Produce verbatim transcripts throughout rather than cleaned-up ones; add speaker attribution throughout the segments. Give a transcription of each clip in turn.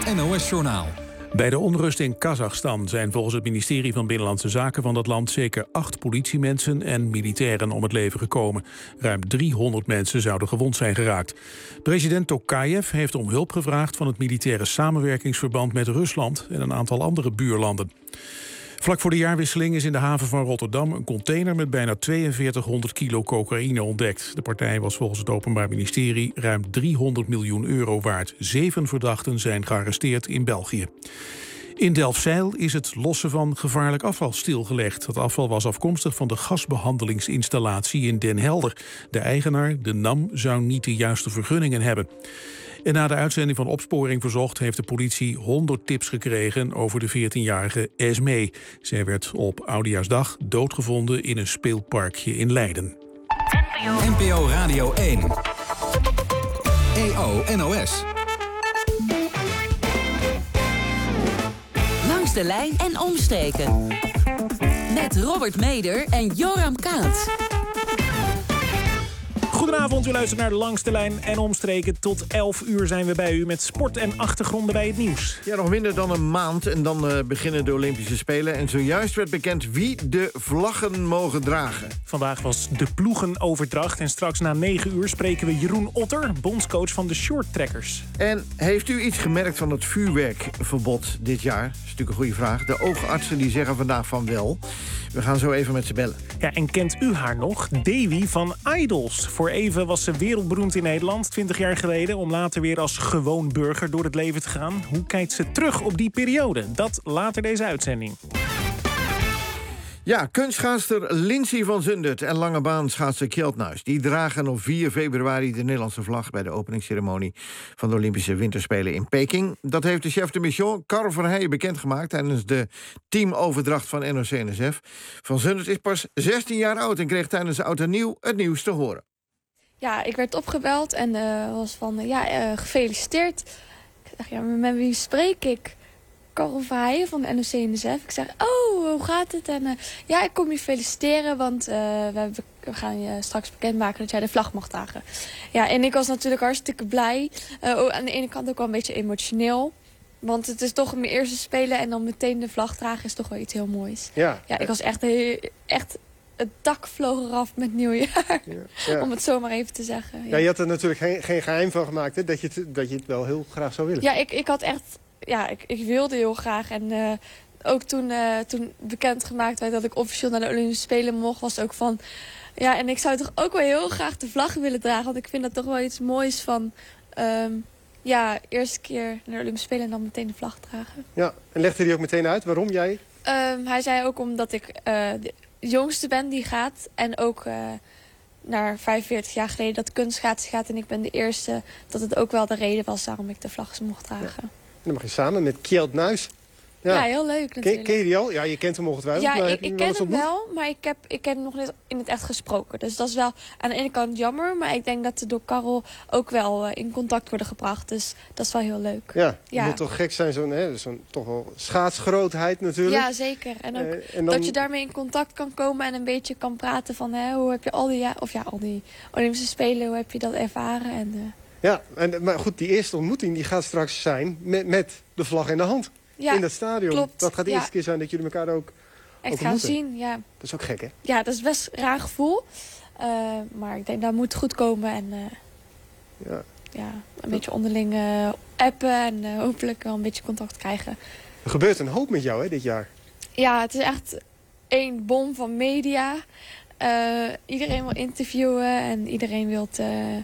Speaker 1: N O S-journaal.
Speaker 2: Bij de onrust in Kazachstan zijn volgens het ministerie van Binnenlandse Zaken van dat land zeker acht politiemensen en militairen om het leven gekomen. Ruim driehonderd mensen zouden gewond zijn geraakt. President Tokayev heeft om hulp gevraagd van het militaire samenwerkingsverband met Rusland en een aantal andere buurlanden. Vlak voor de jaarwisseling is in de haven van Rotterdam een container met bijna tweeënveertighonderd kilo cocaïne ontdekt. De partij was volgens het Openbaar Ministerie ruim driehonderd miljoen euro waard. Zeven verdachten zijn gearresteerd in België. In Delfzijl is het lossen van gevaarlijk afval stilgelegd. Het afval was afkomstig van de gasbehandelingsinstallatie in Den Helder. De eigenaar, de NAM, zou niet de juiste vergunningen hebben. En na de uitzending van Opsporing Verzocht heeft de politie honderd tips gekregen over de veertienjarige Esmee. Zij werd op Oudejaarsdag doodgevonden in een speelparkje in Leiden.
Speaker 1: N P O Radio één. E O N O S.
Speaker 3: Langs de lijn en omstreken. Met Robert Meder en Joram Kaats.
Speaker 4: Goedenavond, u luistert naar de Langste Lijn en Omstreken. Tot elf uur zijn we bij u met sport en achtergronden bij het nieuws.
Speaker 5: Ja, nog minder dan een maand en dan uh, beginnen de Olympische Spelen. En zojuist werd bekend wie de vlaggen mogen dragen.
Speaker 4: Vandaag was de ploegenoverdracht en straks na negen uur spreken we Jeroen Otter, bondscoach van de shorttrackers.
Speaker 5: En heeft u iets gemerkt van het vuurwerkverbod dit jaar? Dat is natuurlijk een goede vraag. De oogartsen die zeggen vandaag van wel. We gaan zo even met ze bellen.
Speaker 4: Ja, en kent u haar nog? Davy van Idols. Voor even was ze wereldberoemd in Nederland, twintig jaar geleden, om later weer als gewoon burger door het leven te gaan. Hoe kijkt ze terug op die periode? Dat later deze uitzending.
Speaker 5: Ja, kunstschaatster Lindsay van Zundert en langebaanschaatser Kjeld Nuis. Die dragen op vier februari de Nederlandse vlag bij de openingsceremonie van de Olympische Winterspelen in Peking. Dat heeft de chef de mission Karel Verheijen bekendgemaakt tijdens de teamoverdracht van N O C N S F. Van Zundert is pas zestien jaar oud en kreeg tijdens Oud en Nieuw het nieuws te horen.
Speaker 6: Ja, ik werd opgebeld en uh, was van, uh, ja, uh, gefeliciteerd. Ik dacht, ja, maar met wie spreek ik? Karel Verheijen van de N O C N S F. Ik zeg, oh, hoe gaat het? En uh, ja, ik kom je feliciteren, want uh, we, hebben, we gaan je straks bekendmaken dat jij de vlag mag dragen. Ja, en ik was natuurlijk hartstikke blij. Uh, oh, aan de ene kant ook wel een beetje emotioneel. Want het is toch mijn eerste spelen en dan meteen de vlag dragen is toch wel iets heel moois. Ja, ja ik was echt, heel, echt het dak vloog eraf met nieuwjaar. Ja, ja. Om het zo maar even te zeggen. Ja,
Speaker 7: ja je had er natuurlijk geen, geen geheim van gemaakt, hè? Dat, je het, dat je het wel heel graag zou willen.
Speaker 6: Ja, ik, ik had echt... Ja, ik, ik wilde heel graag. En uh, ook toen, uh, toen bekendgemaakt werd dat ik officieel naar de Olympische Spelen mocht, was het ook van... Ja, en ik zou toch ook wel heel graag de vlag willen dragen. Want ik vind dat toch wel iets moois van... Um, ja, eerste keer naar de Olympische Spelen en dan meteen de vlag dragen.
Speaker 7: Ja, en legde hij ook meteen uit waarom jij?
Speaker 6: Um, hij zei ook omdat ik uh, de jongste ben die gaat. En ook... Uh, naar vijfenveertig jaar geleden dat kunstschaatsen gaat. En ik ben de eerste dat het ook wel de reden was waarom ik de vlag mocht dragen.
Speaker 7: Ja. En dan mag je samen met Kjeld Nuis.
Speaker 6: Ja. ja, heel leuk natuurlijk.
Speaker 7: Ken, ken je die al? Ja, je kent hem ongetwijfeld.
Speaker 6: Ja,
Speaker 7: maar
Speaker 6: ik, ik ken hem ontmoet? wel, maar ik heb, ik heb hem nog niet in het echt gesproken. Dus dat is wel aan de ene kant jammer. Maar ik denk dat ze door Karel ook wel uh, in contact worden gebracht. Dus dat is wel heel leuk.
Speaker 7: Ja, het
Speaker 6: ja.
Speaker 7: moet toch gek zijn, zo'n zo toch wel schaatsgrootheid natuurlijk.
Speaker 6: Ja, zeker. En ook uh, en dan... dat je daarmee in contact kan komen en een beetje kan praten van... Hè, hoe heb je al die, ja, of ja, al die Olympische Spelen, hoe heb je dat ervaren? En, uh...
Speaker 7: Ja, en, maar goed, die eerste ontmoeting die gaat straks zijn met, met de vlag in de hand. Ja, in dat stadion.
Speaker 6: Klopt.
Speaker 7: Dat gaat de eerste
Speaker 6: ja.
Speaker 7: keer zijn dat jullie elkaar ook
Speaker 6: echt
Speaker 7: ook
Speaker 6: gaan zien. Ja.
Speaker 7: Dat is ook gek, hè?
Speaker 6: Ja, dat is best een raar gevoel. Uh, maar ik denk dat moet goed komen. En uh, ja. Ja, een beetje onderling uh, appen en uh, hopelijk wel een beetje contact krijgen.
Speaker 7: Er gebeurt een hoop met jou, hè, dit jaar.
Speaker 6: Ja, het is echt één bom van media. Uh, iedereen wil interviewen en iedereen wil uh, uh,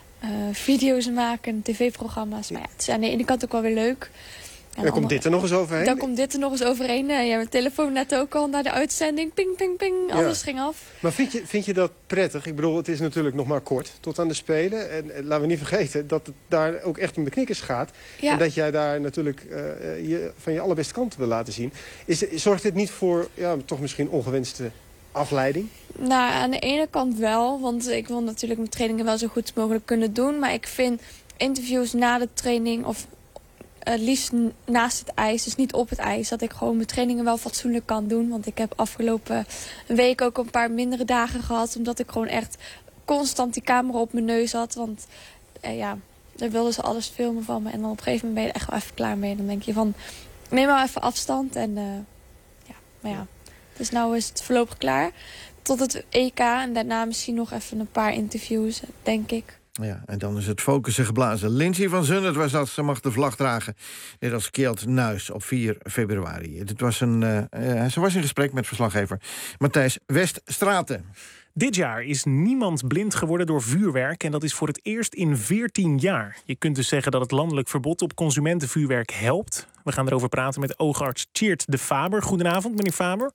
Speaker 6: video's maken, tv-programma's. Maar ja, het is aan de ene kant ook wel weer leuk.
Speaker 7: En dan komt dit er nog eens overheen?
Speaker 6: Dan komt dit er nog eens overheen. Uh, ja, mijn telefoon net ook al naar de uitzending. Ping, ping, ping. Alles ja. ging af.
Speaker 7: Maar vind je, vind je dat prettig? Ik bedoel, het is natuurlijk nog maar kort tot aan de Spelen. En, en laten we niet vergeten dat het daar ook echt om de knikkers gaat. Ja. En dat jij daar natuurlijk uh, je, van je allerbeste kant wil laten zien. Is, zorgt dit niet voor ja, toch misschien ongewenste afleiding?
Speaker 6: Nou, aan de ene kant wel. Want ik wil natuurlijk mijn trainingen wel zo goed mogelijk kunnen doen. Maar ik vind interviews na de training... of het uh, liefst naast het ijs, dus niet op het ijs. Dat ik gewoon mijn trainingen wel fatsoenlijk kan doen. Want ik heb afgelopen week ook een paar mindere dagen gehad. Omdat ik gewoon echt constant die camera op mijn neus had. Want uh, ja, daar wilden ze alles filmen van me. En dan op een gegeven moment ben je er echt wel even klaar mee. Dan denk je van, neem maar even afstand. En uh, ja, maar ja, dus nou is het voorlopig klaar. Tot het E K en daarna misschien nog even een paar interviews, denk ik.
Speaker 5: Ja, en dan is het focussen geblazen. Lindsay van Zundert was dat. Ze mag de vlag dragen. Net als Kjeld Nuis op vier februari. Dit was een, uh, uh, ze was in gesprek met verslaggever Matthijs Weststraten.
Speaker 4: Dit jaar is niemand blind geworden door vuurwerk en dat is voor het eerst in veertien jaar. Je kunt dus zeggen dat het landelijk verbod op consumentenvuurwerk helpt. We gaan erover praten met oogarts Tjeerd de Faber. Goedenavond, meneer Faber.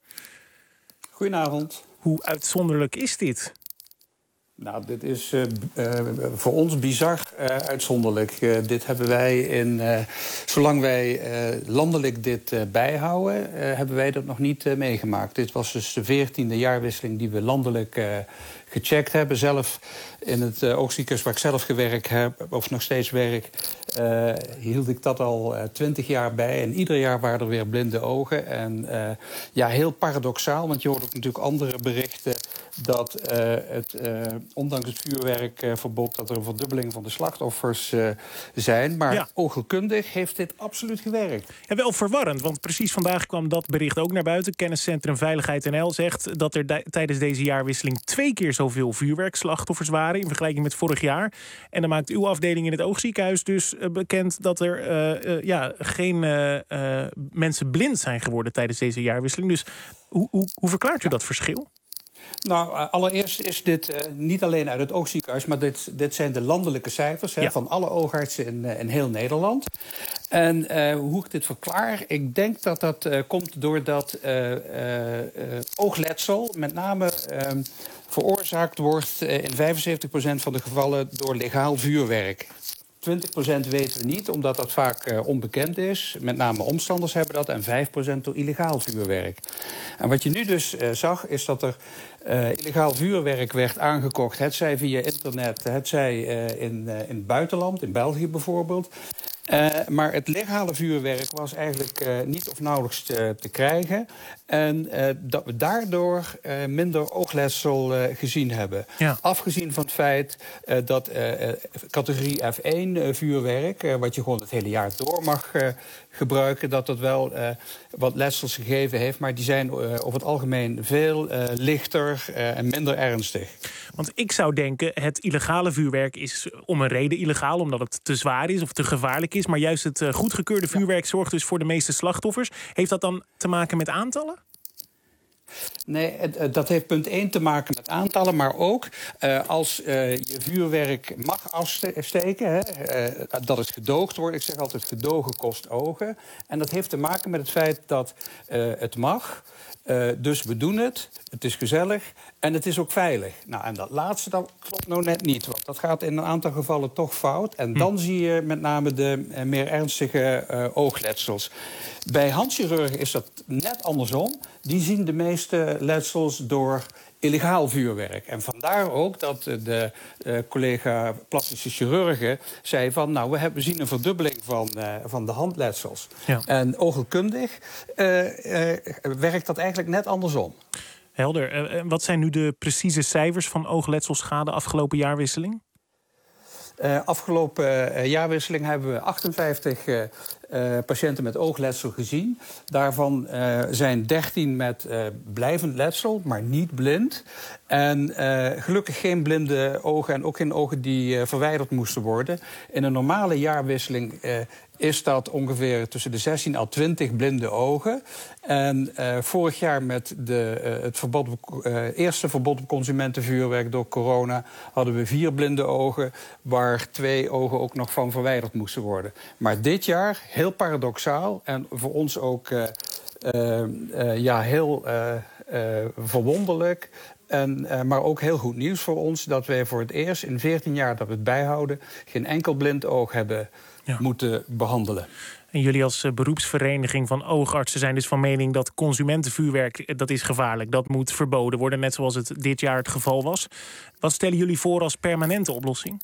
Speaker 8: Goedenavond.
Speaker 4: Hoe uitzonderlijk is dit?
Speaker 8: Nou, dit is uh, uh, voor ons bizar uh, uitzonderlijk. Uh, dit hebben wij in, uh, zolang wij uh, landelijk dit uh, bijhouden, uh, hebben wij dat nog niet uh, meegemaakt. Dit was dus de veertiende jaarwisseling die we landelijk uh, gecheckt hebben. Zelf in het uh, oogziekenhuis waar ik zelf gewerkt heb, of nog steeds werk, uh, hield ik dat al twintig uh, jaar bij. En ieder jaar waren er weer blinde ogen. En uh, ja, heel paradoxaal, want je hoort ook natuurlijk andere berichten dat uh, het, uh, ondanks het vuurwerkverbod, dat er een verdubbeling van de slachtoffers uh, zijn. Maar ja, oogheelkundig heeft dit absoluut gewerkt.
Speaker 4: Ja, wel verwarrend, want precies vandaag kwam dat bericht ook naar buiten. Kenniscentrum Veiligheid N L zegt dat er d- tijdens deze jaarwisseling twee keer zoveel vuurwerkslachtoffers waren in vergelijking met vorig jaar. En dan maakt uw afdeling in het oogziekenhuis dus uh, bekend dat er uh, uh, ja, geen uh, uh, mensen blind zijn geworden tijdens deze jaarwisseling. Dus hoe, hoe, hoe verklaart u dat verschil?
Speaker 8: Nou, allereerst is dit uh, niet alleen uit het oogziekenhuis, maar dit, dit zijn de landelijke cijfers hè, ja. van alle oogartsen in, uh, in heel Nederland. En uh, hoe ik dit verklaar, ik denk dat dat uh, komt doordat uh, uh, uh, oogletsel met name uh, veroorzaakt wordt uh, in vijfenzeventig procent van de gevallen door legaal vuurwerk. twintig procent weten we niet, omdat dat vaak uh, onbekend is. Met name omstanders hebben dat. En vijf procent door illegaal vuurwerk. En wat je nu dus uh, zag, is dat er uh, illegaal vuurwerk werd aangekocht. Hetzij via internet, hetzij uh, in, uh, in het buitenland, in België bijvoorbeeld. Uh, maar het legale vuurwerk was eigenlijk uh, niet of nauwelijks te, te krijgen. En uh, dat we daardoor uh, minder oogletsel uh, gezien hebben. Ja. Afgezien van het feit uh, dat uh, categorie F één uh, vuurwerk, uh, wat je gewoon het hele jaar door mag uh, gebruiken, dat dat wel uh, wat letsels gegeven heeft. Maar die zijn uh, over het algemeen veel uh, lichter uh, en minder ernstig.
Speaker 4: Want ik zou denken, het illegale vuurwerk is om een reden illegaal, omdat het te zwaar is of te gevaarlijk is. Maar juist het uh, goedgekeurde vuurwerk zorgt dus voor de meeste slachtoffers. Heeft dat dan te maken met aantallen?
Speaker 8: Nee, dat heeft punt één te maken met aantallen, maar ook uh, als uh, je vuurwerk mag afsteken, hè, uh, dat is gedoogd wordt. Ik zeg altijd gedogen kost ogen. En dat heeft te maken met het feit dat uh, het mag. Uh, dus we doen het, het is gezellig en het is ook veilig. Nou, en dat laatste dat klopt nou net niet, want dat gaat in een aantal gevallen toch fout. En dan hm. zie je met name de uh, meer ernstige uh, oogletsels. Bij handchirurgen is dat net andersom. Die zien de meeste letsels door illegaal vuurwerk. En vandaar ook dat de uh, collega plastische chirurgen zei van, nou, we, hebben, we zien een verdubbeling van, uh, van de handletsels. Ja. En oogheelkundig uh, uh, werkt dat eigenlijk net andersom.
Speaker 4: Helder. Uh, wat zijn nu de precieze cijfers van oogletselschade afgelopen jaarwisseling?
Speaker 8: Uh, afgelopen uh, jaarwisseling hebben we achtenvijftig uh, uh, patiënten met oogletsel gezien. Daarvan uh, zijn dertien met uh, blijvend letsel, maar niet blind. En uh, gelukkig geen blinde ogen en ook geen ogen die uh, verwijderd moesten worden. In een normale jaarwisseling uh, is dat ongeveer tussen de zestien à twintig blinde ogen. En uh, vorig jaar met de, uh, het verbod op, uh, eerste verbod op consumentenvuurwerk door corona hadden we vier blinde ogen, waar twee ogen ook nog van verwijderd moesten worden. Maar dit jaar, heel paradoxaal en voor ons ook uh, uh, uh, ja, heel uh, uh, verwonderlijk. En, uh, maar ook heel goed nieuws voor ons dat wij voor het eerst in veertien jaar dat we het bijhouden geen enkel blind oog hebben ja. moeten behandelen.
Speaker 4: En jullie als uh, beroepsvereniging van oogartsen zijn dus van mening dat consumentenvuurwerk, dat is gevaarlijk. Dat moet verboden worden, net zoals het dit jaar het geval was. Wat stellen jullie voor als permanente oplossing?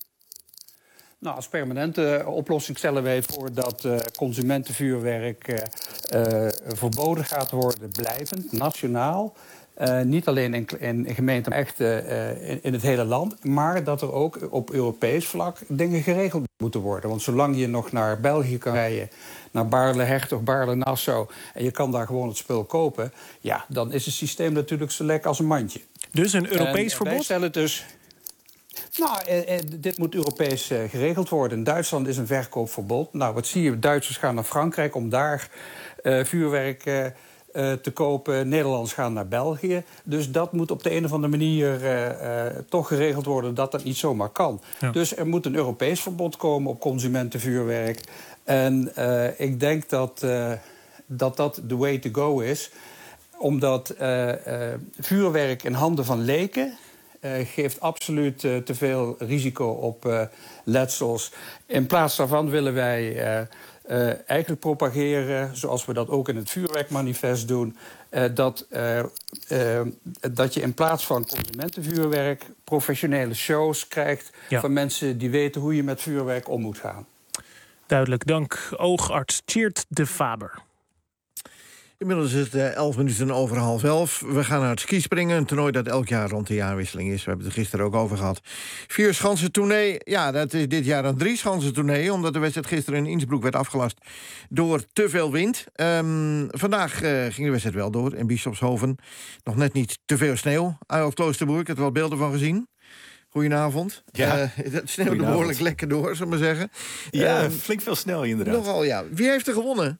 Speaker 8: Nou, als permanente oplossing stellen wij voor dat uh, consumentenvuurwerk uh, uh, verboden gaat worden, blijvend, nationaal. Uh, niet alleen in, in gemeenten, maar echt uh, in, in het hele land. Maar dat er ook op Europees vlak dingen geregeld moeten worden. Want zolang je nog naar België kan rijden, naar Baarle-Hertog, Baarle-Nassau, en je kan daar gewoon het spul kopen, ja, dan is het systeem natuurlijk zo lekker als een mandje.
Speaker 4: Dus een Europees
Speaker 8: en
Speaker 4: verbod?
Speaker 8: Wij stellen dus. Nou, eh, eh, dit moet Europees eh, geregeld worden. In Duitsland is een verkoopverbod. Nou, wat zie je? Duitsers gaan naar Frankrijk om daar uh, vuurwerk uh, uh, te kopen. Nederlanders gaan naar België. Dus dat moet op de een of andere manier uh, uh, toch geregeld worden dat dat niet zomaar kan. Ja. Dus er moet een Europees verbod komen op consumentenvuurwerk. En uh, ik denk dat, uh, dat dat the way to go is. Omdat uh, uh, vuurwerk in handen van leken Uh, geeft absoluut uh, te veel risico op uh, letsels. In plaats daarvan willen wij uh, uh, eigenlijk propageren, zoals we dat ook in het vuurwerkmanifest doen, uh, dat, uh, uh, dat je in plaats van consumentenvuurwerk professionele shows krijgt, ja, van mensen die weten hoe je met vuurwerk om moet gaan.
Speaker 4: Duidelijk, dank oogarts Tjeerd de Faber.
Speaker 5: Inmiddels is het elf minuten over half elf. We gaan naar het skispringen, een toernooi dat elk jaar rond de jaarwisseling is. We hebben het er gisteren ook over gehad. Vier schansen tournee, ja, dat is dit jaar een drie schansen tournee, omdat de wedstrijd gisteren in Innsbruck werd afgelast door te veel wind. Um, vandaag uh, ging de wedstrijd wel door in Bischofshoven. Nog net niet te veel sneeuw. Ayolt Kloosterboer, ik heb er wel beelden van gezien. Goedenavond.
Speaker 9: Ja.
Speaker 5: Uh, het sneeuwde behoorlijk lekker door, zullen we maar zeggen.
Speaker 9: Ja, uh,
Speaker 5: uh,
Speaker 9: flink veel snel inderdaad.
Speaker 5: Nogal, ja. Wie heeft er gewonnen?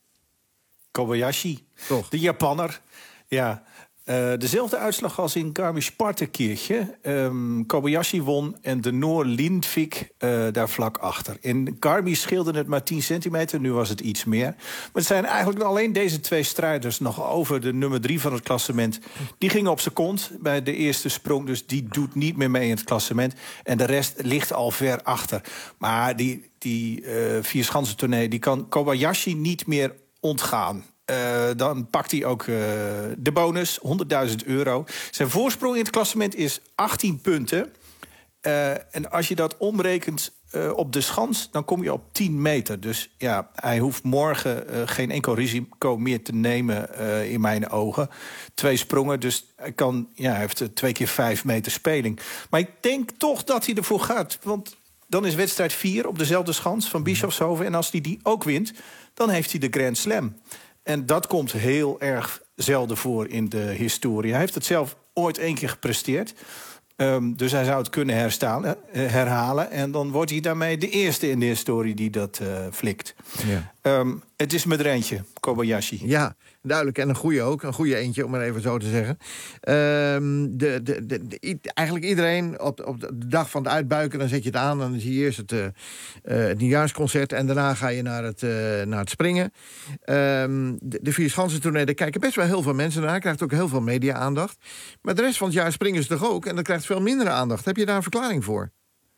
Speaker 9: Kobayashi,
Speaker 5: toch?
Speaker 9: De Japanner. Ja, uh, dezelfde uitslag als in Garmisch-Partenkirchen. Um, Kobayashi won en de Noor Lindvik uh, daar vlak achter. In Garmisch scheelde het maar tien centimeter, nu was het iets meer. Maar het zijn eigenlijk alleen deze twee strijders nog over de nummer drie van het klassement. Die gingen op zijn kont bij de eerste sprong, dus die doet niet meer mee in het klassement. En de rest ligt al ver achter. Maar die, die uh, vierschansentournee, die kan Kobayashi niet meer ontgaan. Uh, dan pakt hij ook uh, de bonus, honderdduizend euro. Zijn voorsprong in het klassement is achttien punten. Uh, en als je dat omrekent uh, op de schans, dan kom je op tien meter. Dus ja, hij hoeft morgen uh, geen enkel risico meer te nemen uh, in mijn ogen. Twee sprongen, dus hij, kan, ja, hij heeft uh, twee keer vijf meter speling. Maar ik denk toch dat hij ervoor gaat, want dan is wedstrijd vier op dezelfde schans van Bischofshoven. En als hij die ook wint, dan heeft hij de Grand Slam. En dat komt heel erg zelden voor in de historie. Hij heeft het zelf ooit één keer gepresteerd. Um, dus hij zou het kunnen herstalen, herhalen. En dan wordt hij daarmee de eerste in de historie die dat uh, flikt. Ja. Um, het is met Rentje, Kobayashi.
Speaker 5: Ja, duidelijk. En een goede ook. Een goede eentje, om maar even zo te zeggen. Um, de, de, de, de, eigenlijk iedereen op, op de dag van het uitbuiken, dan zet je het aan. Dan zie je eerst het, uh, uh, het nieuwjaarsconcert. En daarna ga je naar het, uh, naar het springen. Um, de, de vierschansentournee, daar kijken best wel heel veel mensen naar. Krijgt ook heel veel media-aandacht. Maar de rest van het jaar springen ze toch ook. En dat krijgt veel minder aandacht. Heb je daar een verklaring voor?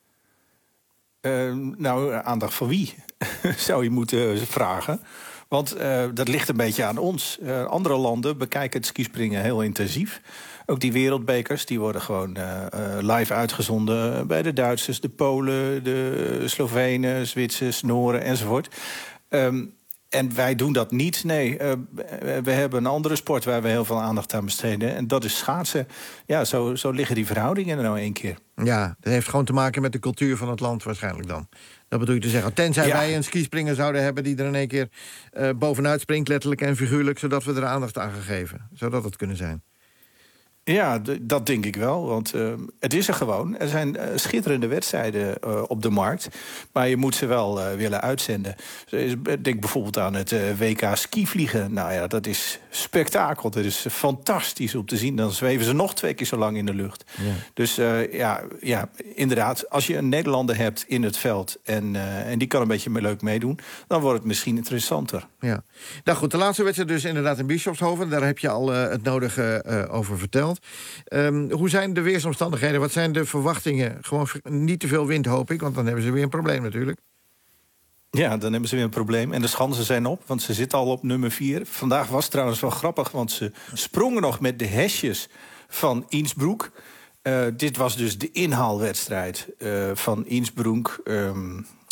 Speaker 9: Uh, nou, aandacht van wie? Zou je moeten vragen. Want uh, dat ligt een beetje aan ons. Uh, andere landen bekijken het skispringen heel intensief. Ook die wereldbekers, die worden gewoon uh, uh, live uitgezonden bij de Duitsers, de Polen, de Slovenen, Zwitsers, Noren enzovoort. Um, En wij doen dat niet. Nee, uh, we hebben een andere sport waar we heel veel aandacht aan besteden. En dat is schaatsen. Ja, zo, zo liggen die verhoudingen er nou één keer.
Speaker 5: Ja, dat heeft gewoon te maken met de cultuur van het land waarschijnlijk dan. Dat bedoel je te zeggen. Tenzij ja. wij een skispringer zouden hebben die er in één keer uh, bovenuit springt, letterlijk en figuurlijk, zodat we er aandacht aan gaan geven. Zou dat het kunnen zijn?
Speaker 9: Ja, d- dat denk ik wel. Want uh, het is er gewoon. Er zijn uh, schitterende wedstrijden uh, op de markt. Maar je moet ze wel uh, willen uitzenden. Dus, denk bijvoorbeeld aan het uh, W K skivliegen. Nou ja, dat is spektakel. Dat is fantastisch om te zien. Dan zweven ze nog twee keer zo lang in de lucht. Ja. Dus uh, ja, ja, inderdaad. Als je een Nederlander hebt in het veld en, uh, en die kan een beetje leuk meedoen, dan wordt het misschien interessanter.
Speaker 5: Ja. Nou goed, de laatste wedstrijd dus inderdaad in Bischofshoven. Daar heb je al uh, het nodige uh, over verteld. Um, hoe zijn de weersomstandigheden? Wat zijn de verwachtingen? Gewoon niet te veel wind, hoop ik, want dan hebben ze weer een probleem natuurlijk.
Speaker 9: Ja, dan hebben ze weer een probleem. En de schansen zijn op, want ze zitten al op nummer vier. Vandaag was trouwens wel grappig, want ze sprongen nog met de hesjes van Innsbruck. Uh, dit was dus de inhaalwedstrijd uh, van Innsbruck. Um,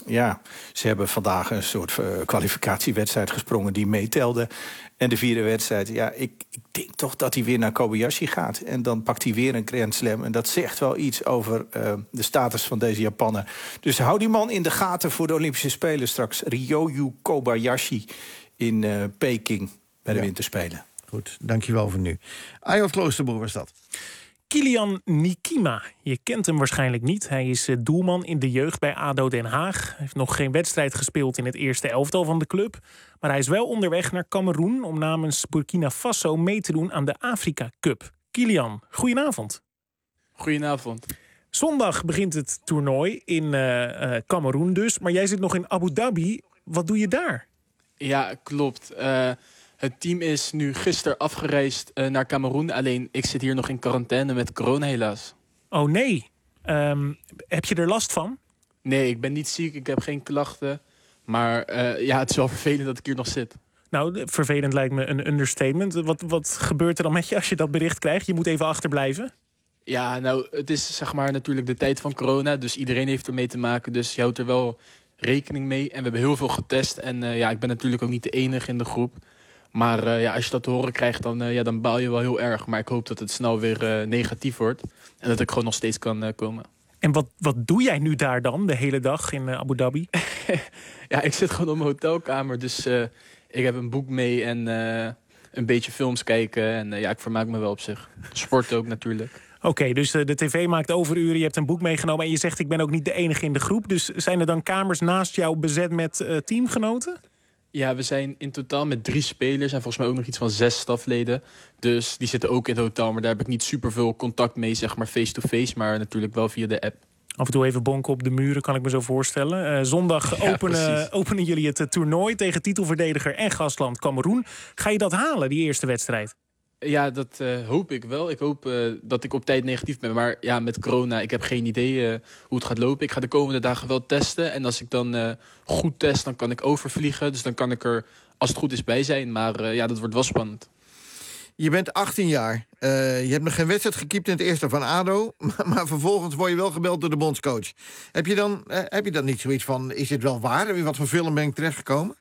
Speaker 9: ja, ze hebben vandaag een soort uh, kwalificatiewedstrijd gesprongen die meetelde. En de vierde wedstrijd, ja, ik, ik denk toch dat hij weer naar Kobayashi gaat. En dan pakt hij weer een Grand Slam. En dat zegt wel iets over uh, de status van deze Japaner. Dus hou die man in de gaten voor de Olympische Spelen straks. Ryoyu Kobayashi in uh, Peking bij de ja. Winterspelen.
Speaker 5: Goed, dankjewel voor nu. Ayot Kloosterboer was dat.
Speaker 4: Kilian Nikima, je kent hem waarschijnlijk niet. Hij is doelman in de jeugd bij A D O Den Haag. Hij heeft nog geen wedstrijd gespeeld in het eerste elftal van de club. Maar hij is wel onderweg naar Kameroen om namens Burkina Faso mee te doen aan de Afrika Cup. Kilian, goedenavond.
Speaker 10: Goedenavond.
Speaker 4: Zondag begint het toernooi in Kameroen uh, uh, dus. Maar jij zit nog in Abu Dhabi. Wat doe je daar?
Speaker 10: Ja, klopt. Uh, Het team is nu gisteren afgereisd uh, naar Kameroen. Alleen ik zit hier nog in quarantaine met corona helaas.
Speaker 4: Oh nee. Um, heb je er last van?
Speaker 10: Nee, ik ben niet ziek. Ik heb geen klachten. Maar uh, ja, het is wel vervelend dat ik hier nog zit.
Speaker 4: Nou, vervelend lijkt me een understatement. Wat, wat gebeurt er dan met je als je dat bericht krijgt? Je moet even achterblijven.
Speaker 10: Ja, nou, het is zeg maar natuurlijk de tijd van corona. Dus iedereen heeft ermee te maken. Dus je houdt er wel rekening mee. En we hebben heel veel getest. En uh, ja, ik ben natuurlijk ook niet de enige in de groep. Maar uh, ja, als je dat te horen krijgt, dan, uh, ja, dan baal je wel heel erg. Maar ik hoop dat het snel weer uh, negatief wordt. En dat ik gewoon nog steeds kan uh, komen.
Speaker 4: En wat, wat doe jij nu daar dan, de hele dag in uh, Abu Dhabi?
Speaker 10: Ja, ik zit gewoon op mijn hotelkamer. Dus uh, ik heb een boek mee en uh, een beetje films kijken. En uh, ja, ik vermaak me wel op zich. Sport ook natuurlijk.
Speaker 4: Oké, okay, dus uh, de tv maakt overuren. Je hebt een boek meegenomen en je zegt ik ben ook niet de enige in de groep. Dus zijn er dan kamers naast jou bezet met uh, teamgenoten?
Speaker 10: Ja, we zijn in totaal met drie spelers en volgens mij ook nog iets van zes stafleden. Dus die zitten ook in het hotel, maar daar heb ik niet superveel contact mee, zeg maar face-to-face, maar natuurlijk wel via de app.
Speaker 4: Af en toe even bonken op de muren, kan ik me zo voorstellen. Uh, zondag ja, openen, openen jullie het toernooi tegen titelverdediger en gastland Kameroen. Ga je dat halen, die eerste wedstrijd?
Speaker 10: Ja, dat uh, hoop ik wel. Ik hoop uh, dat ik op tijd negatief ben. Maar ja, met corona, ik heb geen idee uh, hoe het gaat lopen. Ik ga de komende dagen wel testen. En als ik dan uh, goed test, dan kan ik overvliegen. Dus dan kan ik er, als het goed is, bij zijn. Maar uh, ja, dat wordt wel spannend.
Speaker 5: Je bent achttien jaar. Uh, je hebt nog geen wedstrijd gekiept in het eerste van A D O. Maar, maar vervolgens word je wel gebeld door de bondscoach. Heb je dan, uh, heb je dan niet zoiets van, is dit wel waar? In wat voor film ben ik terechtgekomen?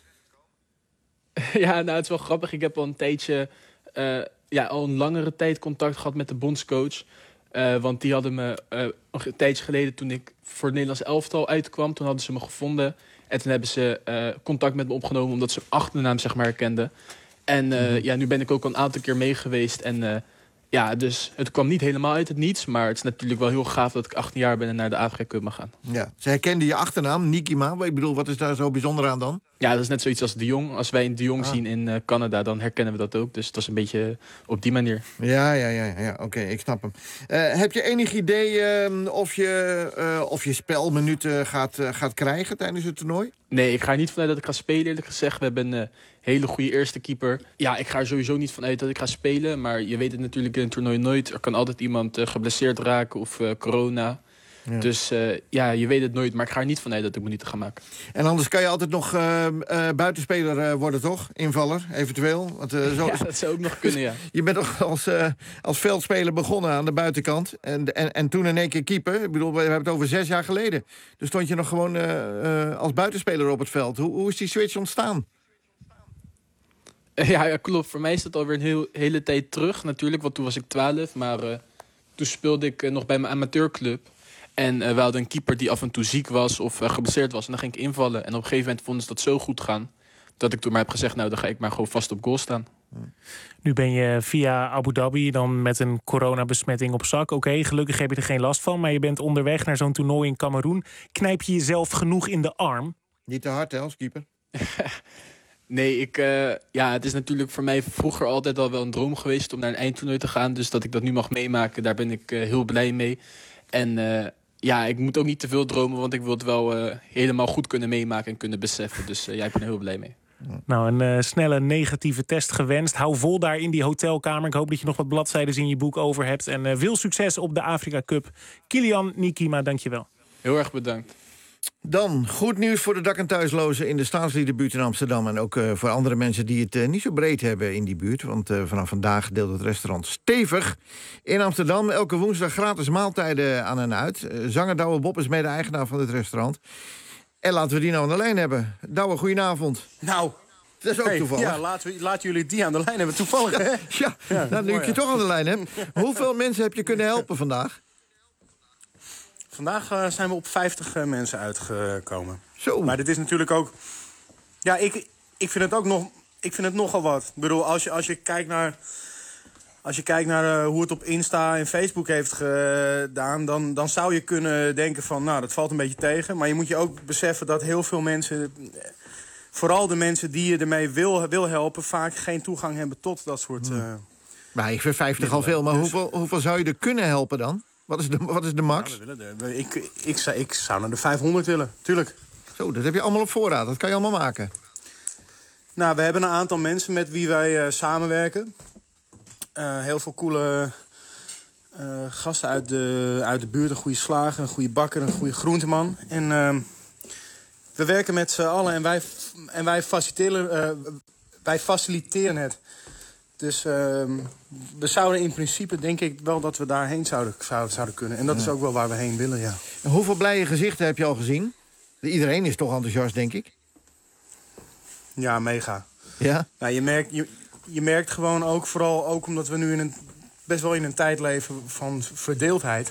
Speaker 10: Ja, nou, het is wel grappig. Ik heb al een tijdje... Uh, ja, al een langere tijd contact gehad met de bondscoach. Uh, want die hadden me uh, een tijdje geleden, toen ik voor het Nederlands elftal uitkwam, toen hadden ze me gevonden. En toen hebben ze uh, contact met me opgenomen, omdat ze mijn achternaam, zeg maar, herkenden. En uh, mm-hmm. ja, nu ben ik ook al een aantal keer mee geweest. En uh, ja, dus het kwam niet helemaal uit het niets. Maar het is natuurlijk wel heel gaaf dat ik achttien jaar ben en naar de Afrika Cup mag gaan.
Speaker 5: Ja, ze herkenden je achternaam, Nikima. Ik bedoel, wat is daar zo bijzonder aan dan?
Speaker 10: Ja, dat is net zoiets als De Jong. Als wij een De Jong ah. zien in uh, Canada, dan herkennen we dat ook. Dus dat is een beetje op die manier.
Speaker 5: Ja, ja, ja, ja. oké, okay, ik snap hem. Uh, heb je enig idee uh, of, je, uh, of je spelminuten gaat, uh, gaat krijgen tijdens het toernooi?
Speaker 10: Nee, ik ga er niet vanuit dat ik ga spelen, eerlijk gezegd. We hebben een uh, hele goede eerste keeper. Ja, ik ga er sowieso niet vanuit dat ik ga spelen. Maar je weet het natuurlijk in een toernooi nooit. Er kan altijd iemand uh, geblesseerd raken of uh, corona. Ja. Dus uh, ja, je weet het nooit, maar ik ga er niet vanuit dat ik minuten ga maken.
Speaker 5: En anders kan je altijd nog uh, uh, buitenspeler uh, worden, toch? Invaller, eventueel. Want, uh, zo...
Speaker 10: Ja, dat zou ook nog kunnen, ja.
Speaker 5: Je bent toch als, uh, als veldspeler begonnen aan de buitenkant. En, en, en toen in één keer keeper. Ik bedoel, we hebben het over zes jaar geleden. Dus stond je nog gewoon uh, uh, als buitenspeler op het veld. Hoe, hoe is die switch ontstaan?
Speaker 10: Ja, ja, klopt. Voor mij is dat alweer een heel, hele tijd terug natuurlijk. Want toen was ik twaalf, maar uh, toen speelde ik uh, nog bij mijn amateurclub. En uh, we hadden een keeper die af en toe ziek was of uh, geblesseerd was. En dan ging ik invallen. En op een gegeven moment vonden ze dat zo goed gaan, dat ik toen maar heb gezegd, nou, dan ga ik maar gewoon vast op goal staan.
Speaker 4: Nu ben je via Abu Dhabi dan met een coronabesmetting op zak. Oké, okay, gelukkig heb je er geen last van. Maar je bent onderweg naar zo'n toernooi in Kameroen. Knijp je jezelf genoeg in de arm?
Speaker 5: Niet te hard, hè, als keeper?
Speaker 10: Nee, ik, uh, ja, het is natuurlijk voor mij vroeger altijd al wel een droom geweest om naar een eindtoernooi te gaan. Dus dat ik dat nu mag meemaken, daar ben ik uh, heel blij mee. En uh, ja, ik moet ook niet te veel dromen, want ik wil het wel uh, helemaal goed kunnen meemaken en kunnen beseffen. Dus uh, ja, ik ben er heel blij mee.
Speaker 4: Nou, een uh, snelle negatieve test gewenst. Hou vol daar in die hotelkamer. Ik hoop dat je nog wat bladzijden in je boek over hebt. En uh, veel succes op de Afrika Cup. Kilian Nikima, dankjewel.
Speaker 10: Heel erg bedankt.
Speaker 5: Dan goed nieuws voor de dak- en thuislozen in de Staatsliedenbuurt in Amsterdam. En ook uh, voor andere mensen die het uh, niet zo breed hebben in die buurt. Want uh, vanaf vandaag deelt het restaurant Stevig in Amsterdam elke woensdag gratis maaltijden aan en uit. Uh, zanger Douwe Bob is mede-eigenaar van dit restaurant. En laten we die nou aan de lijn hebben. Douwe, goedenavond.
Speaker 11: Nou...
Speaker 5: Dat is ook
Speaker 11: hey,
Speaker 5: toevallig.
Speaker 11: Ja, laten, we, laten jullie die aan de lijn hebben. Toevallig, hè?
Speaker 5: Ja, ja, nou, nu ik je toch aan de lijn heb. Hoeveel mensen heb je kunnen helpen vandaag?
Speaker 11: Vandaag uh, zijn we op vijftig uh, mensen uitgekomen.
Speaker 5: Zo.
Speaker 11: Maar dit is natuurlijk ook... Ja, ik, ik vind het ook nog... Ik vind het nogal wat. Ik bedoel, als je, als je kijkt naar... Als je kijkt naar uh, hoe het op Insta en Facebook heeft gedaan... Dan, dan zou je kunnen denken van... Nou, dat valt een beetje tegen. Maar je moet je ook beseffen dat heel veel mensen... Vooral de mensen die je ermee wil, wil helpen... vaak geen toegang hebben tot dat soort... Uh,
Speaker 5: maar ik vind vijftig al veel. Maar dus... hoeveel, hoeveel zou je er kunnen helpen dan? Wat is de, wat is de max?
Speaker 11: Ja, we willen de, ik, ik, ik, zou, ik zou naar de vijfhonderd willen, tuurlijk.
Speaker 5: Zo, dat heb je allemaal op voorraad. Dat kan je allemaal maken.
Speaker 11: Nou, we hebben een aantal mensen met wie wij uh, samenwerken. Uh, heel veel coole uh, gasten uit de, uit de buurt. Een goede slager, een goede bakker, een goede groenteman. En uh, we werken met z'n allen en wij, en wij, faciliteren, uh, wij faciliteren het. Dus uh, we zouden in principe, denk ik wel dat we daarheen zouden, zouden, zouden kunnen. En dat ja. is ook wel waar we heen willen, ja.
Speaker 5: En hoeveel blije gezichten heb je al gezien? Iedereen is toch enthousiast, denk ik?
Speaker 11: Ja, mega.
Speaker 5: Ja?
Speaker 11: Nou, je, merkt, je, je merkt gewoon ook, vooral ook omdat we nu in een, best wel in een tijd leven van verdeeldheid.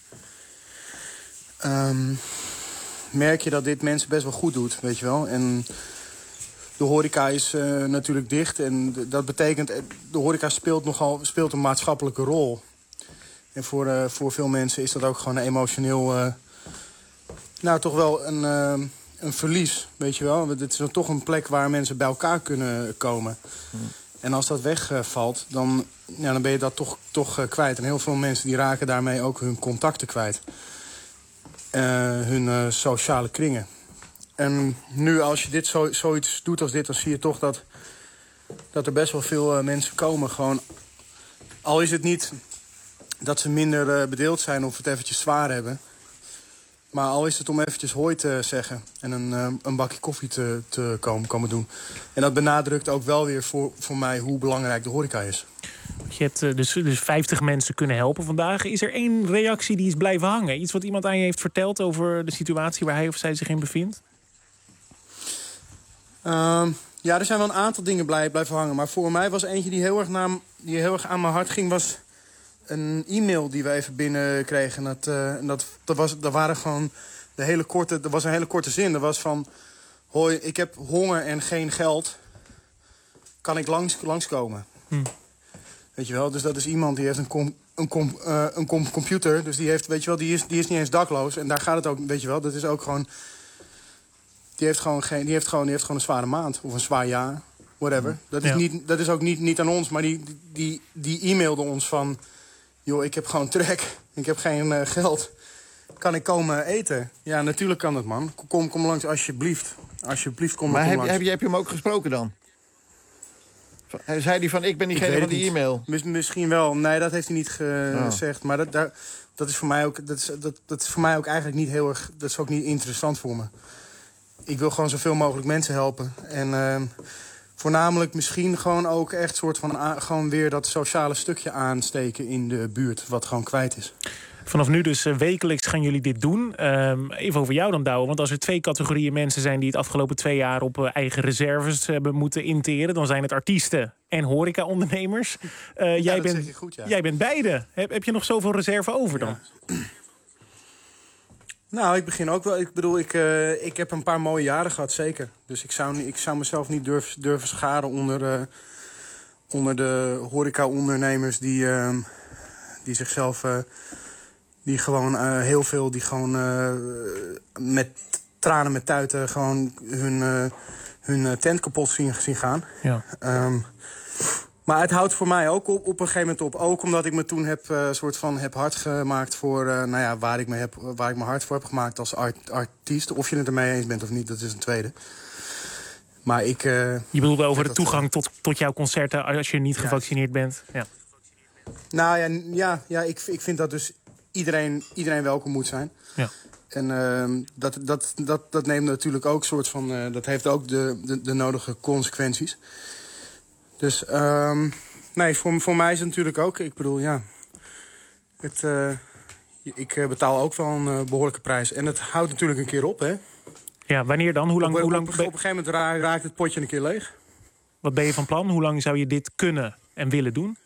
Speaker 11: Um, merk je dat dit mensen best wel goed doet, weet je wel. En de horeca is uh, natuurlijk dicht. En dat betekent, de horeca speelt nogal speelt een maatschappelijke rol. En voor, uh, voor veel mensen is dat ook gewoon een emotioneel... Uh, nou, toch wel een... Uh, een verlies, weet je wel. Het is dan toch een plek waar mensen bij elkaar kunnen komen. Hmm. En als dat wegvalt, dan, ja, dan ben je dat toch, toch uh, kwijt. En heel veel mensen die raken daarmee ook hun contacten kwijt. Uh, hun uh, sociale kringen. En nu als je dit zo, zoiets doet als dit, dan zie je toch dat, dat er best wel veel uh, mensen komen. Gewoon, al is het niet dat ze minder uh, bedeeld zijn of het eventjes zwaar hebben... Maar al is het om eventjes hoi te zeggen en een, uh, een bakje koffie te, te komen, komen doen. En dat benadrukt ook wel weer voor, voor mij hoe belangrijk de horeca is.
Speaker 4: Je hebt uh, dus, dus vijftig mensen kunnen helpen vandaag. Is er één reactie die is blijven hangen? Iets wat iemand aan je heeft verteld over de situatie waar hij of zij zich in bevindt?
Speaker 11: Uh, ja, er zijn wel een aantal dingen blij, blijven hangen. Maar voor mij was eentje die heel erg, na, die heel erg aan mijn hart ging... was een e-mail die we even binnenkregen. Dat, uh, dat, dat, was, dat waren gewoon de hele korte, dat was een hele korte zin. Dat was van, hoi, ik heb honger en geen geld. Kan ik langs, langskomen? Hm. Weet je wel, dus dat is iemand die heeft een, com, een, com, uh, een com, computer. Dus die heeft, weet je wel, die is, die is niet eens dakloos. En daar gaat het ook, weet je wel, dat is ook gewoon... Die heeft gewoon, geen, die heeft gewoon, die heeft gewoon een zware maand. Of een zwaar jaar, whatever. Dat is, ja. niet, dat is ook niet, niet aan ons, maar die, die, die e-mailde ons van... joh, ik heb gewoon trek. Ik heb geen uh, geld. Kan ik komen eten? Ja, natuurlijk kan dat, man. Kom, kom langs, alsjeblieft. Alsjeblieft, kom,
Speaker 5: maar
Speaker 11: kom
Speaker 5: heb,
Speaker 11: langs.
Speaker 5: heb, je, heb je hem ook gesproken dan? Zei hij van, ik ben diegene van die e-mail?
Speaker 11: Mis, misschien wel. Nee, dat heeft hij niet gezegd. Oh. Maar dat, dat, dat, is voor mij ook, dat, is, dat, dat is voor mij ook eigenlijk niet heel erg... Dat is ook niet interessant voor me. Ik wil gewoon zoveel mogelijk mensen helpen. En... Uh, Voornamelijk misschien gewoon ook echt soort van a- gewoon weer dat sociale stukje aansteken in de buurt, wat gewoon kwijt is.
Speaker 4: Vanaf nu dus uh, wekelijks gaan jullie dit doen. Um, even over jou dan, Douwe. Want als er twee categorieën mensen zijn die het afgelopen twee jaar op uh, eigen reserves hebben moeten interen, dan zijn het artiesten en horeca-ondernemers. Uh, ja, jij, bent,
Speaker 11: goed, ja.
Speaker 4: jij bent beide. Heb, heb je nog zoveel reserve over dan?
Speaker 11: Ja. Nou, ik begin ook wel. Ik bedoel, ik, uh, ik heb een paar mooie jaren gehad, zeker. Dus ik zou, ik zou mezelf niet durven, durven scharen onder, uh, onder de horeca-ondernemers die, uh, die zichzelf... Uh, die gewoon uh, heel veel, die gewoon uh, met tranen met tuiten gewoon hun, uh, hun tent kapot zien, zien gaan. Ja. Um, Maar het houdt voor mij ook op, op een gegeven moment op. Ook omdat ik me toen heb, uh, soort van heb hard gemaakt voor uh, nou ja, waar, ik me heb, waar ik me hard voor heb gemaakt als art, artiest. Of je het ermee eens bent of niet, dat is een tweede. Maar ik... Uh,
Speaker 4: je bedoelt over de toegang uh, tot, tot jouw concerten als je niet gevaccineerd ja. bent? Ja.
Speaker 11: Nou ja, ja, ja ik, ik vind dat dus iedereen, iedereen welkom moet zijn. Ja. En uh, dat, dat, dat, dat neemt natuurlijk ook soort van... Uh, dat heeft ook de, de, de nodige consequenties. Dus um, nee, voor, voor mij is het natuurlijk ook... Ik bedoel, ja... Het, uh, ik betaal ook wel een uh, behoorlijke prijs. En het houdt natuurlijk een keer op, hè.
Speaker 4: Ja, wanneer dan? Hoe lang,
Speaker 11: op,
Speaker 4: hoe lang
Speaker 11: op, op een gegeven moment ra- raakt het potje een keer leeg.
Speaker 4: Wat ben je van plan? Hoe lang zou je dit kunnen en willen doen?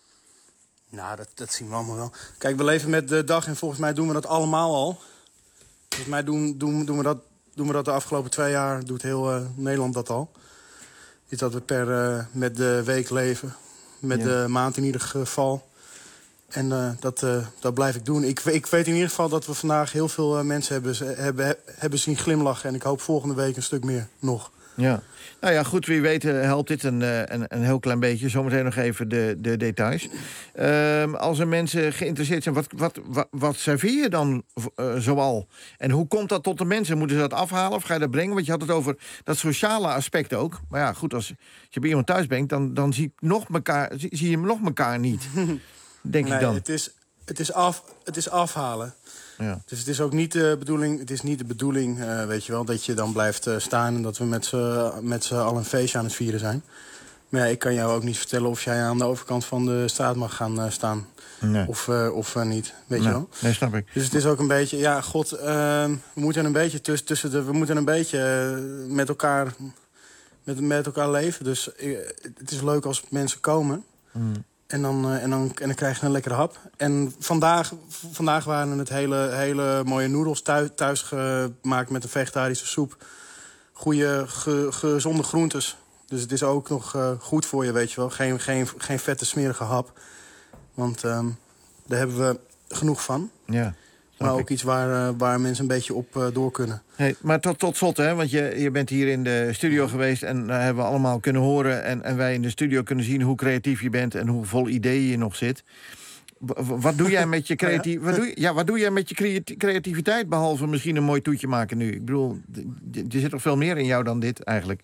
Speaker 11: Nou, dat, dat zien we allemaal wel. Kijk, we leven met de dag en volgens mij doen we dat allemaal al. Volgens mij doen, doen, doen, we, dat, doen we dat de afgelopen twee jaar, doet heel uh, Nederland dat al. Is dat we per, uh, met de week leven, met ja. de maand in ieder geval. En uh, dat, uh, dat blijf ik doen. Ik, ik weet in ieder geval dat we vandaag heel veel uh, mensen hebben, hebben, hebben zien glimlachen. En ik hoop volgende week een stuk meer nog.
Speaker 5: Ja. Nou ja, goed, wie weet helpt dit een, een, een heel klein beetje. Zometeen nog even de, de details. Uh, als er mensen geïnteresseerd zijn, wat, wat, wat, wat serveer je dan uh, zoal? En hoe komt dat tot de mensen? Moeten ze dat afhalen of ga je dat brengen? Want je had het over dat sociale aspect ook. Maar ja, goed, als je bij iemand thuis brengt, dan, dan zie, ik nog mekaar, zie, zie je nog elkaar niet. Denk
Speaker 11: nee,
Speaker 5: ik dan.
Speaker 11: Het is, het is, af, het is afhalen.
Speaker 5: Ja.
Speaker 11: Dus het is ook niet de bedoeling, het is niet de bedoeling uh, weet je wel, dat je dan blijft uh, staan en dat we met z'n, met z'n allen een feestje aan het vieren zijn. Maar ja, ik kan jou ook niet vertellen of jij aan de overkant van de straat mag gaan uh, staan. Nee. Of, uh, of uh, niet, weet
Speaker 5: nee.
Speaker 11: je wel.
Speaker 5: Nee, snap ik.
Speaker 11: Dus het is ook een beetje, ja, god, uh, we moeten een beetje tussen, tussen de, we moeten een beetje uh, met elkaar, met, met elkaar leven. Dus uh, het is leuk als mensen komen. Mm. En dan, uh, en, dan, en dan krijg je een lekkere hap. En vandaag, vandaag waren het hele, hele mooie noedels thuis, thuis gemaakt met een vegetarische soep. Goede, ge, gezonde groentes. Dus het is ook nog uh, goed voor je, weet je wel. Geen, geen, geen vette, smerige hap. Want um, daar hebben we genoeg van.
Speaker 5: Ja.
Speaker 11: Maar ook iets waar, uh, waar mensen een beetje op uh, door kunnen.
Speaker 5: Hey, maar tot, tot slot, hè, want je, je bent hier in de studio geweest en uh, hebben we allemaal kunnen horen. En, en wij in de studio kunnen zien hoe creatief je bent en hoe vol ideeën je nog zit. W- wat doe jij met je creatie- wat doe je, ja, wat doe jij met je creati- creativiteit, behalve misschien een mooi toetje maken nu? Ik bedoel, er zit toch veel meer in jou dan dit eigenlijk?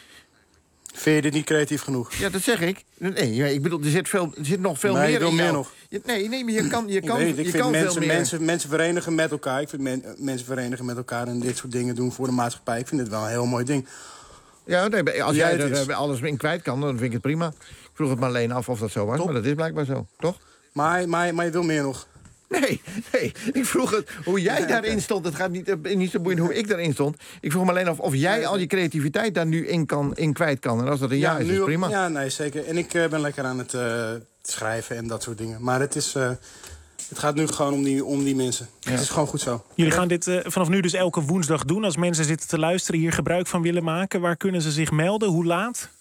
Speaker 11: Vind je dit niet creatief genoeg?
Speaker 5: Ja, dat zeg ik. Nee, ik bedoel, er zit, veel, er zit nog veel
Speaker 11: nee,
Speaker 5: meer in
Speaker 11: meer
Speaker 5: jou.
Speaker 11: nog.
Speaker 5: Nee, nee, maar je kan, je kan,
Speaker 11: ik weet, ik
Speaker 5: je
Speaker 11: vind
Speaker 5: kan
Speaker 11: mensen,
Speaker 5: veel meer.
Speaker 11: Mensen, mensen verenigen met elkaar. Ik vind men, mensen verenigen met elkaar en dit soort dingen doen voor de maatschappij. Ik vind het wel een heel mooi ding.
Speaker 5: Ja, nee, als jij, jij er alles in kwijt kan, dan vind ik het prima. Ik vroeg het maar alleen af of dat zo was, Top. Maar dat is blijkbaar zo, toch?
Speaker 11: Maar, maar, maar je wil meer nog.
Speaker 5: Nee, nee, ik vroeg het hoe jij daarin stond. Het gaat niet, niet zo boeiend hoe ik daarin stond. Ik vroeg me alleen af of jij al je creativiteit daar nu in, kan, in kwijt kan. En als dat een ja, ja is, nu, is prima.
Speaker 11: Ja, nee, zeker. En ik uh, ben lekker aan het uh, schrijven en dat soort dingen. Maar het, is, uh, het gaat nu gewoon om die, om die mensen. Ja. Het is gewoon goed zo.
Speaker 4: Jullie gaan dit uh, vanaf nu dus elke woensdag doen. Als mensen zitten te luisteren, hier gebruik van willen maken. Waar kunnen ze zich melden? Hoe laat?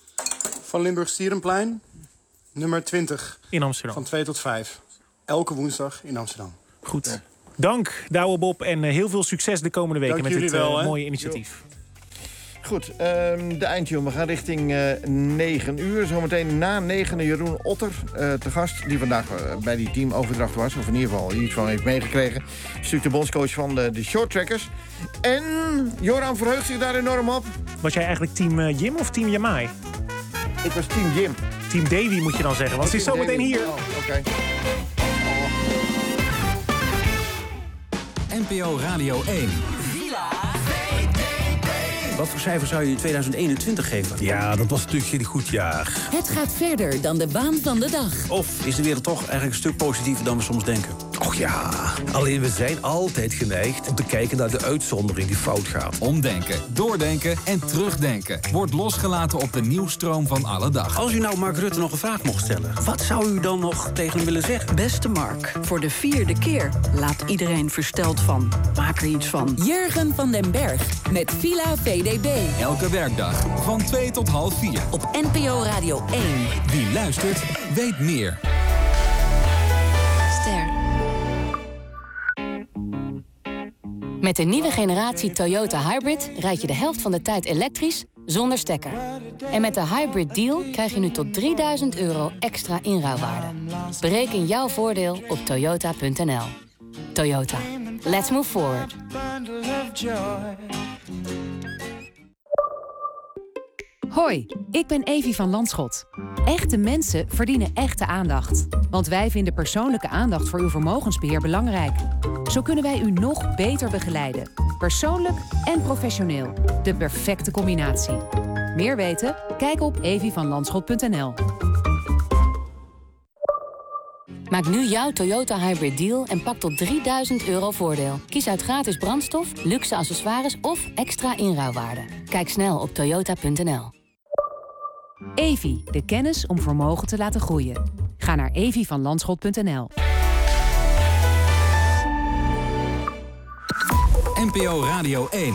Speaker 11: Van Limburg-Stierenplein, nummer twintig.
Speaker 4: In Amsterdam.
Speaker 11: Van twee tot vijf. Elke woensdag in Amsterdam.
Speaker 4: Goed. Ja. Dank, Douwe Bob. En uh, heel veel succes de komende weken
Speaker 11: Dank
Speaker 4: met dit uh,
Speaker 11: wel,
Speaker 4: mooie initiatief.
Speaker 5: Jo. Goed, um, de eindtune. We gaan richting uh, negen uur. Zometeen na negen Jeroen Otter uh, te gast. Die vandaag uh, bij die teamoverdracht was. Of in ieder geval iets van heeft meegekregen. Stuk de bondscoach van de, de shorttrackers. En Joram verheugt zich daar enorm op.
Speaker 4: Was jij eigenlijk team uh, Jim of team Jamai?
Speaker 5: Ik was team Jim.
Speaker 4: Team Davy moet je dan zeggen, want ze is zometeen hier.
Speaker 5: Oh, oké. Okay.
Speaker 1: N P O Radio één.
Speaker 12: Wat voor cijfer zou je in tweeduizend eenentwintig geven?
Speaker 13: Ja, dat was natuurlijk geen goed jaar.
Speaker 3: Het gaat verder dan de waan van de dag.
Speaker 12: Of is de wereld toch eigenlijk een stuk positiever dan we soms denken?
Speaker 13: Och ja, alleen we zijn altijd geneigd om te kijken naar de uitzondering die fout gaat.
Speaker 1: Omdenken, doordenken en terugdenken. Wordt losgelaten op de nieuwstroom van alle dag.
Speaker 12: Als u nou Mark Rutte nog een vraag mocht stellen, wat zou u dan nog tegen hem willen zeggen?
Speaker 14: Beste Mark, voor de vierde keer laat iedereen versteld van. Maak er iets van.
Speaker 3: Jurgen van den Berg met Villa V D B.
Speaker 1: Elke werkdag van twee tot half vier.
Speaker 3: Op N P O Radio één.
Speaker 1: Wie luistert, weet meer.
Speaker 14: Ster.
Speaker 15: Met de nieuwe generatie Toyota Hybrid rijd je de helft van de tijd elektrisch zonder stekker. En met de Hybrid Deal krijg je nu tot drieduizend euro extra inruilwaarde. Bereken jouw voordeel op toyota punt n l. Toyota. Let's move forward.
Speaker 16: Hoi, ik ben Evie van Landschot. Echte mensen verdienen echte aandacht. Want wij vinden persoonlijke aandacht voor uw vermogensbeheer belangrijk. Zo kunnen wij u nog beter begeleiden. Persoonlijk en professioneel. De perfecte combinatie. Meer weten? Kijk op evie van landschot punt n l.
Speaker 15: Maak nu jouw Toyota Hybrid Deal en pak tot drieduizend euro voordeel. Kies uit gratis brandstof, luxe accessoires of extra inruilwaarde. Kijk snel op toyota punt n l.
Speaker 16: Evi, de kennis om vermogen te laten groeien. Ga naar evi van landschot punt n l.
Speaker 1: N P O Radio één.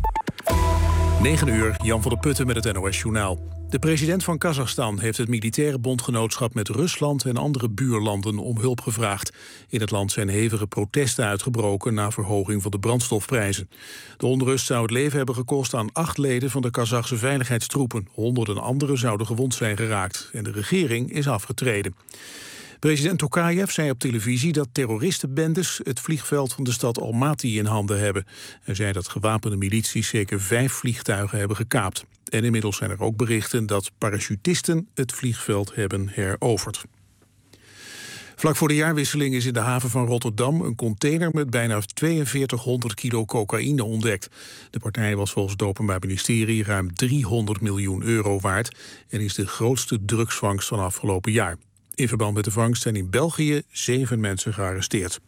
Speaker 2: negen uur, Jan van der Putten met het N O S-journaal. De president van Kazachstan heeft het militaire bondgenootschap met Rusland en andere buurlanden om hulp gevraagd. In het land zijn hevige protesten uitgebroken na verhoging van de brandstofprijzen. De onrust zou het leven hebben gekost aan acht leden van de Kazachse veiligheidstroepen. Honderden anderen zouden gewond zijn geraakt en de regering is afgetreden. President Tokayev zei op televisie dat terroristenbendes het vliegveld van de stad Almaty in handen hebben. Hij zei dat gewapende milities zeker vijf vliegtuigen hebben gekaapt. En inmiddels zijn er ook berichten dat parachutisten het vliegveld hebben heroverd. Vlak voor de jaarwisseling is in de haven van Rotterdam een container met bijna tweeënveertighonderd kilo cocaïne ontdekt. De partij was volgens het Openbaar Ministerie ruim driehonderd miljoen euro waard en is de grootste drugsvangst van afgelopen jaar. In verband met de vangst zijn in België zeven mensen gearresteerd.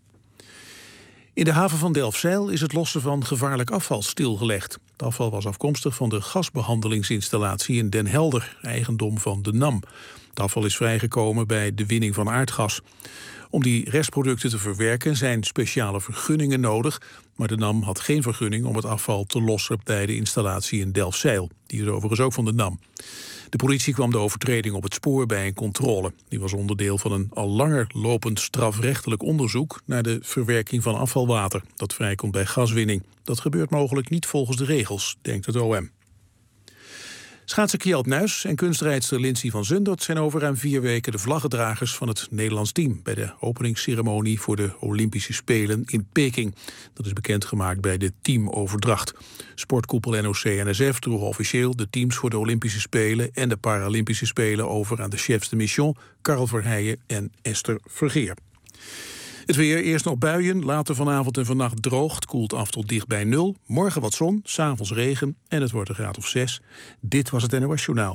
Speaker 2: In de haven van Delfzijl is het lossen van gevaarlijk afval stilgelegd. Het afval was afkomstig van de gasbehandelingsinstallatie in Den Helder, eigendom van de NAM. Het afval is vrijgekomen bij de winning van aardgas. Om die restproducten te verwerken zijn speciale vergunningen nodig, maar de NAM had geen vergunning om het afval te lossen bij de installatie in Delfzijl. Die is overigens ook van de NAM. De politie kwam de overtreding op het spoor bij een controle. Die was onderdeel van een al langer lopend strafrechtelijk onderzoek naar de verwerking van afvalwater dat vrijkomt bij gaswinning. Dat gebeurt mogelijk niet volgens de regels, denkt het O M. Schaatser Kjeld Nuis en kunstrijdster Lindsey van Zundert zijn over ruim vier weken de vlaggedragers van het Nederlands team bij de openingsceremonie voor de Olympische Spelen in Peking. Dat is bekendgemaakt bij de teamoverdracht. Sportkoepel N O C N S F droeg officieel de teams voor de Olympische Spelen en de Paralympische Spelen over aan de chefs de mission Karel Verheijen en Esther Vergeer. Het weer, eerst nog buien, later vanavond en vannacht droog. Het koelt af tot dicht bij nul. Morgen wat zon, 's avonds regen en het wordt een graad of zes. Dit was het N O S-journaal.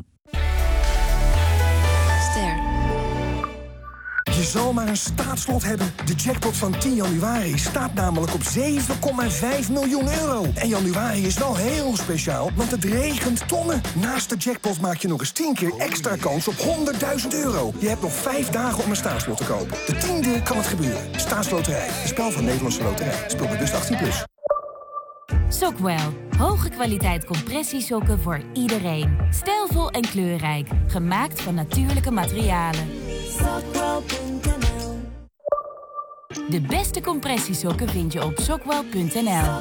Speaker 17: Ster. Je zal maar een staatslot hebben. De jackpot van tien januari staat namelijk op zeven komma vijf miljoen euro. En januari is wel heel speciaal, want het regent tonnen. Naast de jackpot maak je nog eens tien keer extra kans op honderdduizend euro. Je hebt nog vijf dagen om een staatslot te kopen. De tiende kan het gebeuren. Staatsloterij. Een spel van Nederlandse Loterij. Speel bewust achttien plus.
Speaker 18: Sockwell. Hoge kwaliteit compressiesokken voor iedereen. Stijlvol en kleurrijk. Gemaakt van natuurlijke materialen. Sockwell punt n l. De beste compressiesokken vind je op sockwell punt n l.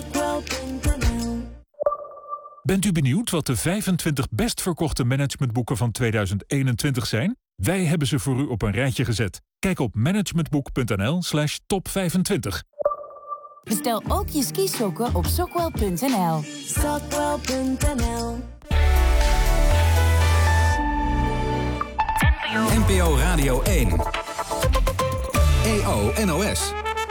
Speaker 19: Bent u benieuwd wat de vijfentwintig best verkochte managementboeken van tweeduizend eenentwintig zijn? Wij hebben ze voor u op een rijtje gezet. Kijk op managementboek punt n l slash top vijfentwintig.
Speaker 18: Bestel ook je skisokken op sockwell punt n l. Sockwell punt n l.
Speaker 1: N P O Radio één. E O N O S.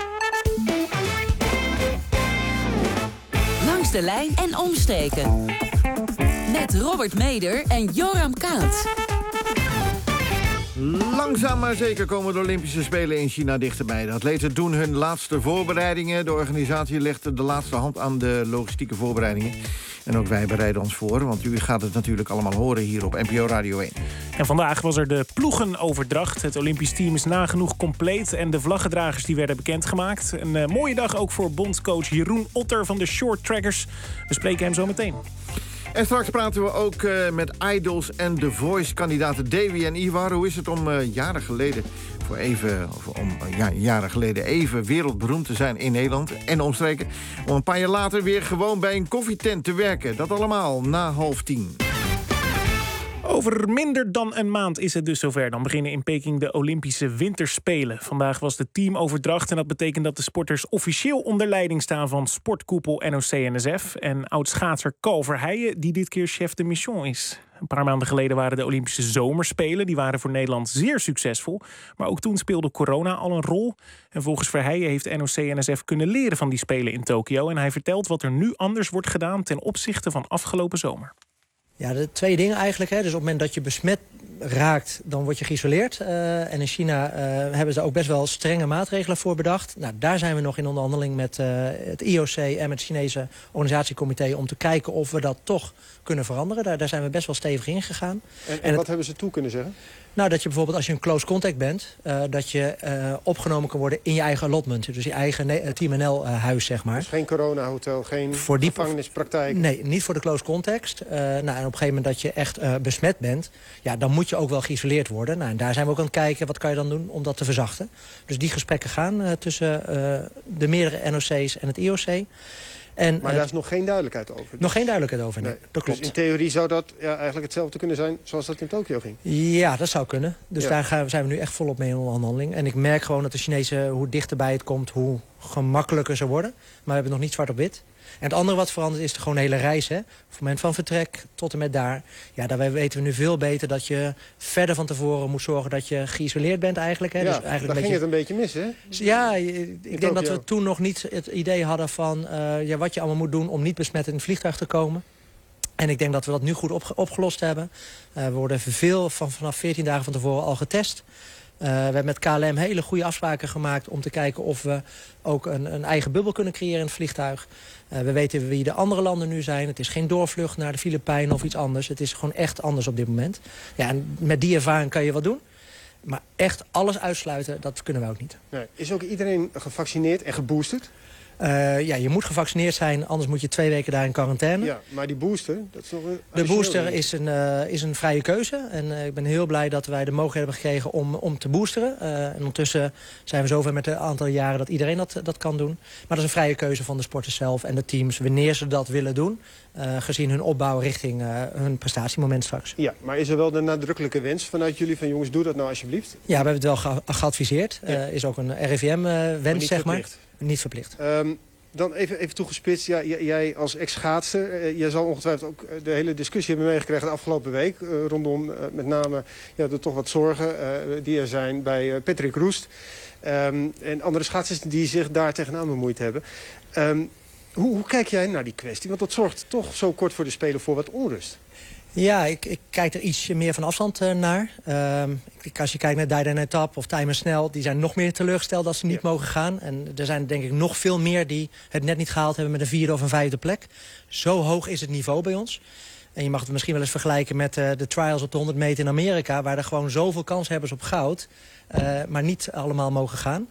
Speaker 3: Langs de lijn en omstreken. Met Robert Meder en Joram Kaats.
Speaker 5: Langzaam maar zeker komen de Olympische Spelen in China dichterbij. De atleten doen hun laatste voorbereidingen. De organisatie legt de laatste hand aan de logistieke voorbereidingen. En ook wij bereiden ons voor, want u gaat het natuurlijk allemaal horen hier op N P O Radio één.
Speaker 4: En vandaag was er de ploegenoverdracht. Het Olympisch team is nagenoeg compleet en de vlaggedragers die werden bekendgemaakt. Een uh, mooie dag ook voor bondscoach Jeroen Otter van de Short Trackers. We spreken hem zo meteen.
Speaker 5: En straks praten we ook uh, met Idols en The Voice-kandidaten Davy en Ivar. Hoe is het om uh, jaren geleden, voor even, of om uh, ja, jaren geleden even wereldberoemd te zijn in Nederland en omstreken? Om een paar jaar later weer gewoon bij een koffietent te werken. Dat allemaal na half tien.
Speaker 4: Over minder dan een maand is het dus zover. Dan beginnen in Peking de Olympische Winterspelen. Vandaag was de teamoverdracht en dat betekent dat de sporters officieel onder leiding staan van sportkoepel N O C N S F en oud-schaatser Karel Verheijen, die dit keer chef de mission is. Een paar maanden geleden waren de Olympische Zomerspelen. Die waren voor Nederland zeer succesvol. Maar ook toen speelde corona al een rol. En volgens Verheijen heeft N O C N S F kunnen leren van die Spelen in Tokio. En hij vertelt wat er nu anders wordt gedaan ten opzichte van afgelopen zomer.
Speaker 20: Ja, de twee dingen eigenlijk. Hè. Dus op het moment dat je besmet raakt, dan word je geïsoleerd. Uh, en in China uh, hebben ze ook best wel strenge maatregelen voor bedacht. Nou, daar zijn we nog in onderhandeling met uh, het I O C en met het Chinese organisatiecomité om te kijken of we dat toch kunnen veranderen. Daar, daar zijn we best wel stevig in gegaan.
Speaker 7: En, en,
Speaker 20: en
Speaker 7: wat
Speaker 20: het,
Speaker 7: hebben ze toe kunnen zeggen?
Speaker 20: Nou, dat je bijvoorbeeld als je een close contact bent, uh, dat je uh, opgenomen kan worden in je eigen allotment. Dus je eigen uh, Team N L uh, huis, zeg maar.
Speaker 7: Dus geen corona-hotel, geen
Speaker 20: voor die
Speaker 7: gevangenispraktijk?
Speaker 20: Nee, niet voor de close context. Uh, nou, en op een gegeven moment dat je echt uh, besmet bent, ja, dan moet je ook wel geïsoleerd worden. Nou, en daar zijn we ook aan het kijken, wat kan je dan doen om dat te verzachten. Dus die gesprekken gaan uh, tussen uh, de meerdere N O C's en het I O C. En,
Speaker 7: maar
Speaker 20: uh,
Speaker 7: daar is nog geen duidelijkheid over? Dus.
Speaker 20: Nog geen duidelijkheid over, nee.
Speaker 7: nee.
Speaker 20: Dat klopt.
Speaker 7: Dus in theorie zou dat ja, eigenlijk hetzelfde kunnen zijn zoals dat in Tokio ging?
Speaker 20: Ja, dat zou kunnen. Dus
Speaker 7: ja.
Speaker 20: daar gaan we, zijn we nu echt volop mee in onderhandeling. En ik merk gewoon dat de Chinezen, hoe dichterbij het komt, hoe gemakkelijker ze worden. Maar we hebben nog niet zwart op wit. En het andere wat verandert is de gewoon hele reis. Hè? Van het moment van vertrek tot en met daar. Ja, daarbij weten we nu veel beter dat je verder van tevoren moet zorgen dat je geïsoleerd bent eigenlijk. Hè?
Speaker 7: Ja,
Speaker 20: dus eigenlijk
Speaker 7: daar
Speaker 20: een
Speaker 7: ging
Speaker 20: beetje...
Speaker 7: het een beetje mis, hè?
Speaker 20: Ja, ik denk
Speaker 7: Tokio.
Speaker 20: dat we toen nog niet het idee hadden van uh, ja, wat je allemaal moet doen om niet besmet in het vliegtuig te komen. En ik denk dat we dat nu goed opge opgelost hebben. Uh, we worden veel van, vanaf veertien dagen van tevoren al getest. Uh, we hebben met K L M hele goede afspraken gemaakt om te kijken of we ook een, een eigen bubbel kunnen creëren in het vliegtuig. Uh, we weten wie de andere landen nu zijn. Het is geen doorvlucht naar de Filipijnen of iets anders. Het is gewoon echt anders op dit moment. Ja, en met die ervaring kan je wat doen. Maar echt alles uitsluiten, dat kunnen we ook niet.
Speaker 7: Nee. Is ook iedereen gevaccineerd en geboosterd?
Speaker 20: Uh, ja, je moet gevaccineerd zijn, anders moet je twee weken daar in quarantaine.
Speaker 7: Ja, maar die booster, dat is nog een...
Speaker 20: De booster is een, uh, is een vrije keuze. En uh, ik ben heel blij dat wij de mogelijkheid hebben gekregen om, om te boosteren. Uh, en ondertussen zijn we zover met een aantal jaren dat iedereen dat, dat kan doen. Maar dat is een vrije keuze van de sporters zelf en de teams, wanneer ze dat willen doen. Uh, gezien hun opbouw richting uh, hun prestatiemoment straks.
Speaker 7: Ja, maar is er wel de nadrukkelijke wens vanuit jullie van jongens, doe dat nou alsjeblieft?
Speaker 20: Ja, we hebben het wel ge geadviseerd. Er ja. uh, is ook een R I V M-wens, uh, zeg maar.
Speaker 7: Verplicht.
Speaker 20: Niet verplicht.
Speaker 7: Um, dan even, even toegespitst. Ja, jij als ex-schaatser, uh, jij zal ongetwijfeld ook de hele discussie hebben meegekregen de afgelopen week. Uh, rondom uh, met name ja, de toch wat zorgen uh, die er zijn bij uh, Patrick Roest. Um, en andere schaatsers die zich daar tegenaan bemoeid hebben. Um, hoe, hoe kijk jij naar die kwestie? Want dat zorgt toch zo kort voor de Spelen voor wat onrust.
Speaker 20: Ja, ik, ik kijk er ietsje meer van afstand uh, naar. Uh, ik, als je kijkt naar Dijden en Tap of Tijmen Snel, die zijn nog meer teleurgesteld dat ze niet ja. mogen gaan. En er zijn denk ik nog veel meer die het net niet gehaald hebben met een vierde of een vijfde plek. Zo hoog is het niveau bij ons. En je mag het misschien wel eens vergelijken met uh, de trials op de honderd meter in Amerika, waar er gewoon zoveel kanshebbers op goud, uh, maar niet allemaal mogen gaan.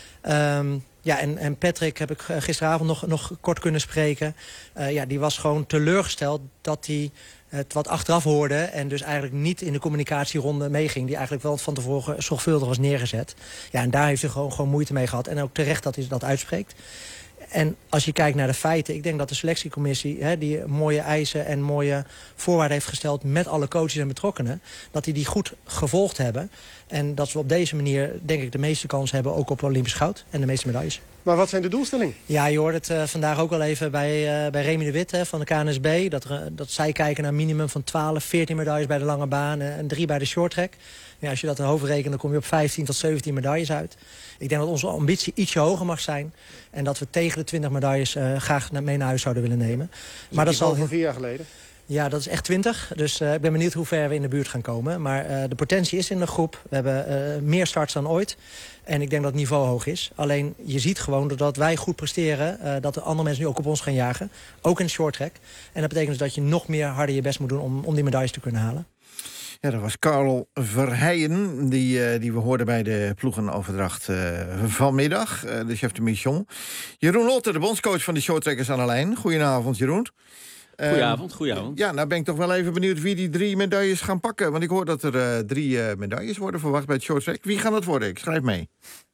Speaker 20: Um, Ja, en, en Patrick heb ik gisteravond nog, nog kort kunnen spreken. Uh, ja, die was gewoon teleurgesteld dat hij het wat achteraf hoorde en dus eigenlijk niet in de communicatieronde meeging, die eigenlijk wel van tevoren zorgvuldig was neergezet. Ja, en daar heeft hij gewoon, gewoon moeite mee gehad. En ook terecht dat hij dat uitspreekt. En als je kijkt naar de feiten, ik denk dat de selectiecommissie, hè, die mooie eisen en mooie voorwaarden heeft gesteld met alle coaches en betrokkenen, dat die die goed gevolgd hebben. En dat we op deze manier, denk ik, de meeste kans hebben ook op Olympisch goud en de meeste medailles.
Speaker 7: Maar wat zijn de doelstellingen?
Speaker 20: Ja, je hoorde het uh, vandaag ook al even bij, uh, bij Remy de Wit hè, van de K N S B. Dat, uh, dat zij kijken naar een minimum van twaalf, veertien medailles bij de lange baan uh, en drie bij de shorttrack. Ja, als je dat hoofdrekent, dan kom je op vijftien tot zeventien medailles uit. Ik denk dat onze ambitie ietsje hoger mag zijn. En dat we tegen de twintig medailles uh, graag mee naar huis zouden willen nemen.
Speaker 7: Dus
Speaker 20: maar dat is al
Speaker 7: voor vier jaar geleden?
Speaker 20: Ja, dat is echt twintig. Dus uh, ik ben benieuwd hoe ver we in de buurt gaan komen. Maar uh, de potentie is in de groep. We hebben uh, meer starts dan ooit. En ik denk dat het niveau hoog is. Alleen je ziet gewoon doordat wij goed presteren, Uh, dat de andere mensen nu ook op ons gaan jagen. Ook in de short track. En dat betekent dus dat je nog meer harder je best moet doen om, om die medailles te kunnen halen.
Speaker 5: Ja, dat was Karel Verheijen, die, uh, die we hoorden bij de ploegenoverdracht uh, vanmiddag. Uh, de chef de mission. Jeroen Lotte, de bondscoach van de shorttrackers aan de lijn. Goedenavond, Jeroen.
Speaker 21: Goedenavond, goedenavond.
Speaker 5: Ja, nou ben ik toch wel even benieuwd wie die drie medailles gaan pakken. Want ik hoor dat er uh, drie uh, medailles worden verwacht bij het shorttrack. Wie gaan dat worden? Ik schrijf mee.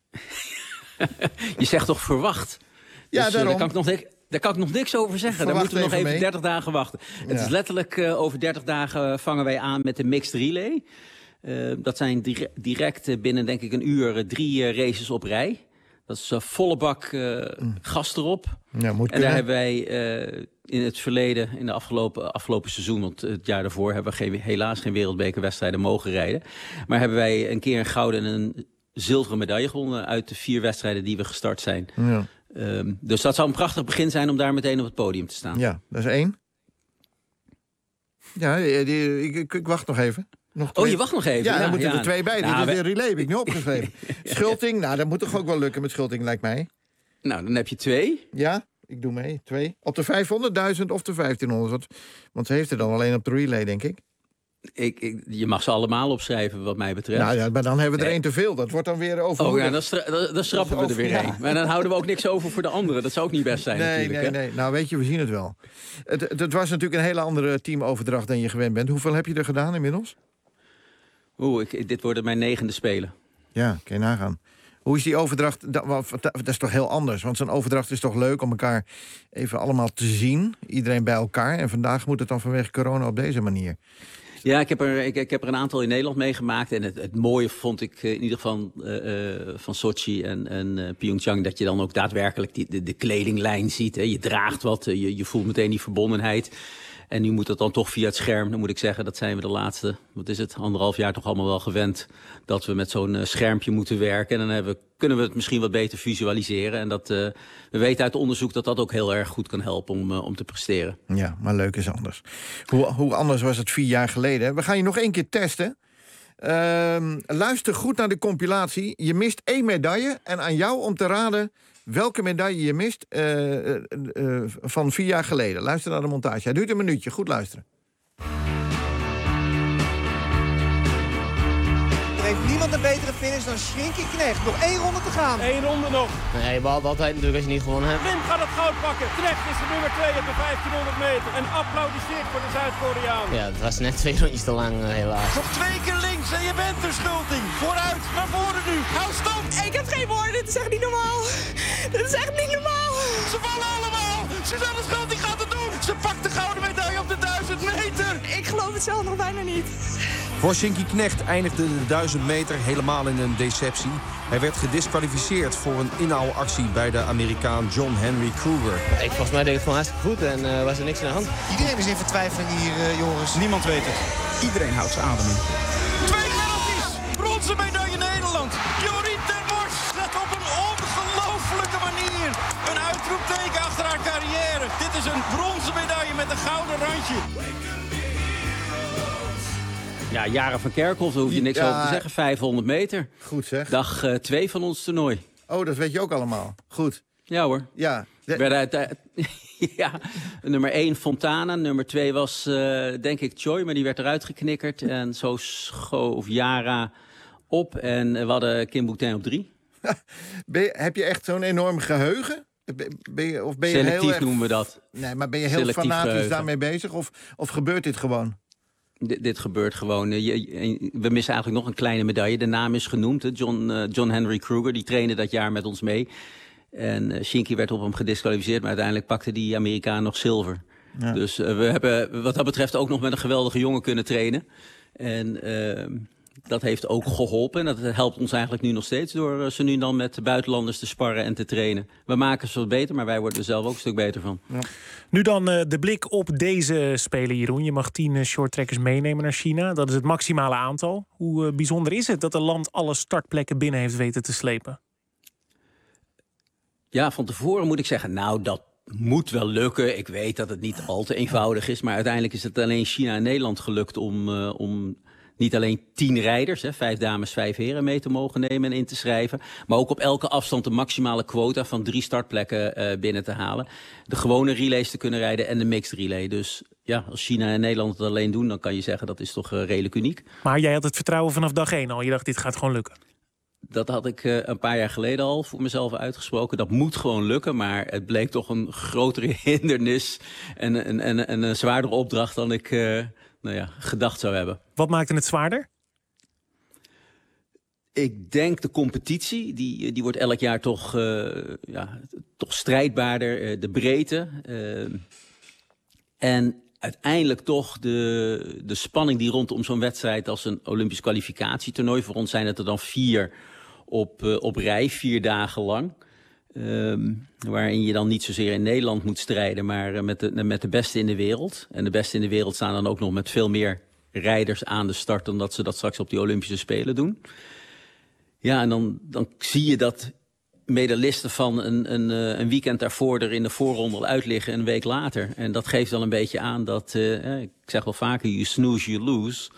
Speaker 21: Je zegt toch verwacht?
Speaker 5: Ja,
Speaker 21: dus,
Speaker 5: daarom.
Speaker 21: Uh, daar, kan ik nog niks, daar kan ik nog niks over zeggen. Daar moeten we nog even mee. dertig dagen wachten. Ja. Het is letterlijk uh, over dertig dagen vangen wij aan met de mixed relay. Uh, dat zijn dire direct uh, binnen denk ik een uur uh, drie uh, races op rij. Dat is uh, volle bak uh, mm. gas erop.
Speaker 5: Ja, moet
Speaker 21: en daar hebben wij uh, in het verleden, in de afgelopen, afgelopen seizoen, want het jaar daarvoor hebben we geen, helaas geen wereldbekerwedstrijden mogen rijden. Maar hebben wij een keer een gouden en een zilveren medaille gewonnen uit de vier wedstrijden die we gestart zijn.
Speaker 5: Ja.
Speaker 21: Um, dus dat zou een prachtig begin zijn om daar meteen op het podium te staan.
Speaker 5: Ja, dat is één. Ja, die, die, ik, ik, ik wacht nog even. Nog twee...
Speaker 21: Oh, je wacht nog even.
Speaker 5: Ja,
Speaker 21: ja
Speaker 5: dan moeten
Speaker 21: ja.
Speaker 5: er twee bij.
Speaker 21: Nou,
Speaker 5: Dit is
Speaker 21: we...
Speaker 5: een relay, heb ik niet opgeschreven. Schulting, nou, dat moet toch ook wel lukken met Schulting, lijkt mij.
Speaker 21: Nou, dan heb je twee.
Speaker 5: Ja, ik doe mee. Twee. Op de vijfhonderdduizend of de vijftienhonderd. Want ze heeft er dan alleen op de relay, denk ik.
Speaker 21: Ik, ik, je mag ze allemaal opschrijven, wat mij betreft.
Speaker 5: Nou ja, maar dan hebben we er
Speaker 21: nee.
Speaker 5: één te veel. Dat wordt dan weer over.
Speaker 21: Oh ja, dan, stra dan, dan schrappen we er weer
Speaker 5: ja.
Speaker 21: één. Maar dan houden we ook niks over voor de anderen. Dat zou ook niet best zijn
Speaker 5: nee,
Speaker 21: natuurlijk.
Speaker 5: Nee,
Speaker 21: hè?
Speaker 5: nee, nou weet je, we zien het wel. Het, het, het was natuurlijk een hele andere teamoverdracht dan je gewend bent. Hoeveel heb je er gedaan inmiddels?
Speaker 21: Oeh, ik, dit wordt mijn negende spelen.
Speaker 5: Ja, kan je nagaan. Hoe is die overdracht? Dat, dat is toch heel anders? Want zo'n overdracht is toch leuk om elkaar even allemaal te zien. Iedereen bij elkaar. En vandaag moet het dan vanwege corona op deze manier.
Speaker 21: Ja, ik heb er, ik, ik heb er een aantal in Nederland meegemaakt. En het, het mooie vond ik in ieder geval uh, uh, van Sochi en, en uh, Pyeongchang... dat je dan ook daadwerkelijk die, de, de kledinglijn ziet. Hè. Je draagt wat, je, je voelt meteen die verbondenheid. En nu moet dat dan toch via het scherm. Dan moet ik zeggen, dat zijn we de laatste, wat is het, anderhalf jaar toch allemaal wel gewend. Dat we met zo'n uh, schermpje moeten werken. En dan hebben we, kunnen we het misschien wat beter visualiseren. En dat, uh, we weten uit onderzoek dat dat ook heel erg goed kan helpen om, uh, om te presteren.
Speaker 5: Ja, maar leuk is anders. Hoe, hoe anders was het vier jaar geleden? We gaan je nog één keer testen. Uh, luister goed naar de compilatie. Je mist één medaille. En aan jou om te raden welke medaille je mist uh, uh, uh, van vier jaar geleden. Luister naar de montage. Hij duurt een minuutje. Goed luisteren.
Speaker 6: Er heeft niemand een betere finish dan Shinky Knecht. Nog één ronde te gaan.
Speaker 22: Eén ronde nog.
Speaker 23: Nee, je behaalt altijd natuurlijk als je niet gewonnen hebt.
Speaker 22: Wim gaat het goud pakken. Knecht is de nummer twee op de vijftienhonderd meter. En applaudisseert voor de Zuid-Koreaan.
Speaker 23: Ja, het was net twee rondjes te lang, uh, helaas.
Speaker 22: Nog twee keer links en je bent er, Schulting. Vooruit, naar voren nu. Hou stand.
Speaker 24: Ik heb geen woorden, dit is echt niet normaal. Dit is echt niet normaal.
Speaker 22: Ze vallen allemaal. Suzanne Schulting gaat het doen. Ze pakt de gouden medaille op de duizend meter.
Speaker 24: Ik geloof het zelf nog bijna niet.
Speaker 25: Voor Shinky Knecht eindigde de duizend meter helemaal in een deceptie. Hij werd gediskwalificeerd voor een inhaalactie bij de Amerikaan John Henry Kruger.
Speaker 23: Ik, volgens mij deed ik het gewoon hartstikke goed en uh, was er niks aan de hand.
Speaker 6: Iedereen is in vertwijfeling hier, uh, Joris.
Speaker 22: Niemand weet het. Iedereen houdt zijn adem in. Twee penalties. Bronzen medaille Nederland. Jorien ter Mors zet op een ongelofelijke manier een uitroepteken achter haar carrière. Dit is een bronzen medaille met een gouden randje.
Speaker 21: Ja, Jaren van Kerkhoff, daar hoef je niks ja, over te zeggen. vijfhonderd meter.
Speaker 5: Goed zeg.
Speaker 21: Dag uh, twee van ons toernooi.
Speaker 5: Oh, dat weet je ook allemaal. Goed.
Speaker 21: Ja hoor.
Speaker 5: Ja.
Speaker 21: De... Werd uit, ja, nummer één Fontana. Nummer twee was uh, denk ik Choi, maar die werd eruit geknikkerd. En zo schoof Jara op. En we hadden Kim Boutin op drie.
Speaker 5: ben je, heb je echt zo'n enorm geheugen? Ben je, of ben je
Speaker 21: Selectief
Speaker 5: heel erg...
Speaker 21: noemen we dat.
Speaker 5: Nee, maar ben je heel
Speaker 21: Selectief
Speaker 5: fanatisch
Speaker 21: geheugen.
Speaker 5: daarmee bezig? Of, of gebeurt dit gewoon?
Speaker 21: D dit gebeurt gewoon. Je, je, we missen eigenlijk nog een kleine medaille. De naam is genoemd. Hè? John, uh, John Henry Kruger, die trainde dat jaar met ons mee. En uh, Shinky werd op hem gedisqualificeerd, maar uiteindelijk pakte die Amerikaan nog zilver. Ja. Dus uh, we hebben wat dat betreft ook nog met een geweldige jongen kunnen trainen. En uh, dat heeft ook geholpen. En dat helpt ons eigenlijk nu nog steeds door uh, ze nu dan met buitenlanders te sparren en te trainen. We maken ze wat beter, maar wij worden er zelf ook een stuk beter van.
Speaker 4: Ja. Nu dan uh, de blik op deze Spelen, Jeroen. Je mag tien uh, shorttrackers meenemen naar China. Dat is het maximale aantal. Hoe uh, bijzonder is het dat een land alle startplekken binnen heeft weten te slepen?
Speaker 21: Ja, van tevoren moet ik zeggen, nou dat moet wel lukken. Ik weet dat het niet al te eenvoudig is. Maar uiteindelijk is het alleen China en Nederland gelukt om... Uh, om niet alleen tien rijders, hè, vijf dames, vijf heren mee te mogen nemen en in te schrijven. Maar ook op elke afstand de maximale quota van drie startplekken uh, binnen te halen. De gewone relays te kunnen rijden en de mixed relay. Dus ja, als China en Nederland het alleen doen, dan kan je zeggen dat is toch uh, redelijk uniek.
Speaker 4: Maar jij had het vertrouwen vanaf dag één al. Je dacht, dit gaat gewoon lukken.
Speaker 21: Dat had ik uh, een paar jaar geleden al voor mezelf uitgesproken. Dat moet gewoon lukken, maar het bleek toch een grotere hindernis en, en, en, en een zwaardere opdracht dan ik... Uh, nou ja, gedacht zou hebben.
Speaker 4: Wat maakte het zwaarder?
Speaker 21: Ik denk de competitie, die, die wordt elk jaar toch, uh, ja, toch strijdbaarder. Uh, de breedte. Uh, en uiteindelijk toch de, de spanning die rondom zo'n wedstrijd als een Olympisch kwalificatietoernooi. Voor ons zijn het er dan vier op, uh, op rij, vier dagen lang. Um, waarin je dan niet zozeer in Nederland moet strijden, maar uh, met, de, met de beste in de wereld. En de beste in de wereld staan dan ook nog met veel meer rijders aan de start dan dat ze dat straks op die Olympische Spelen doen. Ja, en dan, dan zie je dat medalisten van een, een, een weekend daarvoor er in de voorronde al uit liggen een week later. En dat geeft wel een beetje aan dat, uh, ik zeg wel vaker, you snooze, you lose.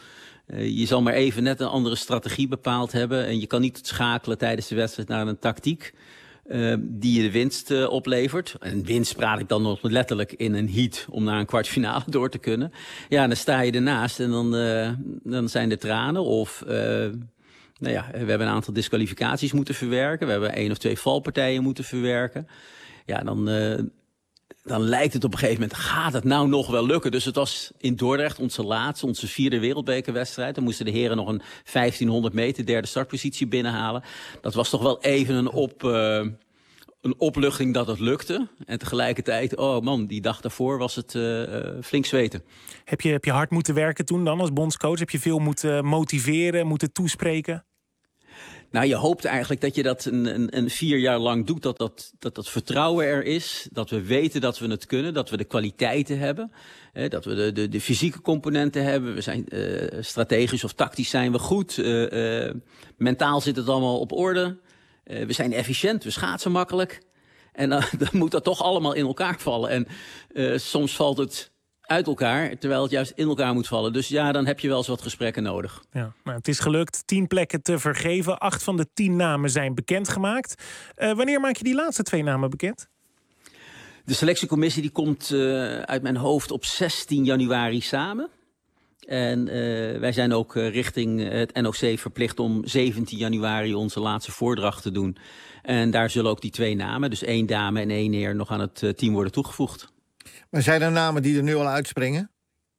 Speaker 21: Uh, je zal maar even net een andere strategie bepaald hebben. En je kan niet schakelen tijdens de wedstrijd naar een tactiek uh, die je de winst uh, oplevert. En winst praat ik dan nog letterlijk in een heat om naar een kwartfinale door te kunnen. Ja, dan sta je ernaast en dan, uh, dan zijn er tranen of... Uh, nou ja, we hebben een aantal disqualificaties moeten verwerken. We hebben één of twee valpartijen moeten verwerken. Ja, dan... Uh, Dan lijkt het op een gegeven moment, gaat het nou nog wel lukken? Dus het was in Dordrecht onze laatste, onze vierde wereldbekerwedstrijd. Dan moesten de heren nog een vijftienhonderd meter derde startpositie binnenhalen. Dat was toch wel even een, op, uh, een opluchting dat het lukte. En tegelijkertijd, oh man, die dag daarvoor was het uh, flink zweten.
Speaker 4: Heb je, heb je hard moeten werken toen dan als bondscoach? Heb je veel moeten motiveren, moeten toespreken?
Speaker 21: Nou, je hoopt eigenlijk dat je dat een, een, een vier jaar lang doet. Dat dat, dat dat vertrouwen er is. Dat we weten dat we het kunnen. Dat we de kwaliteiten hebben. Hè, dat we de, de, de fysieke componenten hebben. We zijn uh, strategisch of tactisch zijn we goed. Uh, uh, mentaal zit het allemaal op orde. Uh, we zijn efficiënt. We schaatsen makkelijk. En uh, dan moet dat toch allemaal in elkaar vallen. En uh, soms valt het uit elkaar, terwijl het juist in elkaar moet vallen. Dus ja, dan heb je wel eens wat gesprekken nodig.
Speaker 4: Ja, maar het is gelukt tien plekken te vergeven. Acht van de tien namen zijn bekendgemaakt. Uh, wanneer maak je die laatste twee namen bekend?
Speaker 21: De selectiecommissie die komt uh, uit mijn hoofd op zestien januari samen. En uh, wij zijn ook uh, richting het N O C verplicht om zeventien januari onze laatste voordracht te doen. En daar zullen ook die twee namen, dus één dame en één heer, nog aan het uh, team worden toegevoegd.
Speaker 5: Maar zijn er namen die er nu al uitspringen?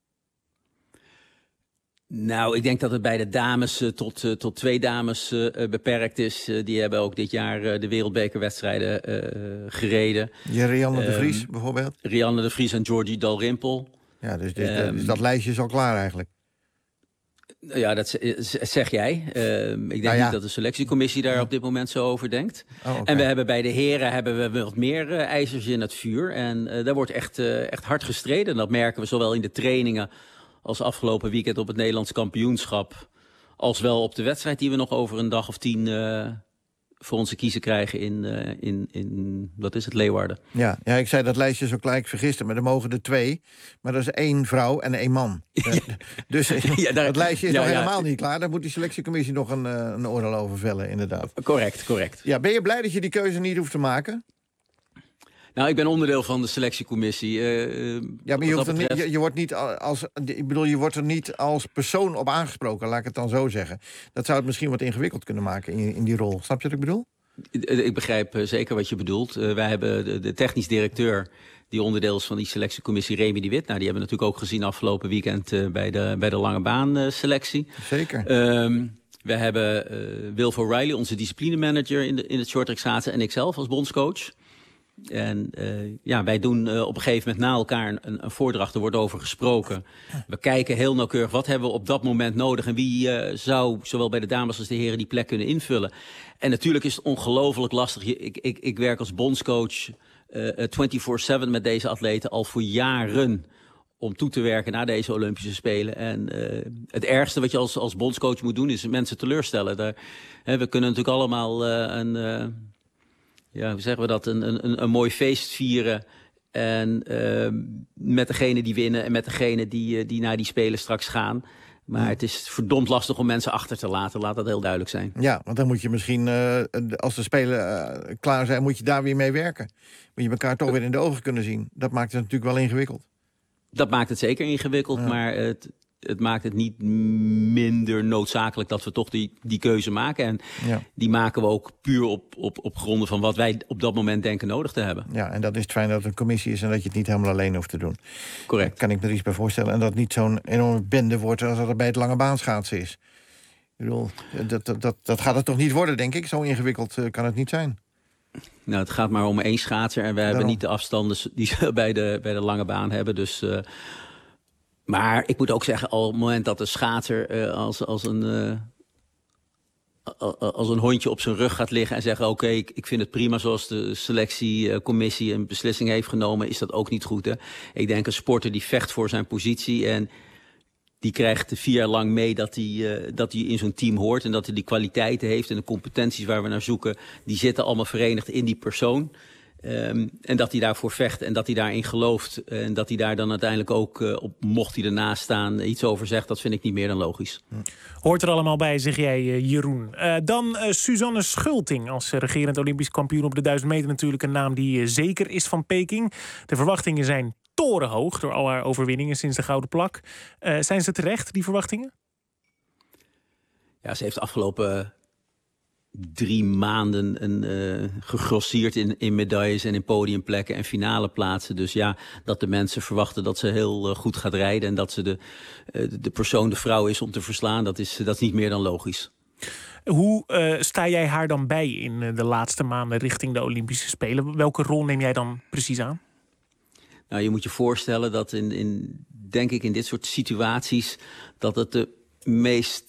Speaker 21: Nou, ik denk dat het bij de dames uh, tot, uh, tot twee dames uh, beperkt is. Uh, die hebben ook dit jaar uh, de wereldbekerwedstrijden uh, gereden.
Speaker 5: Ja, Rianne de Vries
Speaker 21: um,
Speaker 5: bijvoorbeeld?
Speaker 21: Rianne de Vries en Georgie Dalrymple.
Speaker 5: Ja, dus, dit,
Speaker 21: um,
Speaker 5: dus dat lijstje is al klaar eigenlijk.
Speaker 21: Ja, dat zeg jij. Uh, ik denk nou ja. niet dat de selectiecommissie daar ja. op dit moment zo over denkt. Oh, okay. En we hebben bij de heren hebben we wat meer uh, ijzers in het vuur. En uh, daar wordt echt, uh, echt hard gestreden. En dat merken we zowel in de trainingen als afgelopen weekend op het Nederlands kampioenschap. Als wel op de wedstrijd die we nog over een dag of tien uh, voor onze kiezen krijgen in, uh, in, in, wat is het, Leeuwarden.
Speaker 5: Ja, ja, ik zei dat lijstje zo gelijk vergisten, maar er mogen er twee. Maar dat is één vrouw en één man. Ja. Dus ja, daar, het lijstje is ja, nog ja. helemaal niet klaar. Daar moet die selectiecommissie nog een, een oordeel over vellen, inderdaad.
Speaker 21: Correct, correct.
Speaker 5: Ja, ben je blij dat je die keuze niet hoeft te maken?
Speaker 21: Nou, ik ben onderdeel van de selectiecommissie. Uh,
Speaker 5: ja, maar je, hoeft er niet, je, je wordt niet als, ik bedoel, je wordt er niet als persoon op aangesproken, laat ik het dan zo zeggen. Dat zou het misschien wat ingewikkeld kunnen maken in, in die rol. Snap je wat ik bedoel?
Speaker 21: Ik begrijp zeker wat je bedoelt. Uh, wij hebben de, de technisch directeur, die onderdeel is van die selectiecommissie, Remy de Wit. Nou, die hebben we natuurlijk ook gezien afgelopen weekend uh, bij, de, bij de lange baan uh, selectie.
Speaker 5: Zeker.
Speaker 21: Um, we hebben uh, Wilf O'Reilly, onze disciplinemanager in, de, in het shorttrack schaatsen, en ikzelf als bondscoach. En uh, ja, wij doen uh, op een gegeven moment na elkaar een, een voordracht. Er wordt over gesproken. We kijken heel nauwkeurig wat hebben we op dat moment nodig. En wie uh, zou zowel bij de dames als de heren die plek kunnen invullen. En natuurlijk is het ongelooflijk lastig. Ik, ik, ik werk als bondscoach uh, vierentwintig zeven met deze atleten al voor jaren om toe te werken naar deze Olympische Spelen. En uh, het ergste wat je als, als bondscoach moet doen is mensen teleurstellen. Daar, hè, we kunnen natuurlijk allemaal uh, een... Uh, Ja, hoe zeggen we dat? Een, een, een mooi feest vieren. En uh, met degene die winnen en met degene die, die naar die Spelen straks gaan. Maar het is verdomd lastig om mensen achter te laten. Laat dat heel duidelijk zijn.
Speaker 5: Ja, want dan moet je misschien, uh, als de Spelen uh, klaar zijn, moet je daar weer mee werken. Moet je elkaar toch weer in de ogen kunnen zien. Dat maakt het natuurlijk wel ingewikkeld.
Speaker 21: Dat maakt het zeker ingewikkeld, ja. maar het, het maakt het niet minder noodzakelijk dat we toch die, die keuze maken. En ja. die maken we ook puur op, op, op gronden van wat wij op dat moment denken nodig te hebben.
Speaker 5: Ja, en dat is het fijn dat het een commissie is en dat je het niet helemaal alleen hoeft te doen.
Speaker 21: Correct.
Speaker 5: Daar kan ik me er iets bij voorstellen. En dat het niet zo'n enorme bende wordt als dat het bij het lange baanschaatsen is. Ik bedoel, dat, dat, dat, dat gaat het toch niet worden, denk ik? Zo ingewikkeld uh, kan het niet zijn.
Speaker 21: Nou, het gaat maar om één schaatser. En we Daarom. hebben niet de afstanden die ze bij de, bij de lange baan hebben. Dus, uh, maar ik moet ook zeggen, op het moment dat de schaatser uh, als, als, een, uh, als een hondje op zijn rug gaat liggen en zeggen, oké, okay, ik, ik vind het prima zoals de selectiecommissie een beslissing heeft genomen, is dat ook niet goed. Hè? Ik denk een sporter die vecht voor zijn positie en die krijgt vier jaar lang mee dat hij, uh, dat hij in zo'n team hoort en dat hij die kwaliteiten heeft en de competenties waar we naar zoeken, die zitten allemaal verenigd in die persoon. Um, en dat hij daarvoor vecht en dat hij daarin gelooft. En dat hij daar dan uiteindelijk ook, uh, op, mocht hij ernaast staan, iets over zegt. Dat vind ik niet meer dan logisch.
Speaker 4: Hoort er allemaal bij, zeg jij, uh, Jeroen. Uh, dan uh, Suzanne Schulting als uh, regerend Olympisch kampioen op de duizend meter. Natuurlijk een naam die uh, zeker is van Peking. De verwachtingen zijn torenhoog door al haar overwinningen sinds de gouden plak. Uh, zijn ze terecht, die verwachtingen?
Speaker 21: Ja, ze heeft afgelopen drie maanden een, uh, gegrosseerd in, in medailles en in podiumplekken en finale plaatsen. Dus ja, dat de mensen verwachten dat ze heel uh, goed gaat rijden en dat ze de, uh, de persoon, de vrouw is om te verslaan, dat is, dat is niet meer dan logisch.
Speaker 4: Hoe uh, sta jij haar dan bij in uh, de laatste maanden richting de Olympische Spelen? Welke rol neem jij dan precies aan?
Speaker 21: Nou, je moet je voorstellen dat in, in denk ik in dit soort situaties dat het de meest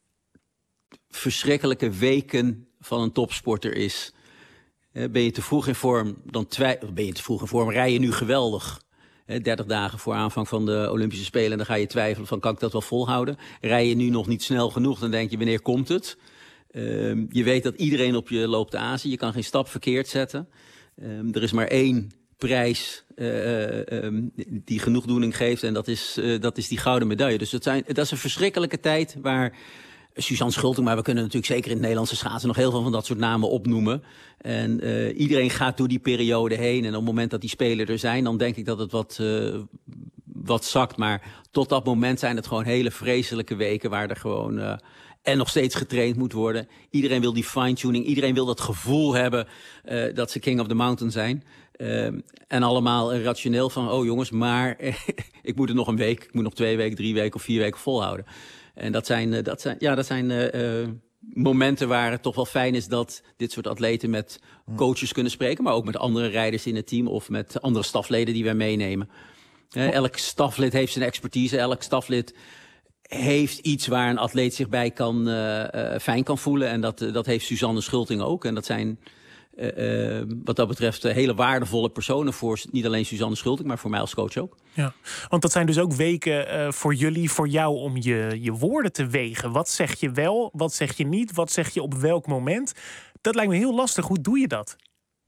Speaker 21: verschrikkelijke weken van een topsporter is. Ben je te vroeg in vorm, dan twij- ben je te vroeg in vorm, rij je nu geweldig. dertig dagen voor aanvang van de Olympische Spelen en dan ga je twijfelen van kan ik dat wel volhouden. Rij je nu nog niet snel genoeg, dan denk je wanneer komt het? Uh, je weet dat iedereen op je loopt te azen, je kan geen stap verkeerd zetten. Uh, er is maar één prijs uh, um, die genoegdoening geeft en dat is, uh, dat is die gouden medaille. Dus dat, zijn, dat is een verschrikkelijke tijd waar Suzanne Schulting, maar we kunnen natuurlijk zeker in het Nederlandse schaatsen nog heel veel van dat soort namen opnoemen. En uh, iedereen gaat door die periode heen. En op het moment dat die spelen er zijn, dan denk ik dat het wat, uh, wat zakt. Maar tot dat moment zijn het gewoon hele vreselijke weken waar er gewoon uh, en nog steeds getraind moet worden. Iedereen wil die fine-tuning, iedereen wil dat gevoel hebben uh, dat ze king of the mountain zijn. Uh, en allemaal rationeel van, oh jongens, maar ik moet er nog een week, ik moet nog twee weken, drie weken of vier weken volhouden. En dat zijn, dat zijn, ja, dat zijn uh, uh, momenten waar het toch wel fijn is dat dit soort atleten met coaches kunnen spreken, maar ook met andere rijders in het team of met andere stafleden die wij meenemen. Uh, elk staflid heeft zijn expertise, elk staflid heeft iets waar een atleet zich bij kan, uh, uh, fijn kan voelen. En dat, uh, dat heeft Suzanne Schulting ook. En dat zijn Uh, uh, wat dat betreft uh, hele waardevolle personen voor niet alleen Suzanne Schulting, maar voor mij als coach ook.
Speaker 4: Ja, want dat zijn dus ook weken uh, voor jullie, voor jou om je, je woorden te wegen. Wat zeg je wel, wat zeg je niet, wat zeg je op welk moment? Dat lijkt me heel lastig. Hoe doe je dat?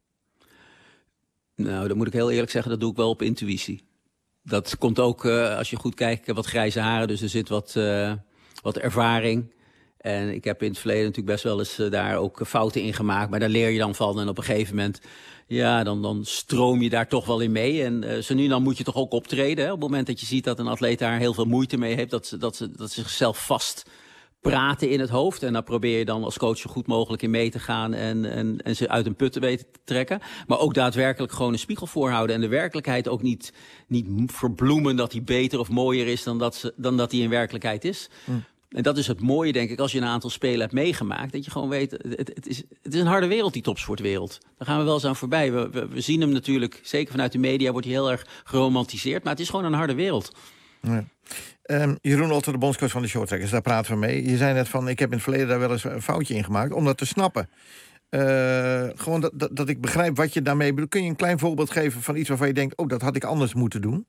Speaker 21: Nou, dan moet ik heel eerlijk zeggen, dat doe ik wel op intuïtie. Dat komt ook, uh, als je goed kijkt, wat grijze haren, dus er zit wat, uh, wat ervaring. En ik heb in het verleden natuurlijk best wel eens uh, daar ook fouten in gemaakt. Maar daar leer je dan van. En op een gegeven moment, ja, dan, dan stroom je daar toch wel in mee. En uh, zo nu en dan moet je toch ook optreden. Hè? Op het moment dat je ziet dat een atleet daar heel veel moeite mee heeft. Dat ze, dat ze, dat ze zichzelf vast praten in het hoofd. En daar probeer je dan als coach zo goed mogelijk in mee te gaan. En, en, en ze uit een put te weten te trekken. Maar ook daadwerkelijk gewoon een spiegel voorhouden. En de werkelijkheid ook niet, niet verbloemen dat hij beter of mooier is dan dat, ze, dan dat hij in werkelijkheid is. Mm. En dat is het mooie, denk ik, als je een aantal spelen hebt meegemaakt. Dat je gewoon weet, het, het, is, het is een harde wereld, die topsportwereld. Daar gaan we wel eens aan voorbij. We, we, we zien hem natuurlijk, zeker vanuit de media, wordt hij heel erg geromantiseerd. Maar het is gewoon een harde wereld.
Speaker 5: Ja. Um, Jeroen Otter, de bondscoach van de shorttrackers, daar praten we mee. Je zei net van, ik heb in het verleden daar wel eens een foutje in gemaakt. Om dat te snappen. Uh, gewoon dat, dat, dat ik begrijp wat je daarmee bedoelt. Kun je een klein voorbeeld geven van iets waarvan je denkt, oh, dat had ik anders moeten doen?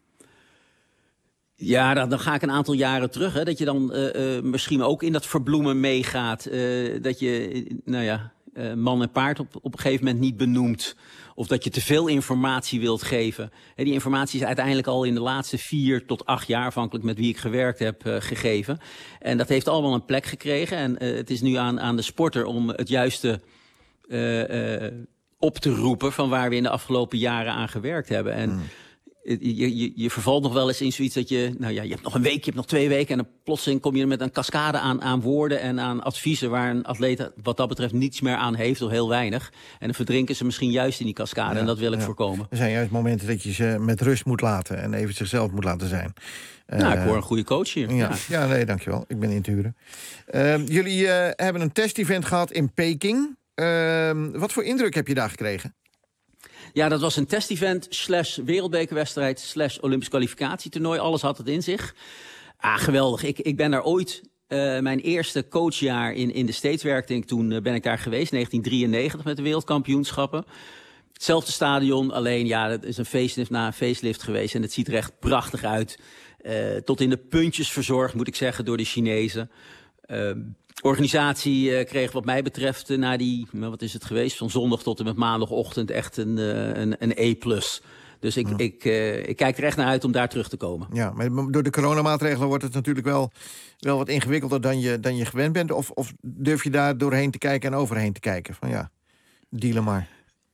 Speaker 21: Ja, dan, dan ga ik een aantal jaren terug. Hè, dat je dan uh, uh, misschien ook in dat verbloemen meegaat. Uh, dat je, nou ja, uh, man en paard op, op een gegeven moment niet benoemt. Of dat je te veel informatie wilt geven. Hè, die informatie is uiteindelijk al in de laatste vier tot acht jaar, afhankelijk met wie ik gewerkt heb, uh, gegeven. En dat heeft allemaal een plek gekregen. En uh, het is nu aan, aan de sporter om het juiste uh, uh, op te roepen van waar we in de afgelopen jaren aan gewerkt hebben. En mm. Je, je, je vervalt nog wel eens in zoiets dat je, nou ja, je hebt nog een week, je hebt nog twee weken en dan plotseling kom je met een cascade aan, aan woorden en aan adviezen waar een atleet wat dat betreft niets meer aan heeft of heel weinig. En dan verdrinken ze misschien juist in die cascade ja, en dat wil ik ja. voorkomen.
Speaker 5: Er zijn juist momenten dat je ze met rust moet laten en even zichzelf moet laten zijn.
Speaker 21: Nou, uh, ik hoor een goede coach hier.
Speaker 5: Ja, ja. ja nee, dankjewel. Ik ben in te huren. Uh, jullie uh, hebben een test-event gehad in Peking. Uh, wat voor indruk heb je daar gekregen?
Speaker 21: Ja, dat was een test-event slash wereldbekerwedstrijd slash Olympisch kwalificatietoernooi. Alles had het in zich. Ah, geweldig. Ik, ik ben daar ooit, uh, mijn eerste coachjaar in, in de States werkte ik. Toen uh, ben ik daar geweest, negentien drieënnegentig met de wereldkampioenschappen. Hetzelfde stadion, alleen ja, het is een facelift na een facelift geweest. En het ziet er echt prachtig uit. Uh, tot in de puntjes verzorgd, moet ik zeggen, door de Chinezen. Uh, organisatie uh, kreeg wat mij betreft uh, na die, uh, wat is het geweest, van zondag tot en met maandagochtend echt een, uh, een, een E plus. Dus ik, ja. ik, uh, ik kijk er echt naar uit om daar terug te komen.
Speaker 5: Ja, maar door de coronamaatregelen wordt het natuurlijk wel, wel wat ingewikkelder dan je, dan je gewend bent. Of, of durf je daar doorheen te kijken en overheen te kijken? Van ja, dealen maar.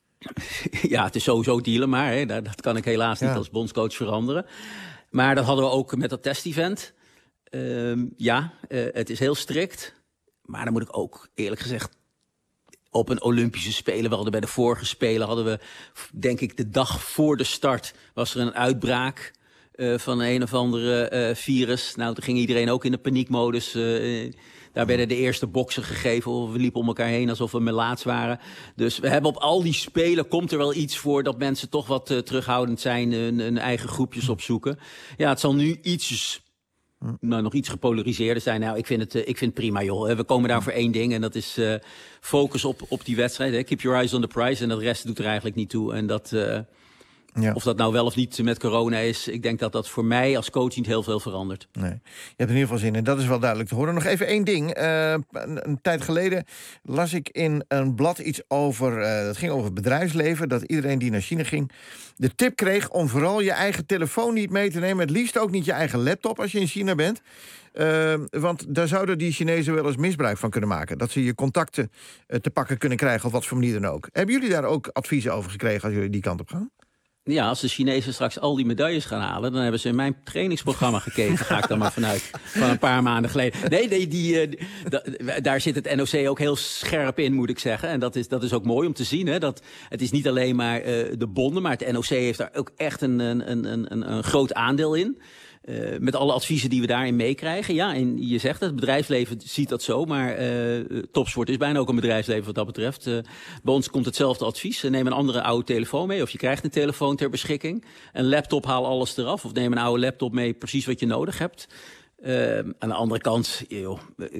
Speaker 21: Ja, het is sowieso dealen maar. Hè. Dat, dat kan ik helaas niet ja. als bondscoach veranderen. Maar dat hadden we ook met dat test-event. Uh, ja, uh, het is heel strikt. Maar dan moet ik ook eerlijk gezegd op een Olympische Spelen. We hadden bij de vorige Spelen hadden we, denk ik, de dag voor de start was er een uitbraak uh, van een of andere uh, virus. Nou, toen ging iedereen ook in de paniekmodus. Uh, daar werden de eerste boksen gegeven. We liepen om elkaar heen alsof we melaats waren. Dus we hebben op al die Spelen komt er wel iets voor dat mensen toch wat uh, terughoudend zijn, hun, hun eigen groepjes opzoeken. Ja, het zal nu ietsjes Nou, nog iets gepolariseerder zijn. Nou, ik vind het, uh, ik vind het prima, joh. We komen daar voor één ding en dat is uh, focus op, op die wedstrijd. Hè. Keep your eyes on the prize en dat rest doet er eigenlijk niet toe. En dat, uh, ja. of dat nou wel of niet met corona is, ik denk dat dat voor mij als coach niet heel veel verandert.
Speaker 5: Nee. Je hebt in ieder geval zin en dat is wel duidelijk te horen. Nog even één ding. Uh, een, een tijd geleden las ik in een blad iets over, uh, dat ging over het bedrijfsleven, dat iedereen die naar China ging de tip kreeg om vooral je eigen telefoon niet mee te nemen. Het liefst ook niet je eigen laptop als je in China bent. Uh, want daar zouden die Chinezen wel eens misbruik van kunnen maken. Dat ze je contacten uh, te pakken kunnen krijgen op wat voor manier dan ook. Hebben jullie daar ook adviezen over gekregen als jullie die kant op gaan?
Speaker 21: Ja, als de Chinezen straks al die medailles gaan halen, dan hebben ze in mijn trainingsprogramma gekeken. Ga ik dan maar vanuit. Van een paar maanden geleden. Nee, nee die, uh, da, daar zit het N O C ook heel scherp in, moet ik zeggen. En dat is, dat is ook mooi om te zien. Hè, dat het is niet alleen maar uh, de bonden, maar het N O C heeft daar ook echt een, een, een, een, een groot aandeel in. Uh, met alle adviezen die we daarin meekrijgen. Ja, en je zegt het, het bedrijfsleven ziet dat zo. Maar uh, topsport is bijna ook een bedrijfsleven wat dat betreft. Uh, bij ons komt hetzelfde advies. Neem een andere oude telefoon mee. Of je krijgt een telefoon ter beschikking. Een laptop, haal alles eraf. Of neem een oude laptop mee, precies wat je nodig hebt. Uh, aan de andere kant, joh,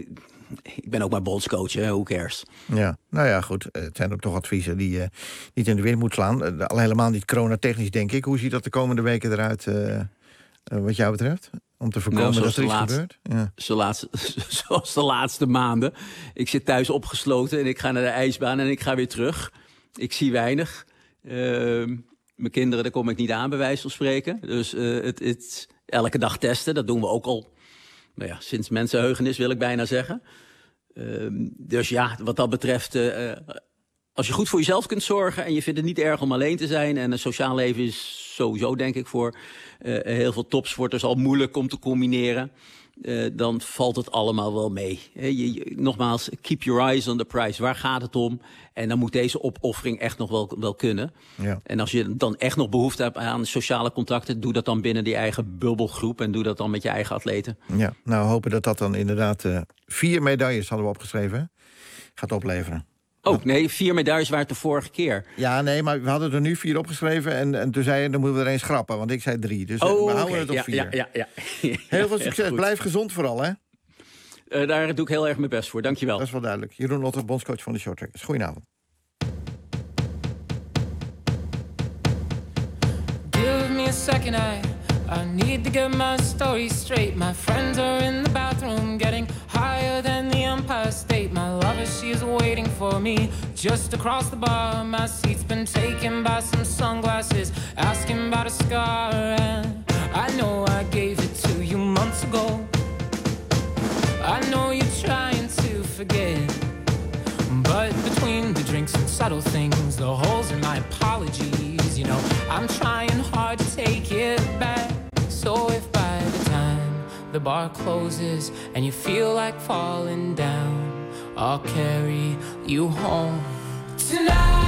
Speaker 21: ik ben ook maar bondscoach, hè, who cares?
Speaker 5: Ja, nou ja, goed. Het zijn ook toch adviezen die je uh, niet in de wind moet slaan. Uh, al helemaal niet coronatechnisch, denk ik. Hoe ziet dat de komende weken eruit? Uh... Uh, wat jou betreft? Om te voorkomen nou, dat er iets laatste, gebeurt? Ja.
Speaker 21: Zo laatste, zoals de laatste maanden. Ik zit thuis opgesloten en ik ga naar de ijsbaan en ik ga weer terug. Ik zie weinig. Uh, mijn kinderen, daar kom ik niet aan, bij wijze van spreken. Dus uh, het, het, elke dag testen, dat doen we ook al nou ja, sinds mensenheugenis, wil ik bijna zeggen. Uh, dus ja, wat dat betreft, Uh, als je goed voor jezelf kunt zorgen en je vindt het niet erg om alleen te zijn, en een sociaal leven is sowieso, denk ik, voor uh, heel veel topsporters al moeilijk om te combineren, uh, dan valt het allemaal wel mee. Je, je, nogmaals, keep your eyes on the prize. Waar gaat het om? En dan moet deze opoffering echt nog wel, wel kunnen. Ja. En als je dan echt nog behoefte hebt aan sociale contacten, doe dat dan binnen die eigen bubbelgroep en doe dat dan met je eigen atleten.
Speaker 5: Ja, nou hopen dat dat dan inderdaad uh, vier medailles hadden we opgeschreven, hè? Gaat opleveren.
Speaker 21: Oh, nee, vier medailles waren het de vorige keer.
Speaker 5: Ja, nee, maar we hadden er nu vier opgeschreven en, en toen zei je, dan moeten we er één schrappen, want ik zei drie. Dus
Speaker 21: oh,
Speaker 5: we houden
Speaker 21: okay.
Speaker 5: het op
Speaker 21: ja,
Speaker 5: vier.
Speaker 21: Ja, ja, ja.
Speaker 5: Heel veel succes. Blijf gezond vooral, hè?
Speaker 21: Uh, daar doe ik heel erg mijn best voor, dankjewel.
Speaker 5: Dat is wel duidelijk. Jeroen Otter, bondscoach van de shorttrackers. Goedenavond.
Speaker 8: Give me a second, I, I need to get my story straight. My friends are in the bathroom getting higher than the Empire State. My lover, she is waiting for me just across the bar. My seat's been taken by some sunglasses, asking about a scar. And I know I gave it to you months ago. I know you're trying to forget, but between the drinks and subtle things, the holes in my apologies, you know, I'm trying hard to take it back. So if by the time the bar closes and you feel like falling down, I'll carry you home tonight.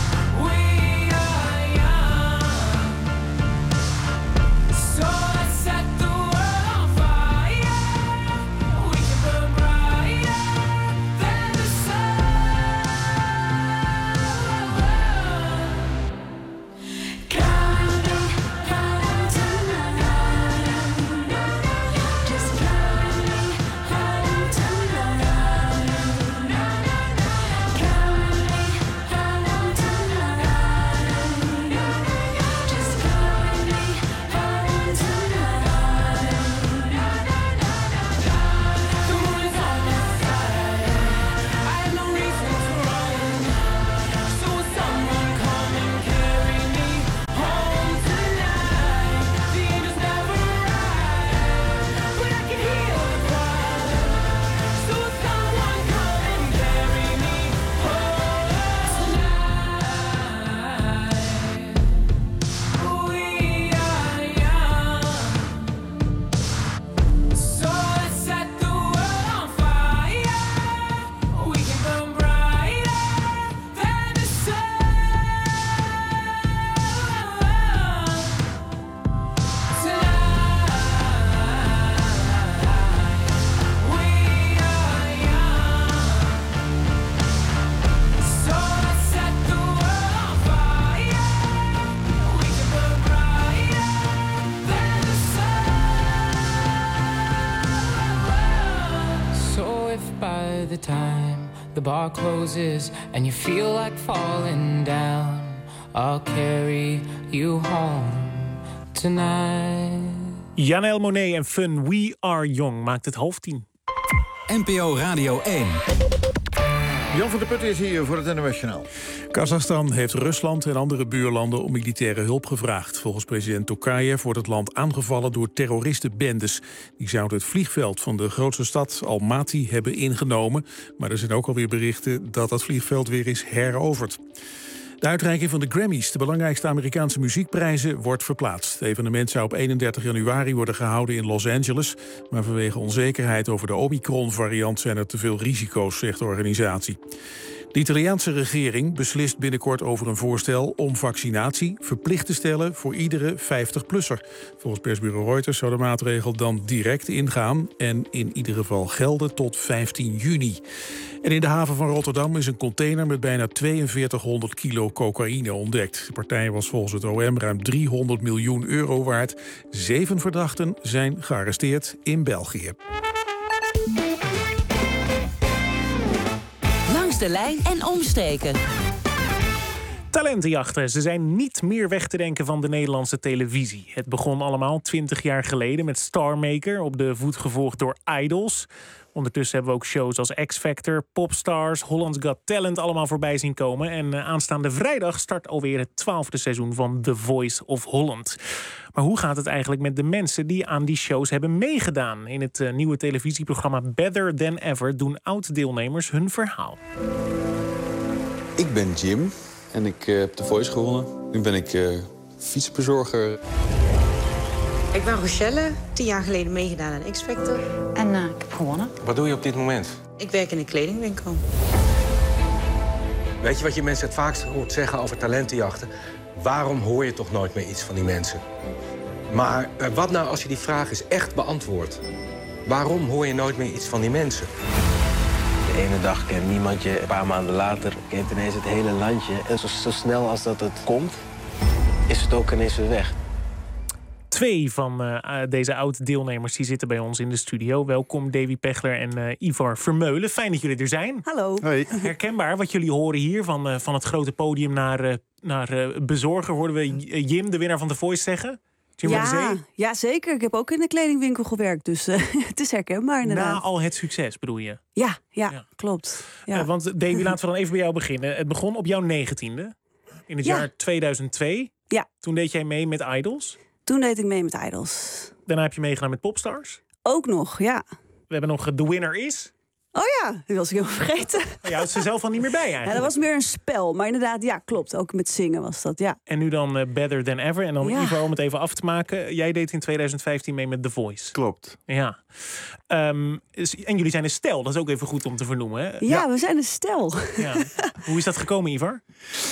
Speaker 8: So the bar closes and you feel like falling down, I'll carry you home tonight.
Speaker 4: Janelle Monáe en Fun, We Are Young maakt het half tien.
Speaker 1: N P O Radio één.
Speaker 5: Jan van der Putten is hier voor het N O S-journaal.
Speaker 2: Kazachstan heeft Rusland en andere buurlanden om militaire hulp gevraagd. Volgens president Tokayev wordt het land aangevallen door terroristenbendes. Die zouden het vliegveld van de grootste stad Almaty hebben ingenomen. Maar er zijn ook alweer berichten dat dat vliegveld weer is heroverd. De uitreiking van de Grammys, de belangrijkste Amerikaanse muziekprijzen, wordt verplaatst. Het evenement zou op eenendertig januari worden gehouden in Los Angeles. Maar vanwege onzekerheid over de Omicron-variant zijn er te veel risico's, zegt de organisatie. De Italiaanse regering beslist binnenkort over een voorstel om vaccinatie verplicht te stellen voor iedere vijftig-plusser. Volgens persbureau Reuters zou de maatregel dan direct ingaan en in ieder geval gelden tot vijftien juni. En in de haven van Rotterdam is een container met bijna tweeënveertighonderd kilo cocaïne ontdekt. De partij was volgens het O M ruim driehonderd miljoen euro waard. Zeven verdachten zijn gearresteerd in België.
Speaker 3: De lijn en omstreken.
Speaker 4: Talentenjachten, ze zijn niet meer weg te denken van de Nederlandse televisie. Het begon allemaal twintig jaar geleden met Star Maker, op de voet gevolgd door Idols. Ondertussen hebben we ook shows als X Factor, Popstars, Holland's Got Talent allemaal voorbij zien komen. En uh, aanstaande vrijdag start alweer het twaalfde seizoen van The Voice of Holland. Maar hoe gaat het eigenlijk met de mensen die aan die shows hebben meegedaan? In het uh, nieuwe televisieprogramma Better Than Ever doen oud-deelnemers hun verhaal.
Speaker 9: Ik ben Jim en ik uh, heb The Voice gewonnen. Nu ben ik uh, fietsbezorger.
Speaker 10: Ik ben Rochelle, tien jaar geleden meegedaan aan X Factor. En uh, ik heb gewonnen.
Speaker 11: Wat doe je op dit moment?
Speaker 10: Ik werk in een kledingwinkel.
Speaker 11: Weet je wat je mensen het vaakst hoort zeggen over talentenjachten? Waarom hoor je toch nooit meer iets van die mensen? Maar uh, wat nou als je die vraag eens echt beantwoordt? Waarom hoor je nooit meer iets van die mensen?
Speaker 23: De ene dag kent niemand je, een paar maanden later kent ineens het hele landje. En zo, zo snel als dat het komt, is het ook ineens weer weg.
Speaker 4: Twee van uh, deze oud-deelnemers die zitten bij ons in de studio. Welkom Davy Pechler en uh, Ivar Vermeulen. Fijn dat jullie er zijn.
Speaker 12: Hallo.
Speaker 5: Hoi.
Speaker 4: Herkenbaar wat jullie horen hier van, uh, van het grote podium naar, uh, naar uh, bezorger. Hoorden we Jim, de winnaar van The Voice, zeggen? Jim
Speaker 12: ja, ja, zeker. Ik heb ook in de kledingwinkel gewerkt. Dus uh, het is herkenbaar inderdaad.
Speaker 4: Na al het succes bedoel je?
Speaker 12: Ja, ja, ja. klopt. Ja.
Speaker 4: Uh, want Davy, laten we dan even bij jou beginnen. Het begon op jouw negentiende. In het ja. jaar tweeduizend twee.
Speaker 12: Ja.
Speaker 4: Toen deed jij mee met Idols.
Speaker 12: Toen deed ik mee met Idols.
Speaker 4: Daarna heb je meegedaan met Popstars.
Speaker 12: Ook nog, ja.
Speaker 4: We hebben nog The Winner Is.
Speaker 12: Oh ja, die was ik helemaal vergeten.
Speaker 4: Je houdt ze zelf al niet meer bij eigenlijk.
Speaker 12: Ja, dat was meer een spel. Maar inderdaad, ja, klopt. Ook met zingen was dat, ja.
Speaker 4: En nu dan uh, Better Than Ever. En dan
Speaker 12: ja.
Speaker 4: Ivo, om het even af te maken. Jij deed in tweeduizend vijftien mee met The Voice.
Speaker 13: Klopt.
Speaker 4: Ja. Um, en jullie zijn een stel. Dat is ook even goed om te vernoemen, hè?
Speaker 12: Ja, ja. we zijn een stel.
Speaker 4: Ja. Hoe is dat gekomen, Ivar?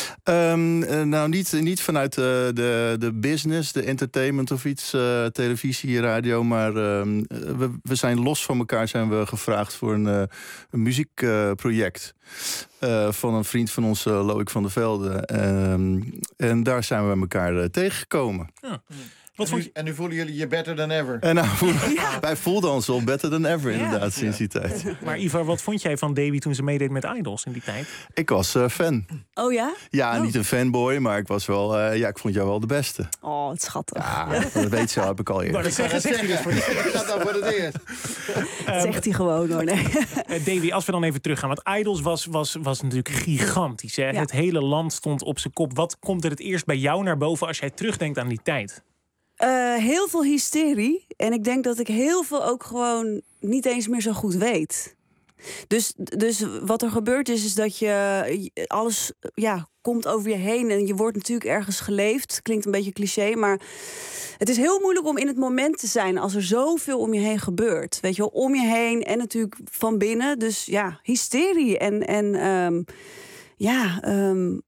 Speaker 13: Um, nou, niet, niet vanuit uh, de, de business, de entertainment of iets, uh, televisie, radio. Maar um, we, we zijn los van elkaar zijn we gevraagd voor een, uh, een muziekproject. Uh, uh, van een vriend van ons, uh, Loïc van der Velde. Um, en daar zijn we elkaar uh, tegengekomen.
Speaker 4: Ja.
Speaker 5: Wat en, nu, en nu voelen jullie je better than ever.
Speaker 13: En nou, ja. Wij voelden ons wel better than ever inderdaad, ja. sinds die tijd.
Speaker 4: Maar Ivar, wat vond jij van Davy toen ze meedeed met Idols in die tijd?
Speaker 13: Ik was uh, fan.
Speaker 12: Oh ja?
Speaker 13: Ja,
Speaker 12: oh.
Speaker 13: niet een fanboy, maar ik was wel, uh, ja, ik vond jou wel de beste.
Speaker 12: Oh, wat schattig.
Speaker 13: Ja, dat weet je al, heb ik al eerder.
Speaker 5: Maar dat zegt hij dus voor het gaat dan voor het eerst.
Speaker 12: Dat zegt hij gewoon hoor, nee.
Speaker 4: Uh, Davy, als we dan even teruggaan, want Idols was, was, was natuurlijk gigantisch. Hè? Ja. Het hele land stond op zijn kop. Wat komt er het eerst bij jou naar boven als jij terugdenkt aan die tijd?
Speaker 12: Uh, heel veel hysterie. En ik denk dat ik heel veel ook gewoon niet eens meer zo goed weet. Dus, dus wat er gebeurd is, is dat je alles ja, komt over je heen. En je wordt natuurlijk ergens geleefd. Klinkt een beetje cliché, maar het is heel moeilijk om in het moment te zijn als er zoveel om je heen gebeurt. Weet je wel, om je heen en natuurlijk van binnen. Dus ja, hysterie en, en um, ja... Um,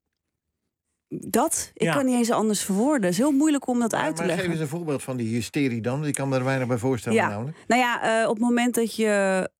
Speaker 12: Dat, ik ja. kan niet eens anders verwoorden. Het is heel moeilijk om dat
Speaker 5: maar,
Speaker 12: uit te
Speaker 5: maar
Speaker 12: leggen.
Speaker 5: Maar geef eens een voorbeeld van die hysterie dan. Ik kan me er weinig bij voorstellen
Speaker 12: ja.
Speaker 5: namelijk.
Speaker 12: Nou ja, uh, op het moment dat je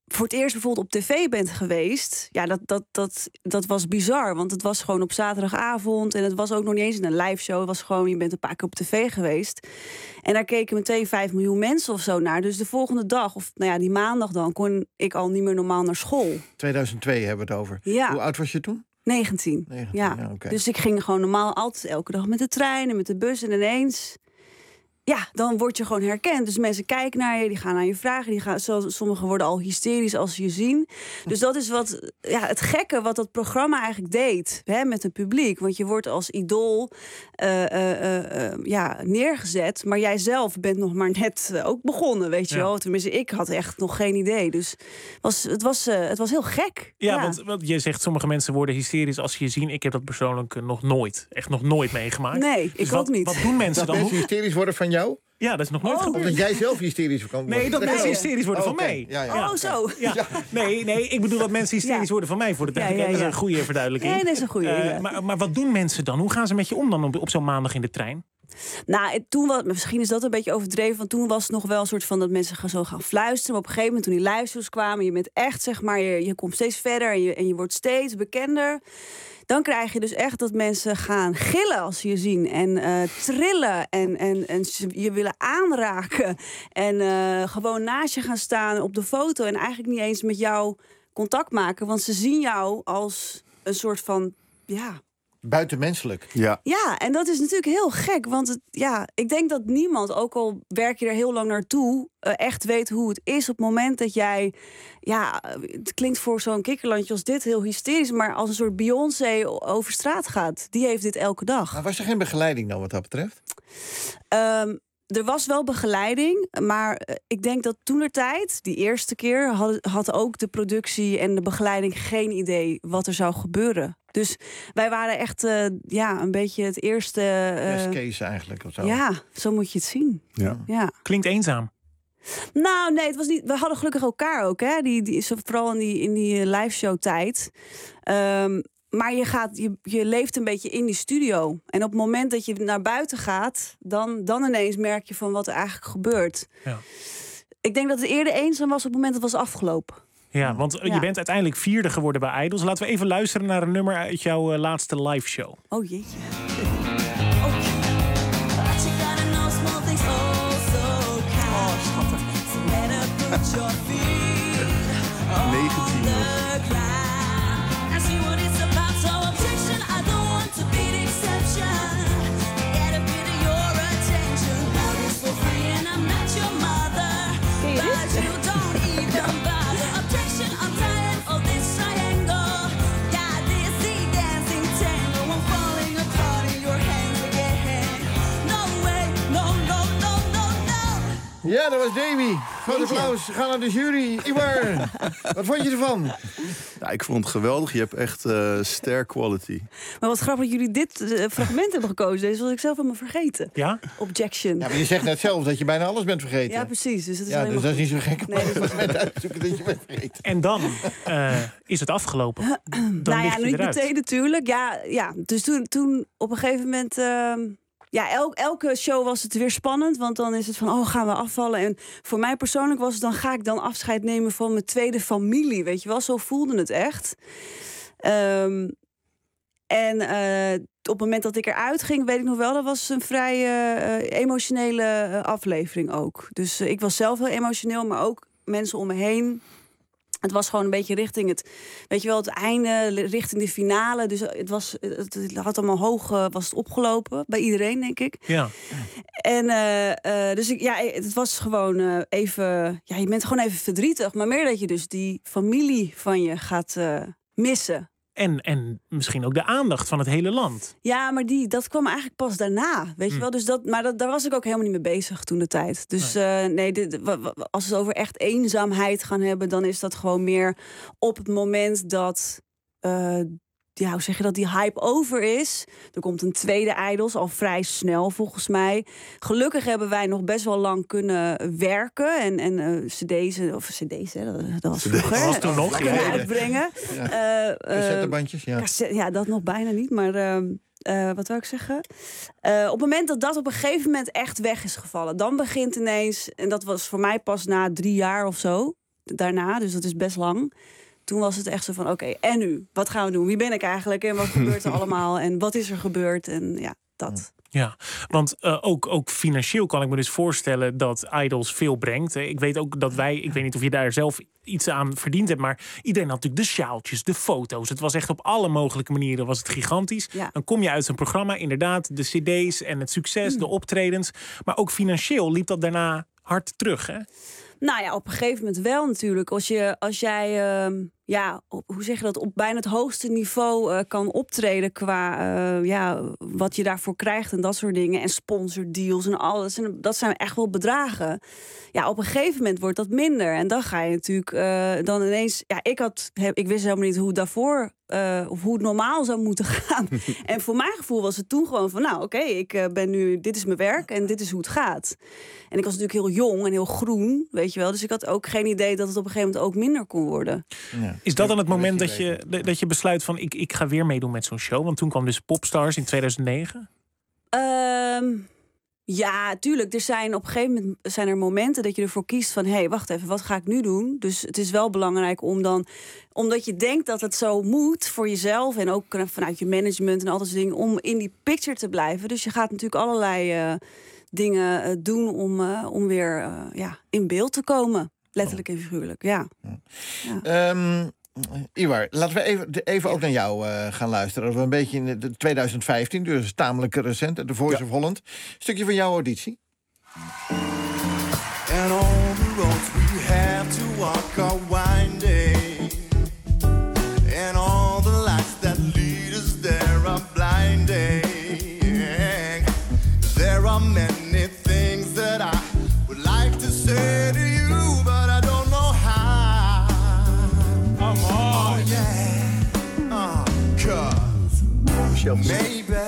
Speaker 12: voor het eerst bijvoorbeeld op tv bent geweest... ja, dat, dat, dat, dat was bizar. Want het was gewoon op zaterdagavond... en het was ook nog niet eens in een live show. Het was gewoon, je bent een paar keer op tv geweest. En daar keken meteen vijf miljoen mensen of zo naar. Dus de volgende dag, of nou ja, die maandag dan... kon ik al niet meer normaal naar school.
Speaker 5: tweeduizend twee hebben we het over.
Speaker 12: Ja.
Speaker 5: Hoe oud was je toen?
Speaker 12: negentien.
Speaker 5: negentien
Speaker 12: ja.
Speaker 5: ja okay.
Speaker 12: Dus ik ging gewoon normaal altijd elke dag met de trein... en met de bus en ineens... ja, dan word je gewoon herkend. Dus mensen kijken naar je, die gaan aan je vragen. Die gaan, sommigen worden al hysterisch als ze je zien. Dus dat is wat, ja, het gekke wat dat programma eigenlijk deed, hè, met het publiek. Want je wordt als idool uh, uh, uh, ja, neergezet. Maar jij zelf bent nog maar net uh, ook begonnen, weet je ja. wel. Tenminste, ik had echt nog geen idee. Dus was, het, was, uh, het was heel gek.
Speaker 4: Ja,
Speaker 12: ja.
Speaker 4: Want, want je zegt sommige mensen worden hysterisch als ze je zien. Ik heb dat persoonlijk uh, nog nooit, echt nog nooit meegemaakt.
Speaker 12: Nee,
Speaker 4: dus
Speaker 12: ik
Speaker 4: wat,
Speaker 12: ook niet.
Speaker 4: Wat doen mensen
Speaker 5: dat
Speaker 4: dan?
Speaker 5: mensen hysterisch worden van jou?
Speaker 4: Ja, dat is nog nooit
Speaker 12: oh,
Speaker 4: gebeurd.
Speaker 5: Dat jij zelf hysterisch kan worden.
Speaker 4: Nee, dat
Speaker 5: nee.
Speaker 4: mensen hysterisch worden
Speaker 5: oh,
Speaker 4: van
Speaker 5: okay.
Speaker 4: mij.
Speaker 5: Ja, ja.
Speaker 12: Oh, zo.
Speaker 4: Ja. Ja. Nee, nee, ik bedoel dat mensen hysterisch ja. worden van mij. Voor de tijd. Ja, ja, ja. Dat is een goede verduidelijking.
Speaker 12: Nee, dat is een goede.
Speaker 4: Uh,
Speaker 12: ja.
Speaker 4: maar, maar wat doen mensen dan? Hoe gaan ze met je om dan op, op zo'n maandag in de trein?
Speaker 12: Nou, toen was, misschien is dat een beetje overdreven. Want toen was het nog wel een soort van dat mensen gaan zo gaan fluisteren. Maar op een gegeven moment, toen die liveshows kwamen... je bent echt, zeg maar, je, je komt steeds verder en je, en je wordt steeds bekender... dan krijg je dus echt dat mensen gaan gillen als ze je zien. En uh, trillen en, en, en je willen aanraken. En uh, gewoon naast je gaan staan op de foto. En eigenlijk niet eens met jou contact maken. Want ze zien jou als een soort van... ja.
Speaker 5: Buitenmenselijk.
Speaker 13: Ja.
Speaker 12: Ja, en dat is natuurlijk heel gek. Want het, ja, ik denk dat niemand, ook al werk je er heel lang naartoe... Uh, echt weet hoe het is op het moment dat jij... ja, het klinkt voor zo'n kikkerlandje als dit heel hysterisch... maar als een soort Beyoncé over straat gaat. Die heeft dit elke dag.
Speaker 5: Maar was er geen begeleiding dan wat dat betreft?
Speaker 12: Um, Er was wel begeleiding, maar ik denk dat toentertijd, die eerste keer, had, had ook de productie en de begeleiding geen idee wat er zou gebeuren. Dus wij waren echt uh, ja, een beetje het eerste... Uh,
Speaker 5: Best case eigenlijk. Of zo.
Speaker 12: Ja, zo moet je het zien.
Speaker 13: Ja.
Speaker 12: Ja.
Speaker 4: Klinkt eenzaam.
Speaker 12: Nou, nee, het was niet. We hadden gelukkig elkaar ook, hè? Die, die, vooral in die, in die live show tijd. Um, Maar je, gaat, je, je leeft een beetje in die studio. En op het moment dat je naar buiten gaat... dan, dan ineens merk je van wat er eigenlijk gebeurt.
Speaker 4: Ja.
Speaker 12: Ik denk dat het eerder eenzaam was op het moment dat het was afgelopen.
Speaker 4: Ja, want ja. je bent uiteindelijk vierde geworden bij Idols. Laten we even luisteren naar een nummer uit jouw uh, laatste live show.
Speaker 12: Oh jeetje.
Speaker 13: Oh, negentien.
Speaker 5: Ja, dat was Davy. Groot applaus. Ga naar de jury. Ivar, wat vond je ervan?
Speaker 13: Ja, ik vond het geweldig. Je hebt echt uh, ster quality.
Speaker 12: Maar wat grappig dat jullie dit uh, fragment hebben gekozen. Deze was ik zelf helemaal vergeten.
Speaker 4: Ja?
Speaker 12: Objection.
Speaker 5: Ja, maar je zegt net zelf dat je bijna alles bent vergeten.
Speaker 12: Ja, precies. Dus dat is,
Speaker 5: ja, dus dat is niet zo gek om
Speaker 12: nee,
Speaker 5: het fragment uit te zoeken dat je bent vergeten.
Speaker 4: En dan uh, is het afgelopen. Dan
Speaker 12: nou ja, niet
Speaker 4: eruit.
Speaker 12: meteen natuurlijk. Ja, ja. Dus toen, toen op een gegeven moment... Uh, Ja, el, elke show was het weer spannend. Want dan is het van, oh, gaan we afvallen? En voor mij persoonlijk was het, dan ga ik dan afscheid nemen van mijn tweede familie. Weet je wel, zo voelde het echt. Um, en uh, op het moment dat ik eruit ging, weet ik nog wel... dat was een vrij uh, emotionele uh, aflevering ook. Dus uh, ik was zelf heel emotioneel, maar ook mensen om me heen... Het was gewoon een beetje richting het, weet je wel, het einde, richting de finale. Dus het was, het had allemaal hoog, uh, was het opgelopen bij iedereen, denk ik.
Speaker 4: Ja.
Speaker 12: En uh, uh, dus ik, ja, het was gewoon uh, even, ja, je bent gewoon even verdrietig, maar meer dat je dus die familie van je gaat uh, missen.
Speaker 4: En, en misschien ook de aandacht van het hele land.
Speaker 12: Ja, maar die, dat kwam eigenlijk pas daarna, weet je hm. wel. Dus dat, maar dat, daar was ik ook helemaal niet mee bezig toen de tijd. Dus nee, uh, nee dit, als we het over echt eenzaamheid gaan hebben... dan is dat gewoon meer op het moment dat... Uh, ja, hoe zeg je dat, die hype over is. Er komt een tweede Idols, al vrij snel volgens mij. Gelukkig hebben wij nog best wel lang kunnen werken. En, en uh, cd's, of cd's, hè, dat, dat was vroeger.
Speaker 4: Dat was toen nog.
Speaker 12: Kunnen ja. uitbrengen.
Speaker 5: Ja. Uh, Cassettebandjes, ja.
Speaker 12: Cassette, ja, dat nog bijna niet, maar... Uh, Uh, wat wil ik zeggen? Uh, op het moment dat dat op een gegeven moment echt weg is gevallen... dan begint ineens, en dat was voor mij pas na drie jaar of zo... daarna, dus dat is best lang. Toen was het echt zo van, oké, okay, en nu? Wat gaan we doen? Wie ben ik eigenlijk? En wat gebeurt er allemaal? En wat is er gebeurd? En ja, dat...
Speaker 4: Ja, want uh, ook, ook financieel kan ik me dus voorstellen dat Idols veel brengt. Ik weet ook dat wij, ik weet niet of je daar zelf iets aan verdiend hebt, maar iedereen had natuurlijk de sjaaltjes, de foto's. Het was echt op alle mogelijke manieren was het gigantisch. Ja. Dan kom je uit zo'n programma, inderdaad, de cd's en het succes, mm. de optredens. Maar ook financieel liep dat daarna hard terug, hè?
Speaker 12: Nou ja, op een gegeven moment wel natuurlijk. Als, je, als jij, uh, ja, op, hoe zeg je dat, op bijna het hoogste niveau uh, kan optreden qua uh, ja, wat je daarvoor krijgt en dat soort dingen. En sponsordeals en alles. En dat zijn echt wel bedragen. Ja, op een gegeven moment wordt dat minder. En dan ga je natuurlijk uh, dan ineens... Ja, ik, had, ik wist helemaal niet hoe het daarvoor... Uh, of hoe het normaal zou moeten gaan. En voor mijn gevoel was het toen gewoon van... nou, oké, okay, ik uh, ben nu... dit is mijn werk en dit is hoe het gaat. En ik was natuurlijk heel jong en heel groen, weet je wel. Dus ik had ook geen idee dat het op een gegeven moment ook minder kon worden.
Speaker 4: Ja. Is dat dan het moment dat je, dat je besluit van... Ik, ik ga weer meedoen met zo'n show? Want toen kwam dus Popstars in tweeduizend negen.
Speaker 12: Um, ja, tuurlijk. Er zijn op een gegeven moment zijn er momenten dat je ervoor kiest van... hé, hey, wacht even, wat ga ik nu doen? Dus het is wel belangrijk om dan... omdat je denkt dat het zo moet voor jezelf... en ook vanuit je management en al dat soort dingen... om in die picture te blijven. Dus je gaat natuurlijk allerlei uh, dingen uh, doen om, uh, om weer uh, ja, in beeld te komen. Letterlijk en figuurlijk, ja.
Speaker 5: ja. Um... Ivar, laten we even, even ook naar jou uh, gaan luisteren. Dat we een beetje in de twintig vijftien, dus tamelijk recent, The Voice ja. of Holland. Stukje van jouw auditie. And all the roads we have to walk are winding. And all the lights that lead us there are blinding. There are many things that I would like to say to you, but I don't know how. Oh yeah, uh, cause maybe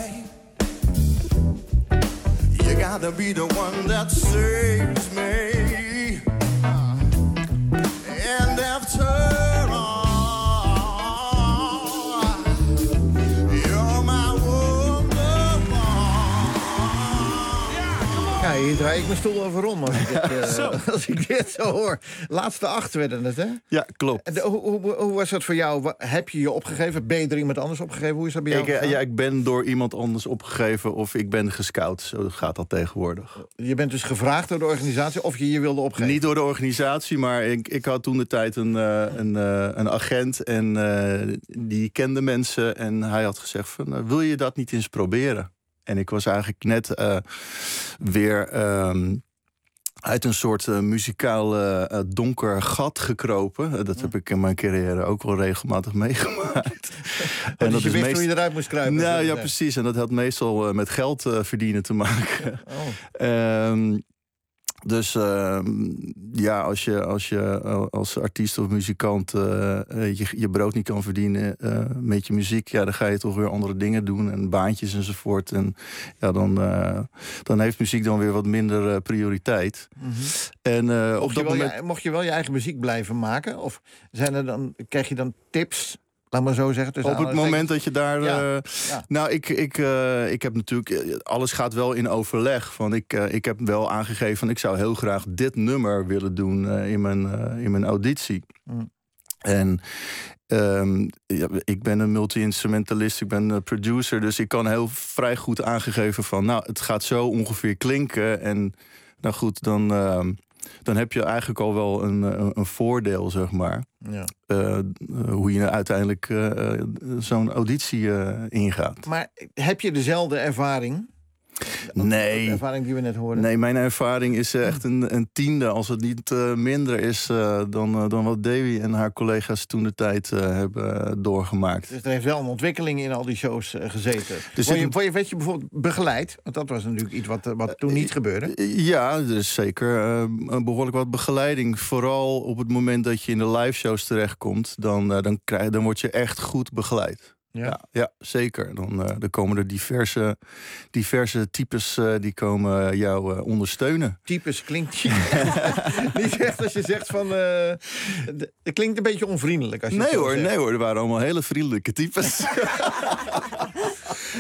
Speaker 5: you gotta be the one that saves me. Uh, and after all, you're my wonderful. Ja, hier draai ik mijn stoel over om als ik dit, uh, als ik dit zo hoor. Laatste acht werden het, hè?
Speaker 13: Ja, klopt.
Speaker 5: De, hoe, hoe, hoe was dat voor jou? Heb je je opgegeven? Ben je er iemand anders opgegeven? Hoe is dat bij jou?
Speaker 13: Ik, ja, ik ben door iemand anders opgegeven of ik ben gescout. Zo gaat dat tegenwoordig.
Speaker 5: Je bent dus gevraagd door de organisatie of je je wilde opgeven?
Speaker 13: Niet door de organisatie, maar ik, ik had toen de tijd een, uh, een, uh, een agent en uh, die kende mensen. En hij had gezegd van, uh, wil je dat niet eens proberen? En ik was eigenlijk net uh, weer um, uit een soort uh, muzikaal uh, donker gat gekropen. Uh, dat heb ik in mijn carrière ook wel regelmatig meegemaakt.
Speaker 5: Oh, en dus dat je wist meest... hoe je eruit moest kruipen?
Speaker 13: Nou ja, precies. En dat had meestal uh, met geld uh, verdienen te maken. Oh. um, Dus uh, ja, als je, als je als artiest of muzikant uh, je, je brood niet kan verdienen uh, met je muziek, ja, dan ga je toch weer andere dingen doen en baantjes enzovoort. En ja, dan, uh, dan heeft muziek dan weer wat minder uh, prioriteit.
Speaker 5: Mm-hmm.
Speaker 13: En uh,
Speaker 5: mocht,
Speaker 13: op
Speaker 5: je
Speaker 13: dat
Speaker 5: wel
Speaker 13: moment...
Speaker 5: je, mocht je wel je eigen muziek blijven maken? Of zijn er dan, krijg je dan tips? Laat maar zo zeggen. Dus
Speaker 13: op het moment dat je daar...
Speaker 5: Ja.
Speaker 13: Uh, ja. Nou, ik, ik, uh, ik heb natuurlijk... Alles gaat wel in overleg. Van ik, uh, ik heb wel aangegeven van ik zou heel graag dit nummer willen doen uh, in, mijn, uh, in mijn auditie. Mm. En um, ja, ik ben een multi-instrumentalist, ik ben een producer, dus ik kan heel vrij goed aangegeven van nou, het gaat zo ongeveer klinken. En nou goed, dan... Uh, dan heb je eigenlijk al wel een, een, een voordeel, zeg maar. Ja. Uh, hoe je uiteindelijk uh, zo'n auditie uh, ingaat.
Speaker 5: Maar heb je dezelfde ervaring?
Speaker 13: Nee.
Speaker 5: De ervaring die we net hoorden?
Speaker 13: Nee, mijn ervaring is echt een, een tiende. Als het niet uh, minder is uh, dan, uh, dan wat Davy en haar collega's toen de tijd uh, hebben uh, doorgemaakt.
Speaker 5: Dus er heeft wel een ontwikkeling in al die shows uh, gezeten. Dus word je, word je, werd je bijvoorbeeld begeleid? Want dat was natuurlijk iets wat, wat toen niet gebeurde.
Speaker 13: Ja, er is zeker uh, behoorlijk wat begeleiding. Vooral op het moment dat je in de live shows terechtkomt, dan, uh, dan, krijg, dan word je echt goed begeleid. Ja. Ja, ja, zeker. Dan, uh, dan komen er diverse, diverse types uh, die komen jou uh, ondersteunen.
Speaker 5: Types klinkt niet echt als je zegt van... Uh, het klinkt een beetje onvriendelijk. Als je
Speaker 13: nee
Speaker 5: het
Speaker 13: hoor,
Speaker 5: zegt.
Speaker 13: nee hoor, er waren allemaal hele vriendelijke types. nee,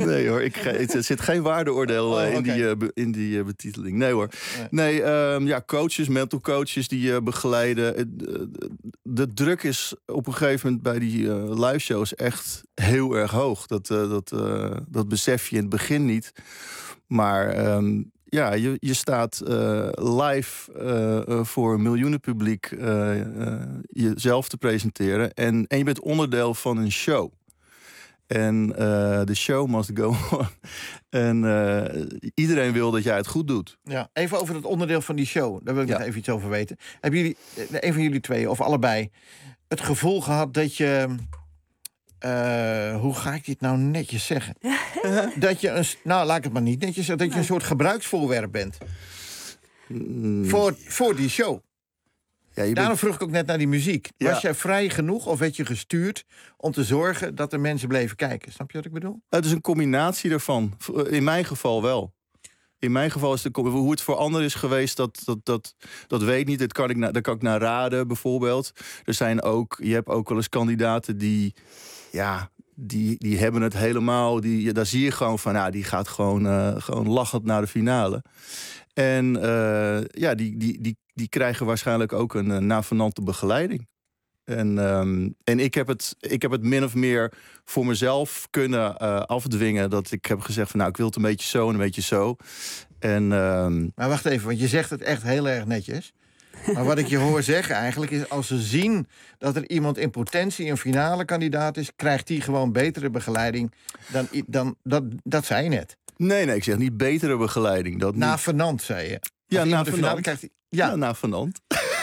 Speaker 13: Nee hoor, ik ge- er zit geen waardeoordeel uh,
Speaker 5: Oh,
Speaker 13: in,
Speaker 5: okay.
Speaker 13: die, uh, be- in die uh, betiteling. Nee hoor. Nee, um, ja, coaches, mental coaches die je uh, begeleiden. Uh, de, de druk is op een gegeven moment bij die uh, live shows echt heel erg hoog. Dat, uh, dat, uh, dat besef je in het begin niet. Maar um, ja, je, je staat uh, live uh, uh, voor een miljoenenpubliek uh, uh, jezelf te presenteren. En, en je bent onderdeel van een show. En uh, de show must go on. En uh, iedereen wil dat jij het goed doet.
Speaker 5: Ja, even over het onderdeel van die show. Daar wil ik
Speaker 13: Ja.
Speaker 5: nog even iets over weten. Hebben jullie, een van jullie twee, of allebei, het gevoel gehad dat je... Uh, hoe ga ik dit nou netjes zeggen? Dat je een... Nou, laat ik het maar niet netjes zeggen. Dat je een soort gebruiksvoorwerp bent.
Speaker 13: Mm.
Speaker 5: Voor, voor die show.
Speaker 13: Ja, je
Speaker 5: Daarom
Speaker 13: bent...
Speaker 5: vroeg ik ook net naar die muziek.
Speaker 13: Ja.
Speaker 5: Was jij vrij genoeg of werd je gestuurd om te zorgen dat er mensen bleven kijken? Snap je wat ik bedoel?
Speaker 13: Het is een combinatie daarvan. In mijn geval wel. In mijn geval is de hoe het voor anderen is geweest, dat, dat, dat, dat weet ik niet. Dat kan ik na, daar kan ik naar raden, bijvoorbeeld. Er zijn ook, je hebt ook wel eens kandidaten die, ja, die, die hebben het helemaal. Die, daar zie je gewoon van, nou, die gaat gewoon, uh, gewoon lachend naar de finale. En uh, ja, die, die, die, die krijgen waarschijnlijk ook een uh, navenante begeleiding. En, um, en ik, heb het, ik heb het min of meer voor mezelf kunnen uh, afdwingen. Dat ik heb gezegd van nou, ik wil het een beetje zo en een beetje zo. En, um...
Speaker 5: Maar wacht even, want je zegt het echt heel erg netjes. Maar wat ik je hoor zeggen eigenlijk is... als ze zien dat er iemand in potentie een finale kandidaat is... krijgt die gewoon betere begeleiding dan... dan dat, dat zei je net.
Speaker 13: Nee, nee, ik zeg niet betere begeleiding. Dat
Speaker 5: na
Speaker 13: niet...
Speaker 5: Venant, zei je. Als
Speaker 13: Ja, na
Speaker 5: de finale krijgt hij...
Speaker 13: Ja, ja na Venant.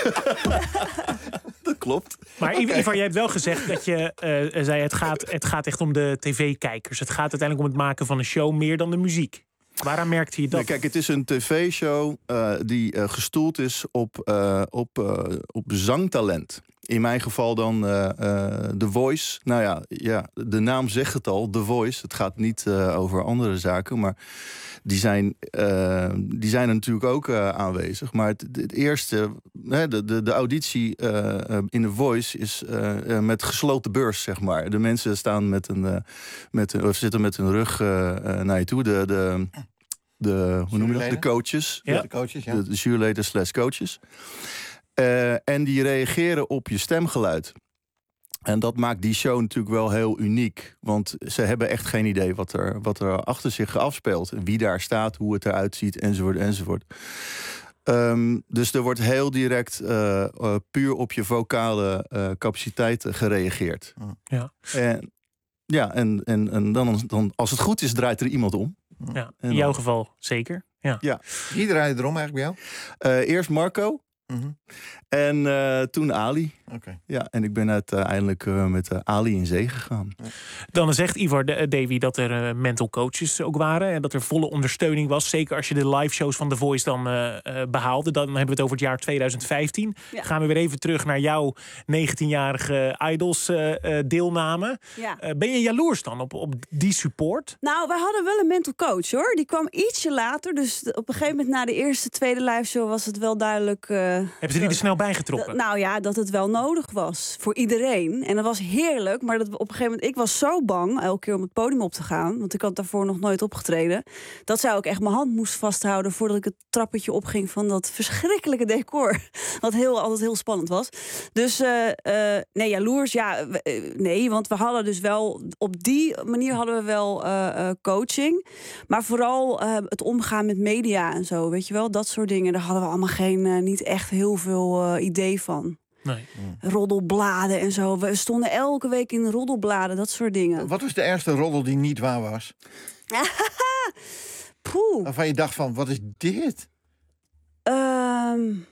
Speaker 13: Dat klopt.
Speaker 4: Maar
Speaker 13: okay.
Speaker 4: Ivar, jij hebt wel gezegd dat je uh, zei... Het gaat, het gaat echt om de tv-kijkers. Het gaat uiteindelijk om het maken van een show meer dan de muziek. Waaraan merkte je dat?
Speaker 13: Nee, kijk, het is een tv-show uh, die uh, gestoeld is op, uh, op, uh, op zangtalent. In mijn geval dan uh, uh, The Voice. Nou ja, ja, de naam zegt het al, The Voice. Het gaat niet uh, over andere zaken, maar die zijn, uh, die zijn er natuurlijk ook uh, aanwezig. Maar het, het eerste, hè, de, de, de auditie uh, in The Voice is uh, uh, met gesloten beurs, zeg maar. De mensen staan met een, uh, met een, of zitten met hun rug uh, naar je toe. De, de, de, hoe noem je dat? De coaches.
Speaker 5: Ja, de coaches, ja.
Speaker 13: De, de juryleden slash coaches. Uh, en die reageren op je stemgeluid. En dat maakt die show natuurlijk wel heel uniek. Want ze hebben echt geen idee wat er, wat er achter zich afspeelt. Wie daar staat, hoe het eruit ziet, enzovoort, enzovoort. Um, dus er wordt heel direct uh, uh, puur op je vocale uh, capaciteiten gereageerd.
Speaker 4: Ja.
Speaker 13: En, ja, en, en, en dan, dan, als het goed is, draait er iemand om.
Speaker 4: Ja, in jouw geval zeker. Ja.
Speaker 13: Ja.
Speaker 5: Wie draaide erom eigenlijk bij jou?
Speaker 13: Uh, eerst Marco.
Speaker 5: Mm-hmm.
Speaker 13: En uh, toen Ali.
Speaker 5: Okay.
Speaker 13: Ja, en ik ben uiteindelijk uh, met uh, Ali in zee gegaan. Ja.
Speaker 4: Dan zegt Ivar de, Davy dat er uh, mental coaches ook waren. En dat er volle ondersteuning was. Zeker als je de live shows van The Voice dan uh, uh, behaalde. Dan hebben we het over het jaar twintig vijftien. Ja. Gaan we weer even terug naar jouw negentienjarige Idols uh, uh, deelname.
Speaker 12: Ja.
Speaker 4: Uh, ben je jaloers dan op, op die support?
Speaker 12: Nou, wij hadden wel een mental coach hoor. Die kwam ietsje later. Dus op een gegeven moment na de eerste, tweede live show was het wel duidelijk... Uh,
Speaker 4: Hebben ze die er snel bijgetrokken?
Speaker 12: Nou ja, dat het wel nodig was voor iedereen. En dat was heerlijk, maar dat op een gegeven moment... Ik was zo bang elke keer om het podium op te gaan... want ik had daarvoor nog nooit opgetreden... dat zij ook echt mijn hand moest vasthouden... voordat ik het trappetje opging van dat verschrikkelijke decor. Wat heel, altijd heel spannend was. Dus uh, uh, nee, jaloers, ja, uh, nee. Want we hadden dus wel... op die manier hadden we wel uh, uh, coaching. Maar vooral uh, het omgaan met media en zo, weet je wel. Dat soort dingen, daar hadden we allemaal geen... Uh, niet echt heel veel uh, idee van.
Speaker 4: Nee.
Speaker 12: Roddelbladen en zo. We stonden elke week in roddelbladen, dat soort dingen.
Speaker 5: Wat was de ergste roddel die niet waar was?
Speaker 12: Poeh.
Speaker 5: Waarvan je dacht van, wat is dit?
Speaker 12: Um...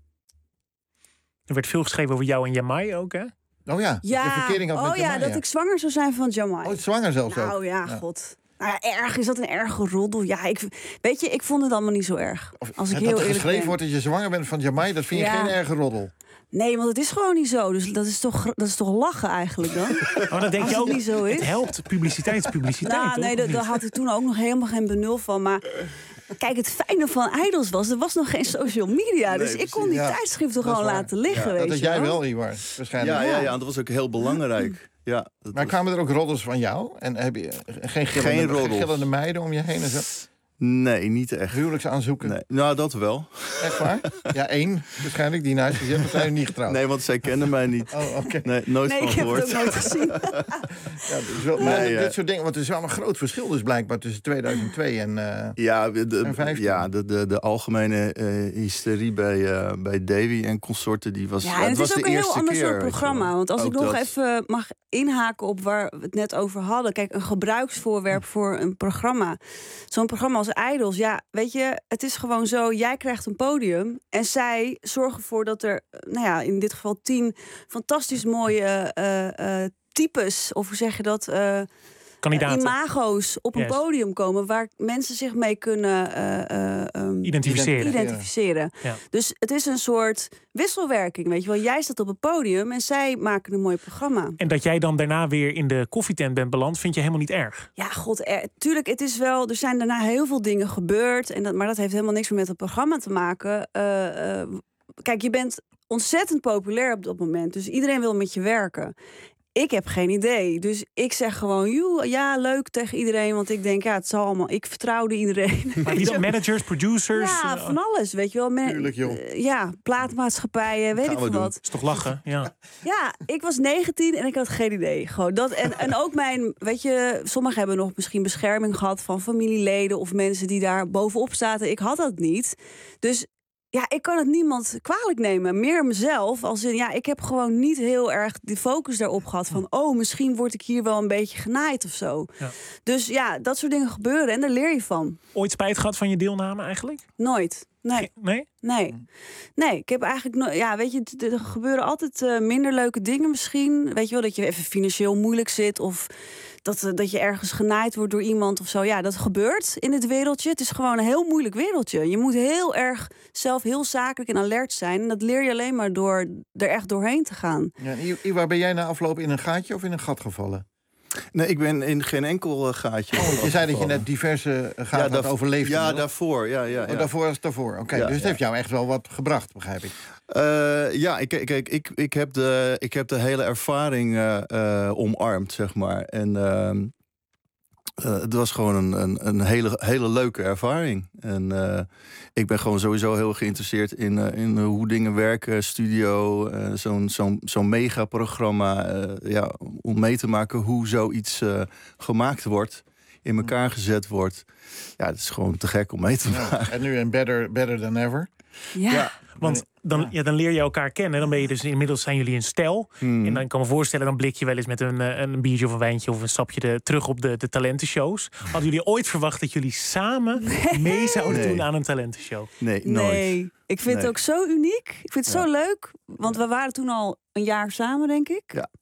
Speaker 4: Er werd veel geschreven over jou en Jamai ook, hè?
Speaker 5: Oh ja,
Speaker 12: ja.
Speaker 5: de verkering had met
Speaker 12: Oh ja,
Speaker 5: Jamai,
Speaker 12: dat ik zwanger zou zijn van Jamai.
Speaker 5: Oh, zwanger zelfs
Speaker 12: nou,
Speaker 5: ook?
Speaker 12: Nou ja,
Speaker 5: ja,
Speaker 12: god. Nou ja, erg, is dat een erge roddel? Ja, ik, weet je, ik vond het allemaal niet zo erg. Als ik heel
Speaker 5: dat er
Speaker 12: eerlijk
Speaker 5: geschreven
Speaker 12: ben.
Speaker 5: wordt dat je zwanger bent van Jamai, dat vind je
Speaker 12: ja.
Speaker 5: geen erge roddel?
Speaker 12: Nee, want het is gewoon niet zo. Dus dat is toch, dat is toch lachen eigenlijk dan?
Speaker 4: Oh, dan denk
Speaker 12: Als
Speaker 4: je ook,
Speaker 12: het niet zo is.
Speaker 4: Het helpt, publiciteit is publiciteit,
Speaker 12: nou,
Speaker 4: toch?
Speaker 12: Nee, daar had ik toen ook nog helemaal geen benul van. Maar kijk, het fijne van Idols was, er was nog geen social media. Nee, dus ik kon die
Speaker 5: ja,
Speaker 12: tijdschriften gewoon
Speaker 5: waar.
Speaker 12: laten liggen,
Speaker 5: ja,
Speaker 12: weet
Speaker 5: dat
Speaker 12: je
Speaker 5: jij
Speaker 12: wel.
Speaker 5: wel, Ivar, waarschijnlijk.
Speaker 13: Ja, ja, ja, dat was ook heel belangrijk. Ja,
Speaker 5: maar kwamen er ook roddels van jou? En heb je geen gillende, geen gillende meiden om je heen en zo?
Speaker 13: Nee, niet echt.
Speaker 5: Huwelijksaanzoeken?
Speaker 13: Nee. Nou, dat wel.
Speaker 5: Echt waar? Ja, één waarschijnlijk die naast je zit, maar zijn er niet getrouwd.
Speaker 13: Nee, want zij kenden mij niet.
Speaker 5: Oh, oké. Okay.
Speaker 13: Nee, nooit
Speaker 12: nee,
Speaker 13: van gehoord.
Speaker 12: Nee, ik heb het ook nooit gezien.
Speaker 5: ja, dus wel, maar nee, dit ja. soort dingen, want er is wel een groot verschil dus blijkbaar tussen tweeduizend twee en uh,
Speaker 13: ja, de,
Speaker 5: en vijftien.
Speaker 13: Ja, de, de, de algemene uh, hysterie bij, uh, bij Davy en consorten, die was,
Speaker 12: ja, en het,
Speaker 13: het
Speaker 12: was
Speaker 13: was
Speaker 12: ook
Speaker 13: de
Speaker 12: een
Speaker 13: eerste
Speaker 12: heel ander
Speaker 13: keer,
Speaker 12: soort programma. Want als
Speaker 13: ook
Speaker 12: ik nog
Speaker 13: dat.
Speaker 12: even mag inhaken op waar we het net over hadden. Kijk, een gebruiksvoorwerp voor een programma. Zo'n programma als Idols, ja, weet je, het is gewoon zo, jij krijgt een podium en zij zorgen ervoor dat er, nou ja, in dit geval tien fantastisch mooie uh, uh, types, of hoe zeg je dat, uh,
Speaker 4: kandidaten,
Speaker 12: imago's op een yes. podium komen waar mensen zich mee kunnen uh, uh, um,
Speaker 4: identificeren.
Speaker 12: identificeren. Ja. Dus het is een soort wisselwerking, weet je wel. Jij staat op het podium en zij maken een mooi programma.
Speaker 4: En dat jij dan daarna weer in de koffietent bent beland, vind je helemaal niet erg?
Speaker 12: Ja, god, er, tuurlijk, het is wel, er zijn daarna heel veel dingen gebeurd, en dat, maar dat heeft helemaal niks meer met het programma te maken. Uh, uh, kijk, je bent ontzettend populair op dat moment, dus iedereen wil met je werken. Ik heb geen idee. Dus ik zeg gewoon, joe, ja, leuk tegen iedereen. Want ik denk, ja, het zal allemaal. Ik vertrouwde iedereen.
Speaker 4: Maar wie dan? Managers, producers?
Speaker 12: Ja, van alles, weet je wel. Man-
Speaker 5: Tuurlijk, joh.
Speaker 12: Uh, ja, plaatmaatschappijen, weet ik veel wat.
Speaker 4: Dat is toch lachen, ja.
Speaker 12: Ja, ik was negentien en ik had geen idee. Gewoon dat. En, en ook mijn, weet je, sommigen hebben nog misschien bescherming gehad van familieleden of mensen die daar bovenop zaten. Ik had dat niet. Dus ja, ik kan het niemand kwalijk nemen. Meer mezelf. Als in, ja, ik heb gewoon niet heel erg de focus daarop gehad. Van, oh, misschien word ik hier wel een beetje genaaid of zo. Ja. Dus ja, dat soort dingen gebeuren en daar leer je van.
Speaker 4: Ooit spijt gehad van je deelname eigenlijk?
Speaker 12: Nooit. Nee.
Speaker 4: Nee?
Speaker 12: Nee. Nee, ik heb eigenlijk nooit. Ja, weet je, er gebeuren altijd uh, minder leuke dingen misschien. Weet je wel, dat je even financieel moeilijk zit of dat, dat je ergens genaaid wordt door iemand of zo. Ja, dat gebeurt in het wereldje. Het is gewoon een heel moeilijk wereldje. Je moet heel erg zelf heel zakelijk en alert zijn. En dat leer je alleen maar door er echt doorheen te gaan.
Speaker 5: Ja, Ivar, ben jij na afloop in een gaatje of in een gat gevallen?
Speaker 13: Nee, ik ben in geen enkel uh, gaatje.
Speaker 5: Oh, je zei dat je net diverse gaten ja, had overleefd.
Speaker 13: Ja, inmiddels. daarvoor. Ja, ja, ja.
Speaker 5: Oh, daarvoor is daarvoor. Oké, okay, ja, dus het ja. heeft jou echt wel wat gebracht, begrijp ik.
Speaker 13: Uh, ja, ik, kijk, ik, ik, heb de, ik heb de hele ervaring uh, uh, omarmd, zeg maar. En uh, uh, het was gewoon een, een, een hele, hele leuke ervaring. En uh, ik ben gewoon sowieso heel geïnteresseerd in, uh, in hoe dingen werken, studio, uh, zo'n zo'n zo'n megaprogramma, uh, ja, om mee te maken hoe zoiets uh, gemaakt wordt, in elkaar gezet wordt. Ja, het is gewoon te gek om mee te maken.
Speaker 5: Ja, en nu een better, better than ever.
Speaker 12: Ja.
Speaker 4: ja. Want dan, ja, dan leer je elkaar kennen. Dan ben je dus inmiddels zijn jullie een stel. Hmm. En dan kan me voorstellen, dan blik je wel eens met een, een biertje of een wijntje of een stapje de, terug op de, de talentenshows. Hadden jullie ooit verwacht dat jullie samen nee. mee zouden nee. doen aan een talentenshow?
Speaker 13: Nee, nooit.
Speaker 12: Nee. Ik vind nee. het ook zo uniek. Ik vind het ja. zo leuk. Want we waren toen al een jaar samen, denk ik.
Speaker 13: Ja.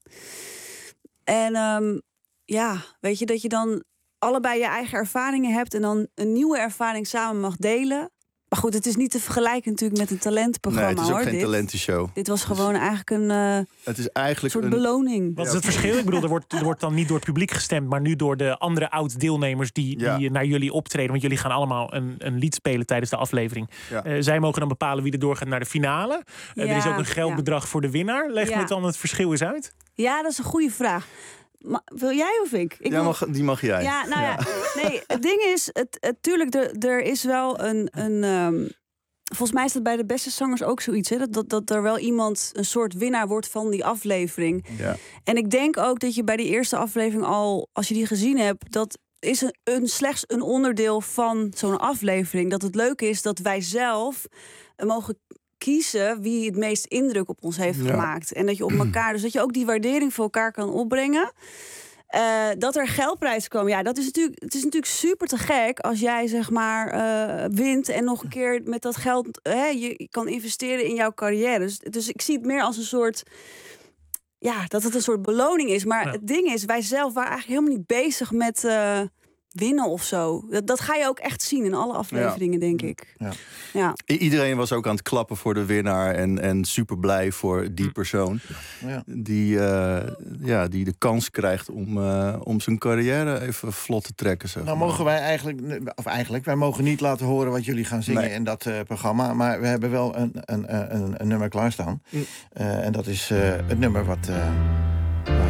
Speaker 12: En um, ja, weet je, dat je dan allebei je eigen ervaringen hebt en dan een nieuwe ervaring samen mag delen. Maar goed, het is niet te vergelijken natuurlijk met een talentprogramma.
Speaker 13: Nee, het is ook
Speaker 12: hoor,
Speaker 13: geen
Speaker 12: dit.
Speaker 13: talentenshow.
Speaker 12: Dit was gewoon dus eigenlijk een, uh,
Speaker 13: het is eigenlijk
Speaker 12: soort
Speaker 13: een
Speaker 12: beloning.
Speaker 4: Wat is het verschil? Ik bedoel, er wordt, er wordt dan niet door het publiek gestemd, maar nu door de andere oud-deelnemers die, ja. die naar jullie optreden. Want jullie gaan allemaal een, een lied spelen tijdens de aflevering. Ja. Uh, zij mogen dan bepalen wie er doorgaat naar de finale. Uh, ja, er is ook een geldbedrag ja. voor de winnaar. Leg ja. me dan het verschil eens uit.
Speaker 12: Ja, dat is een goede vraag. Ma- wil jij of ik? ik
Speaker 13: ja, mag, die mag jij.
Speaker 12: Ja, nou ja. ja. Nee, het ding is, het, het, tuurlijk, er, er is wel een... een um, volgens mij is dat bij de beste zangers ook zoiets. Hè? Dat, dat, dat er wel iemand een soort winnaar wordt van die aflevering.
Speaker 13: Ja.
Speaker 12: En ik denk ook dat je bij die eerste aflevering al, als je die gezien hebt, dat is een, een, slechts een onderdeel van zo'n aflevering. Dat het leuke is dat wij zelf mogen kiezen wie het meest indruk op ons heeft ja. gemaakt. En dat je op elkaar, dus dat je ook die waardering voor elkaar kan opbrengen. Uh, dat er geldprijzen komen, ja, dat is natuurlijk, het is natuurlijk super te gek als jij zeg maar uh, wint en nog een keer met dat geld hè, je kan investeren in jouw carrière. Dus, dus ik zie het meer als een soort, ja, dat het een soort beloning is. Maar ja. het ding is, wij zelf waren eigenlijk helemaal niet bezig met uh, winnen of zo. Dat, dat ga je ook echt zien in alle afleveringen, ja. denk ik.
Speaker 13: Ja.
Speaker 12: Ja.
Speaker 13: I- iedereen was ook aan het klappen voor de winnaar en, en super blij voor die persoon. Ja. Die, uh, ja, die de kans krijgt om, uh, om zijn carrière even vlot te trekken. Zeg
Speaker 5: nou
Speaker 13: maar.
Speaker 5: mogen wij eigenlijk, of eigenlijk, wij mogen niet laten horen wat jullie gaan zingen nee. in dat uh, programma. Maar we hebben wel een, een, een, een nummer klaarstaan. Mm. Uh, en dat is uh, het nummer wat, uh, wat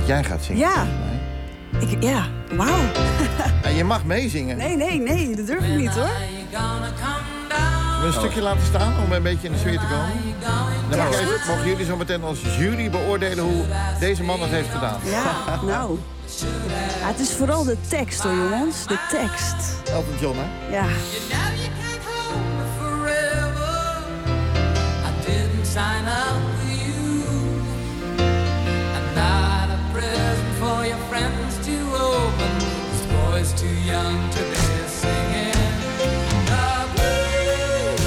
Speaker 5: jij gaat zingen.
Speaker 12: Ja. Ik, ja, wauw.
Speaker 5: En je mag meezingen.
Speaker 12: Nee, nee, nee, dat durf ik niet hoor.
Speaker 5: We een stukje laten staan om een beetje in de sfeer te komen. Dan mag even, mogen jullie zo meteen als jury beoordelen hoe deze man het heeft gedaan.
Speaker 12: Ja, nou. Ja, het is vooral de tekst hoor, jongens. De tekst.
Speaker 5: Elton John, hè?
Speaker 12: Ja.
Speaker 8: Sign up with you. I'm not a present for your friends to open. This boy's too young to be singing the blues.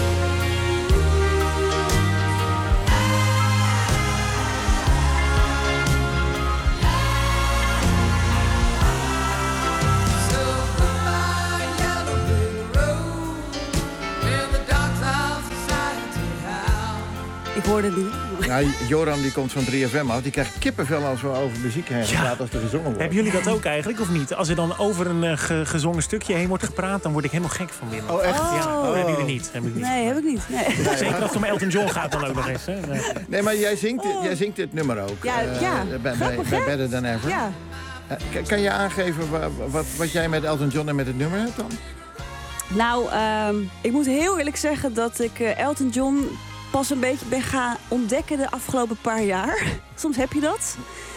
Speaker 8: So goodbye, yellow brick road, where the dogs of society howl.
Speaker 12: Ik hoorde die.
Speaker 5: Nou, Joram die komt van drie F M af. Die krijgt kippenvel als we over muziek heen gaan praten, als er gezongen wordt.
Speaker 4: Hebben jullie dat ook eigenlijk, of niet? Als er dan over een uh, ge gezongen stukje heen wordt gepraat, dan word ik helemaal gek van binnen.
Speaker 5: Oh, echt?
Speaker 4: Ja,
Speaker 12: Oh.
Speaker 4: oh. Hebben jullie niet? Heb ik niet.
Speaker 12: Nee, heb ik niet. Nee.
Speaker 4: Zeker als het om Elton John gaat dan ook nog eens. Hè? Nee.
Speaker 5: Nee, maar jij zingt, dit, jij zingt dit nummer ook.
Speaker 12: Ja,
Speaker 5: uh,
Speaker 12: ja.
Speaker 5: Bij, bij,
Speaker 12: Grappig,
Speaker 5: bij
Speaker 12: hè?
Speaker 5: Better Than Ever.
Speaker 12: Ja.
Speaker 5: Uh, kan je aangeven wat, wat, wat jij met Elton John en met het nummer hebt dan?
Speaker 12: Nou, um, ik moet heel eerlijk zeggen dat ik uh, Elton John pas een beetje ben gaan ontdekken de afgelopen paar jaar. Soms heb je dat.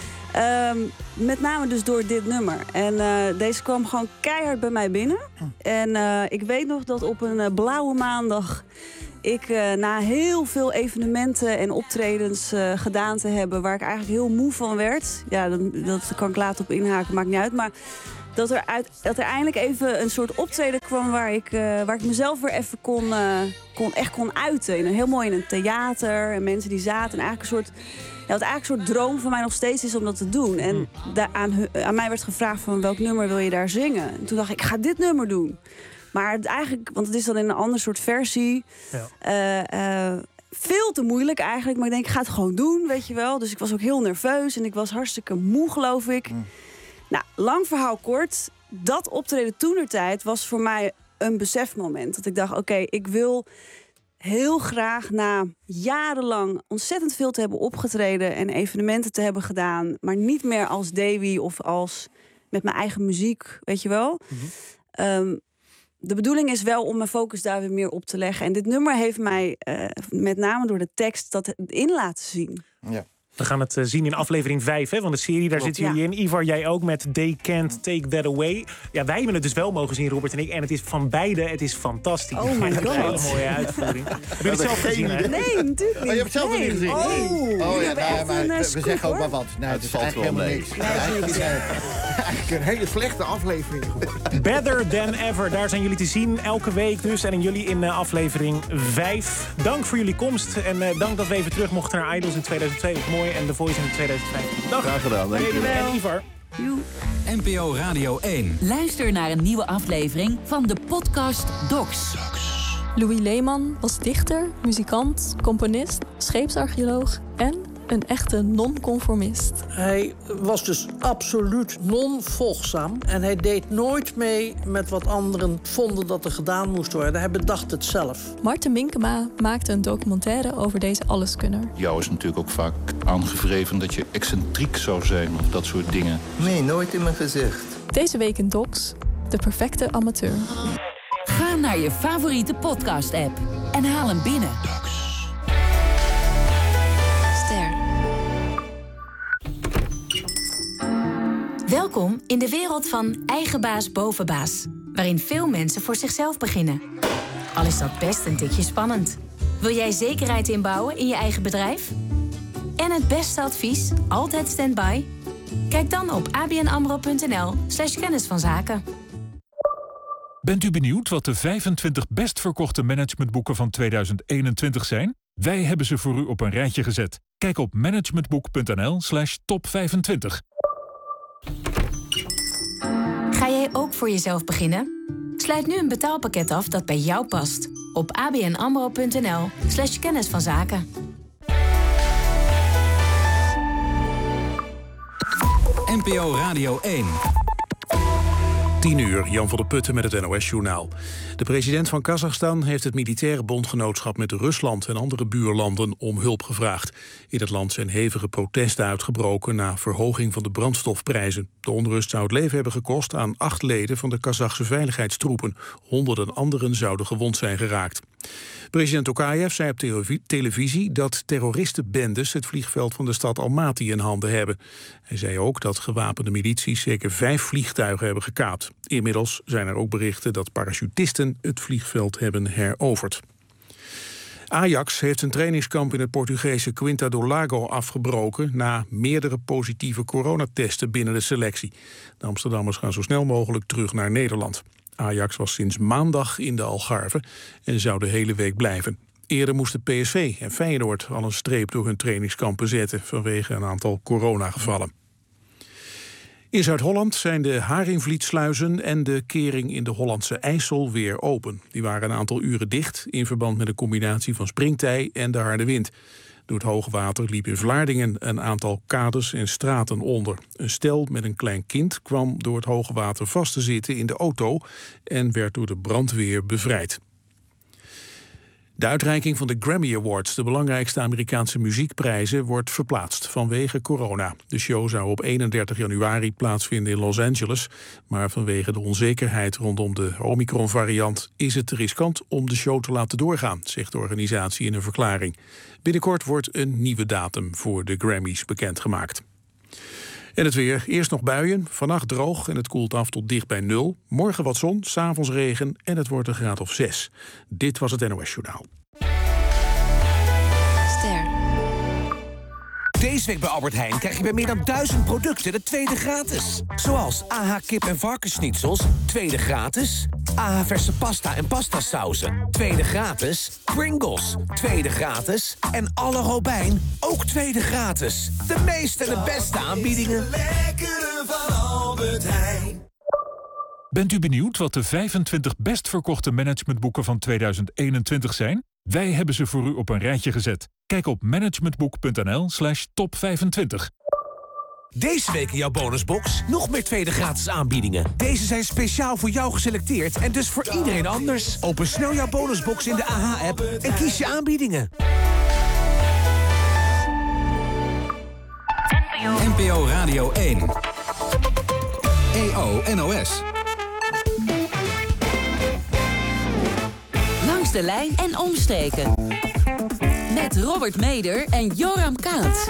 Speaker 12: Um, met name dus door dit nummer. En uh, deze kwam gewoon keihard bij mij binnen. En uh, ik weet nog dat op een uh, blauwe maandag ik uh, na heel veel evenementen en optredens uh, gedaan te hebben, waar ik eigenlijk heel moe van werd. Ja, dat, dat kan ik later op inhaken, maakt niet uit. Maar dat er, uit, dat er eindelijk even een soort optreden kwam waar ik, uh, waar ik mezelf weer even kon, uh, kon, echt kon uiten. In een, heel mooi in een theater en mensen die zaten. En eigenlijk een soort, ja, wat eigenlijk een soort droom van mij nog steeds is om dat te doen. En daar aan, aan mij werd gevraagd van welk nummer wil je daar zingen. En toen dacht ik, ik ga dit nummer doen. Maar het eigenlijk, want het is dan in een ander soort versie. Ja. Uh, uh, veel te moeilijk eigenlijk. Maar ik denk, ik ga het gewoon doen, weet je wel. Dus ik was ook heel nerveus en ik was hartstikke moe, geloof ik. Mm. Nou, lang verhaal kort. Dat optreden toentertijd was voor mij een besefmoment. Dat ik dacht, oké, okay, ik wil heel graag na jarenlang ontzettend veel te hebben opgetreden en evenementen te hebben gedaan, maar niet meer als Davy of als met mijn eigen muziek, weet je wel. Mm-hmm. Um, de bedoeling is wel om mijn focus daar weer meer op te leggen. En dit nummer heeft mij, uh, met name door de tekst, dat in laten zien.
Speaker 5: Ja.
Speaker 4: We gaan het uh, zien in aflevering vijf hè, van de serie. Daar
Speaker 12: Klopt,
Speaker 4: zitten jullie
Speaker 12: ja.
Speaker 4: in. Ivar, jij ook met They Can't Take That Away. Ja, wij hebben het dus wel mogen zien, Robert en ik. En het is van beide, het is fantastisch.
Speaker 12: Oh my god.
Speaker 4: Een hele mooie uitvoering. Heb je het zelf gezien, hè?
Speaker 12: Nee, natuurlijk niet.
Speaker 5: Oh, je hebt het zelf nog
Speaker 12: nee.
Speaker 5: niet gezien?
Speaker 12: Nee.
Speaker 5: Oh, oh ja,
Speaker 12: nou,
Speaker 5: maar, maar
Speaker 12: uh,
Speaker 5: we
Speaker 12: scoop,
Speaker 5: zeggen ook
Speaker 12: hoor.
Speaker 5: maar wat. Nee, het,
Speaker 13: het
Speaker 5: is
Speaker 13: valt
Speaker 5: eigenlijk
Speaker 13: wel
Speaker 5: helemaal
Speaker 13: mee.
Speaker 5: niks. Eigenlijk, uh, eigenlijk een hele slechte aflevering geworden.
Speaker 4: Better Than Ever, daar zijn jullie te zien. Elke week dus. En jullie in uh, aflevering vijf. Dank voor jullie komst. En uh, dank dat we even terug mochten naar Idols in tweeduizend twee. Dat was mooi. En The Voice in tweeduizend vijf. Dag.
Speaker 13: Graag gedaan, dank je.
Speaker 4: En Ivar.
Speaker 1: N P O Radio één.
Speaker 3: Luister naar een nieuwe aflevering van de podcast Docs.
Speaker 14: Louis Leeman was dichter, muzikant, componist, scheepsarcheoloog en een echte non-conformist.
Speaker 15: Hij was dus absoluut non-volgzaam. En hij deed nooit mee met wat anderen vonden dat er gedaan moest worden. Hij bedacht het zelf.
Speaker 14: Maarten Minkema maakte een documentaire over deze alleskunner.
Speaker 16: Jou is natuurlijk ook vaak aangevreven dat je excentriek zou zijn of dat soort dingen.
Speaker 17: Nee, nooit in mijn gezicht.
Speaker 14: Deze week in Docs, de perfecte amateur.
Speaker 3: Ga naar je favoriete podcast-app en haal hem binnen.
Speaker 18: Welkom in de wereld van eigen baas boven baas, waarin veel mensen voor zichzelf beginnen. Al is dat best een tikje spannend. Wil jij zekerheid inbouwen in je eigen bedrijf? En het beste advies, altijd standby? Kijk dan op abnamro.nl slash kennis van zaken.
Speaker 19: Bent u benieuwd wat de vijfentwintig best verkochte managementboeken van tweeduizend eenentwintig zijn? Wij hebben ze voor u op een rijtje gezet. Kijk op managementboek.nl slash top 25.
Speaker 18: Ga jij ook voor jezelf beginnen? Sluit nu een betaalpakket af dat bij jou past. Op abnamro.nl slash kennis van zaken.
Speaker 1: N P O Radio één.
Speaker 2: tien uur, Jan van der Putten met het N O S-journaal. De president van Kazachstan heeft het militaire bondgenootschap met Rusland en andere buurlanden om hulp gevraagd. In het land zijn hevige protesten uitgebroken na verhoging van de brandstofprijzen. De onrust zou het leven hebben gekost aan acht leden van de Kazachse veiligheidstroepen. Honderden anderen zouden gewond zijn geraakt. President Tokayev zei op televi- televisie dat terroristenbendes het vliegveld van de stad Almaty in handen hebben. Hij zei ook dat gewapende milities zeker vijf vliegtuigen hebben gekaapt. Inmiddels zijn er ook berichten dat parachutisten het vliegveld hebben heroverd. Ajax heeft een trainingskamp in het Portugese Quinta do Lago afgebroken na meerdere positieve coronatesten binnen de selectie. De Amsterdammers gaan zo snel mogelijk terug naar Nederland. Ajax was sinds maandag in de Algarve en zou de hele week blijven. Eerder moesten P S V en Feyenoord al een streep door hun trainingskampen zetten vanwege een aantal coronagevallen. In Zuid-Holland zijn de Haringvlietsluizen en de kering in de Hollandse IJssel weer open. Die waren een aantal uren dicht in verband met een combinatie van springtij en de harde wind. Door het hoge water liep in Vlaardingen een aantal kades en straten onder. Een stel met een klein kind kwam door het hoge water vast te zitten in de auto en werd door de brandweer bevrijd. De uitreiking van de Grammy Awards, de belangrijkste Amerikaanse muziekprijzen, wordt verplaatst vanwege corona. De show zou op eenendertig januari plaatsvinden in Los Angeles, maar vanwege de onzekerheid rondom de Omicron-variant is het te riskant om de show te laten doorgaan, zegt de organisatie in een verklaring. Binnenkort wordt een nieuwe datum voor de Grammys bekendgemaakt. En het weer. Eerst nog buien, vannacht droog en het koelt af tot dicht bij nul. Morgen wat zon, 's avonds regen en het wordt een graad of zes. Dit was het N O S-journaal.
Speaker 6: Ster. Deze week bij Albert Heijn krijg je bij meer dan duizend producten de tweede gratis. Zoals A H kip en varkensschnitzels, tweede gratis. A H verse pasta en pastasauzen, tweede gratis. Pringles, tweede gratis. En alle Robijn, ook tweede gratis. De meeste en de beste aanbiedingen.
Speaker 7: Lekkere van Albert Heijn.
Speaker 19: Bent u benieuwd wat de vijfentwintig best verkochte managementboeken van tweeduizend eenentwintig zijn? Wij hebben ze voor u op een rijtje gezet. Kijk op managementboek.nl slash top 25.
Speaker 6: Deze week in jouw bonusbox nog meer tweede gratis aanbiedingen. Deze zijn speciaal voor jou geselecteerd en dus voor iedereen anders. Open snel jouw bonusbox in de A H-app en kies je aanbiedingen.
Speaker 1: N P O Radio één. E O N O S.
Speaker 3: Langs de lijn en omstreken. Met Robert Meder en Joram Kaat.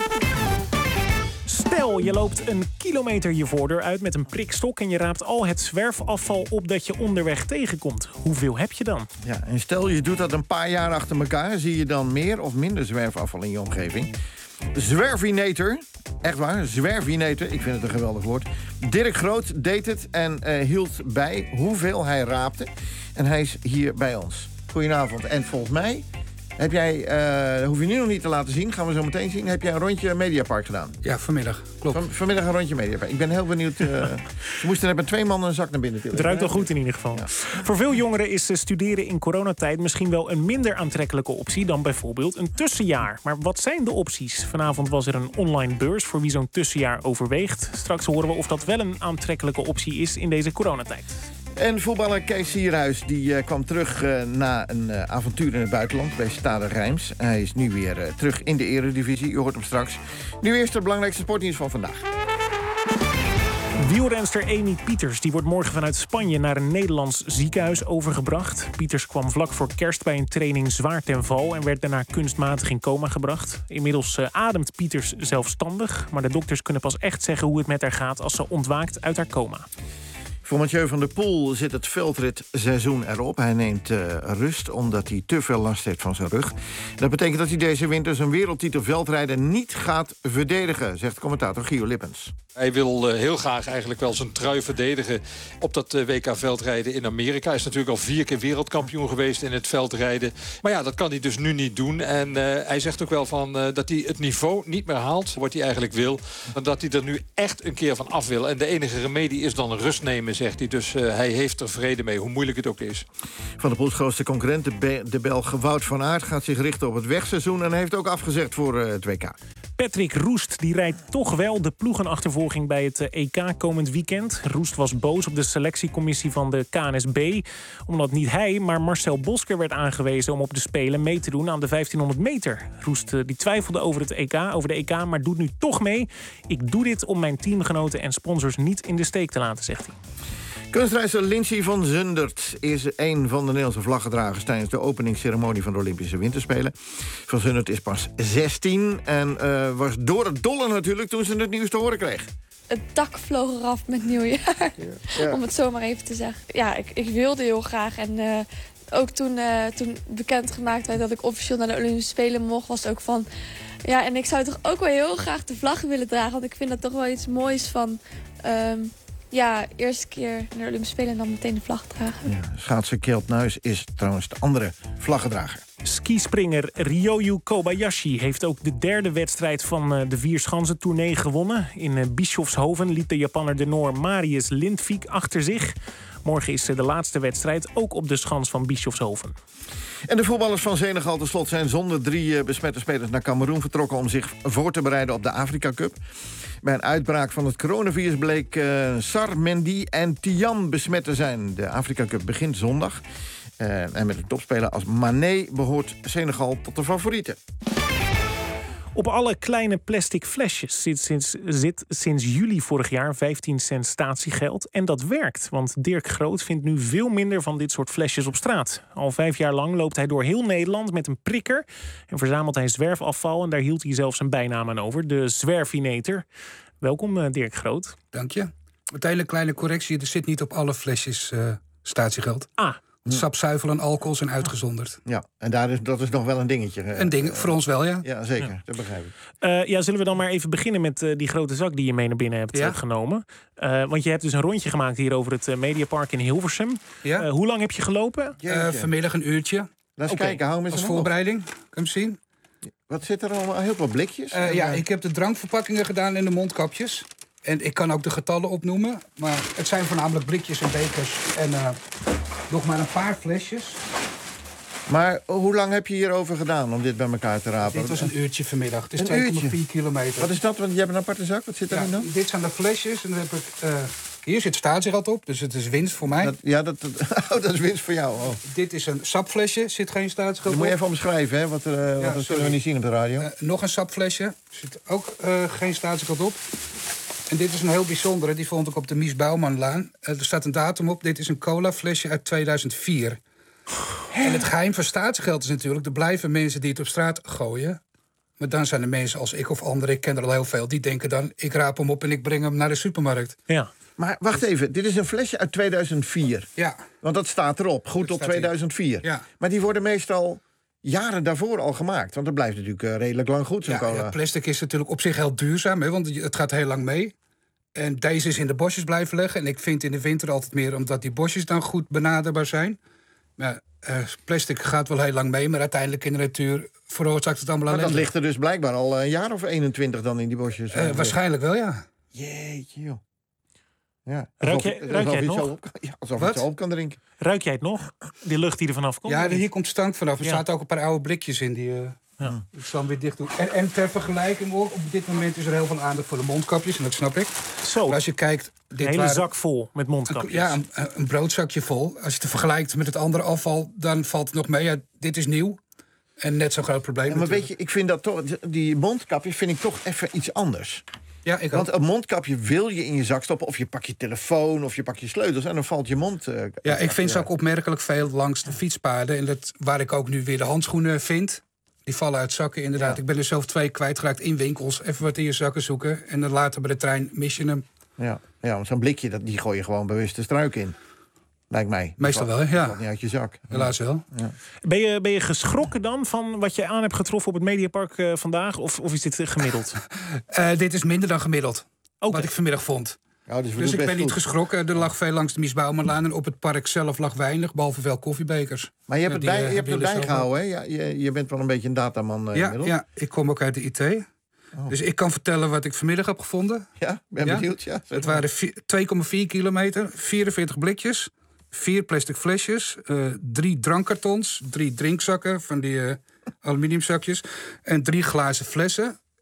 Speaker 4: Stel, je loopt een kilometer je voordeur uit met een prikstok en je raapt al het zwerfafval op dat je onderweg tegenkomt. Hoeveel heb je dan?
Speaker 5: Ja, en stel je doet dat een paar jaar achter elkaar, zie je dan meer of minder zwerfafval in je omgeving? Zwervinator, echt waar, zwervinator, ik vind het een geweldig woord. Dirk Groot deed het en uh, hield bij hoeveel hij raapte. En hij is hier bij ons. Goedenavond. En volgens mij heb jij, uh, dat hoef je nu nog niet te laten zien, gaan we zo meteen zien, heb jij een rondje Mediapark gedaan?
Speaker 20: Ja, vanmiddag, klopt.
Speaker 5: Van, vanmiddag een rondje Mediapark. Ik ben heel benieuwd. Uh, ze moesten net met twee mannen een zak naar binnen tillen.
Speaker 4: Het ruikt wel goed in ieder geval. Ja. Voor veel jongeren is studeren in coronatijd misschien wel een minder aantrekkelijke optie dan bijvoorbeeld een tussenjaar. Maar wat zijn de opties? Vanavond was er een online beurs voor wie zo'n tussenjaar overweegt. Straks horen we of dat wel een aantrekkelijke optie is in deze coronatijd.
Speaker 5: En voetballer Kees Sierhuis die, uh, kwam terug uh, na een uh, avontuur in het buitenland bij Stade Reims. Hij is nu weer uh, terug in de Eredivisie. U hoort hem straks. Nu eerst het belangrijkste sportnieuws van vandaag.
Speaker 4: Wielrenster Amy Pieters die wordt morgen vanuit Spanje naar een Nederlands ziekenhuis overgebracht. Pieters kwam vlak voor kerst bij een training zwaar ten val en werd daarna kunstmatig in coma gebracht. Inmiddels uh, ademt Pieters zelfstandig, maar de dokters kunnen pas echt zeggen hoe het met haar gaat als ze ontwaakt uit haar coma.
Speaker 5: Voor Mathieu van der Poel zit het veldritseizoen erop. Hij neemt uh, rust omdat hij te veel last heeft van zijn rug. Dat betekent dat hij deze winter zijn wereldtitel veldrijden niet gaat verdedigen, zegt commentator Gio Lippens.
Speaker 24: Hij wil uh, heel graag eigenlijk wel zijn trui verdedigen op dat uh, W K veldrijden in Amerika. Hij is natuurlijk al vier keer wereldkampioen geweest in het veldrijden. Maar ja, dat kan hij dus nu niet doen. En uh, hij zegt ook wel van, uh, dat hij het niveau niet meer haalt wat hij eigenlijk wil. En dat hij er nu echt een keer van af wil. En de enige remedie is dan rust nemen, zegt hij. Dus uh, hij heeft er vrede mee, hoe moeilijk het ook is.
Speaker 5: Van der Poels grootste concurrent, de, Be- de Belg Wout van Aert, gaat zich richten op het wegseizoen en heeft ook afgezegd voor uh, het W K.
Speaker 4: Patrick Roest die rijdt toch wel de ploegenachtervolging bij het E K komend weekend. Roest was boos op de selectiecommissie van de K N S B... omdat niet hij, maar Marcel Bosker werd aangewezen om op de Spelen mee te doen aan de vijftienhonderd meter. Roest die twijfelde over het E K, over de E K, maar doet nu toch mee. Ik doe dit om mijn teamgenoten en sponsors niet in de steek te laten, zegt hij.
Speaker 5: Kunstreizer Lindsay van Zundert is een van de Nederlandse vlaggedragers tijdens de openingsceremonie van de Olympische Winterspelen. Van Zundert is pas zestien en uh, was door het dolle natuurlijk toen ze het nieuws te horen kreeg.
Speaker 9: Het dak vloog eraf met nieuwjaar, ja. Ja. Om het zo maar even te zeggen. Ja, ik, ik wilde heel graag en uh, ook toen, uh, toen bekendgemaakt werd dat ik officieel naar de Olympische Spelen mocht, was het ook van... Ja, en ik zou toch ook wel heel graag de vlag willen dragen, want ik vind dat toch wel iets moois van... Um, Ja, eerste keer naar de Olympische Spelen en dan meteen de vlag dragen.
Speaker 5: Ja, schaatser Kjeld Nuis is trouwens de andere vlaggedrager.
Speaker 4: Skispringer Ryoyu Kobayashi heeft ook de derde wedstrijd van de Vierschansen-tournee gewonnen. In Bischofshoven liet de Japanner de Noor Marius Lindvik achter zich. Morgen is de laatste wedstrijd, ook op de schans van Bischofshoven.
Speaker 5: En de voetballers van Senegal ten slot zijn zonder drie besmette spelers naar Kameroen vertrokken om zich voor te bereiden op de Afrika Cup. Bij een uitbraak van het coronavirus bleek uh, Sar, Mendy en Tiam besmet te zijn. De Afrika Cup begint zondag. Uh, en met een topspeler als Mané behoort Senegal tot de favorieten.
Speaker 4: Op alle kleine plastic flesjes zit sinds, zit sinds juli vorig jaar vijftien cent statiegeld. En dat werkt, want Dirk Groot vindt nu veel minder van dit soort flesjes op straat. Al vijf jaar lang loopt hij door heel Nederland met een prikker en verzamelt hij zwerfafval. En daar hield hij zelfs een bijnaam aan over, de Zwerfinator. Welkom, Dirk Groot.
Speaker 20: Dank je. Met een hele kleine correctie, er zit niet op alle flesjes uh, statiegeld.
Speaker 4: Ah.
Speaker 20: Sap, zuivel en alcohol zijn uitgezonderd.
Speaker 5: Ja, en daar is, dat is nog wel een dingetje. Uh,
Speaker 20: een ding, voor ons wel, ja.
Speaker 5: Ja, zeker. Ja. Dat begrijp ik.
Speaker 4: Uh, ja, zullen we dan maar even beginnen met uh, die grote zak die je mee naar binnen hebt ja. uh, genomen. Uh, want je hebt dus een rondje gemaakt hier over het uh, Mediapark in Hilversum. Ja. Uh, hoe lang heb je gelopen?
Speaker 20: Uh, vanmiddag een uurtje.
Speaker 5: Laat eens okay. kijken, hou hem eens
Speaker 20: als voorbereiding. Kan je hem zien?
Speaker 5: Wat zit er allemaal? Heel veel blikjes?
Speaker 20: Uh, ja, ik heb de drankverpakkingen gedaan en de mondkapjes. En ik kan ook de getallen opnoemen. Maar het zijn voornamelijk blikjes en bekers. En uh, nog maar een paar flesjes.
Speaker 5: Maar hoe lang heb je hierover gedaan om dit bij elkaar te rapen?
Speaker 20: Dit was een uurtje vanmiddag. Het is twee komma vier kilometer.
Speaker 5: Wat is dat? Want je hebt een aparte zak. Wat zit daarin ja, dan?
Speaker 20: Dit zijn de flesjes. En dan heb ik, uh, hier zit statiegeld op. Dus het is winst voor mij.
Speaker 5: Dat, ja, dat, dat, oh, dat is winst voor jou. Oh.
Speaker 20: Dit is een sapflesje. Zit geen statiegeld op.
Speaker 5: Dat moet je even omschrijven, hè? Wat, uh, ja, want dat kunnen we niet zien op de radio. Uh,
Speaker 20: nog een sapflesje. Zit ook uh, geen statiegeld op. En dit is een heel bijzondere, die vond ik op de Mies Bouwmanlaan. Uh, er staat een datum op, dit is een colaflesje uit tweeduizend vier. Hè? En het geheim van statiegeld is natuurlijk... er blijven mensen die het op straat gooien. Maar dan zijn er mensen als ik of anderen, ik ken er al heel veel... die denken dan, ik raap hem op en ik breng hem naar de supermarkt.
Speaker 4: Ja.
Speaker 5: Maar wacht even, dit is een flesje uit tweeduizend vier.
Speaker 20: Ja.
Speaker 5: Want dat staat erop, goed tot tweeduizend vier.
Speaker 20: Ja.
Speaker 5: Maar die worden meestal... jaren daarvoor al gemaakt. Want dat blijft natuurlijk uh, redelijk lang goed.
Speaker 20: Ja, ja, plastic is natuurlijk op zich heel duurzaam, hè, want het gaat heel lang mee. En deze is in de bosjes blijven liggen. En ik vind in de winter altijd meer omdat die bosjes dan goed benaderbaar zijn. Maar uh, plastic gaat wel heel lang mee, maar uiteindelijk in de natuur veroorzaakt het allemaal alleen.
Speaker 5: Maar dat ligt er dus blijkbaar al een jaar of eenentwintig dan in die bosjes.
Speaker 20: Uh, waarschijnlijk wel, ja.
Speaker 5: Jeetje, joh. Ja,
Speaker 4: ruik je, ruik jij het nog?
Speaker 5: Op, ja, alsof je het zo op kan drinken.
Speaker 4: Ruik jij het nog? Die lucht die er vanaf komt?
Speaker 20: Ja, hier komt stank vanaf. Er ja. zaten ook een paar oude blikjes in. Die, uh, ja. Ik zal hem weer dicht doen. En, en ter vergelijking ook, op dit moment is er heel veel aandacht voor de mondkapjes. En dat snap ik.
Speaker 4: Zo.
Speaker 20: Maar als je kijkt... Dit
Speaker 4: een hele
Speaker 20: waren,
Speaker 4: zak vol met mondkapjes.
Speaker 20: Een, ja, een, een broodzakje vol. Als je het vergelijkt met het andere afval, dan valt het nog mee. Ja, dit is nieuw. En net zo'n groot probleem.
Speaker 5: Ja, maar
Speaker 20: natuurlijk.
Speaker 5: weet je, ik vind dat toch... Die mondkapjes vind ik toch even iets anders.
Speaker 20: Ja, ik
Speaker 5: Want
Speaker 20: ook.
Speaker 5: een mondkapje wil je in je zak stoppen... of je pak je telefoon of je pak je sleutels... en dan valt je mond... Uh,
Speaker 20: ja, ik vind ze ook opmerkelijk veel langs de fietspaden. En dat, waar ik ook nu weer de handschoenen vind... die vallen uit zakken, inderdaad. Ja. Ik ben er zelf twee kwijtgeraakt in winkels. Even wat in je zakken zoeken. En dan later bij de trein mis je hem.
Speaker 5: Ja, ja want zo'n blikje, dat, die gooi je gewoon bewust de struik in. Lijkt mij.
Speaker 20: Meestal wel, ja.
Speaker 5: Valt niet uit je zak.
Speaker 20: Helaas wel.
Speaker 5: Ja.
Speaker 4: Ben, je, ben je geschrokken dan van wat je aan hebt getroffen op het Mediapark uh, vandaag? Of, of is dit gemiddeld?
Speaker 20: uh, dit is minder dan gemiddeld. Okay. Wat ik vanmiddag vond.
Speaker 5: Ja, dus
Speaker 20: dus ik ben
Speaker 5: goed.
Speaker 20: niet geschrokken. Er lag veel langs de Mies Bouwmanlaan en op het park zelf lag weinig, behalve veel koffiebekers.
Speaker 5: Maar je hebt
Speaker 20: ja,
Speaker 5: het, bij, je hebt het bijgehouden, hè?
Speaker 20: Ja,
Speaker 5: je, je bent wel een beetje een dataman uh,
Speaker 20: ja,
Speaker 5: inmiddels.
Speaker 20: Ja, ik kom ook uit de I T. Oh. Dus ik kan vertellen wat ik vanmiddag heb gevonden.
Speaker 5: Ja, ben
Speaker 20: ja?
Speaker 5: benieuwd. Ja,
Speaker 20: het waren twee komma vier kilometer, vierenveertig blikjes, vier plastic flesjes, uh, drie drankkartons, drie drinkzakken van die uh, aluminiumzakjes en drie glazen flessen.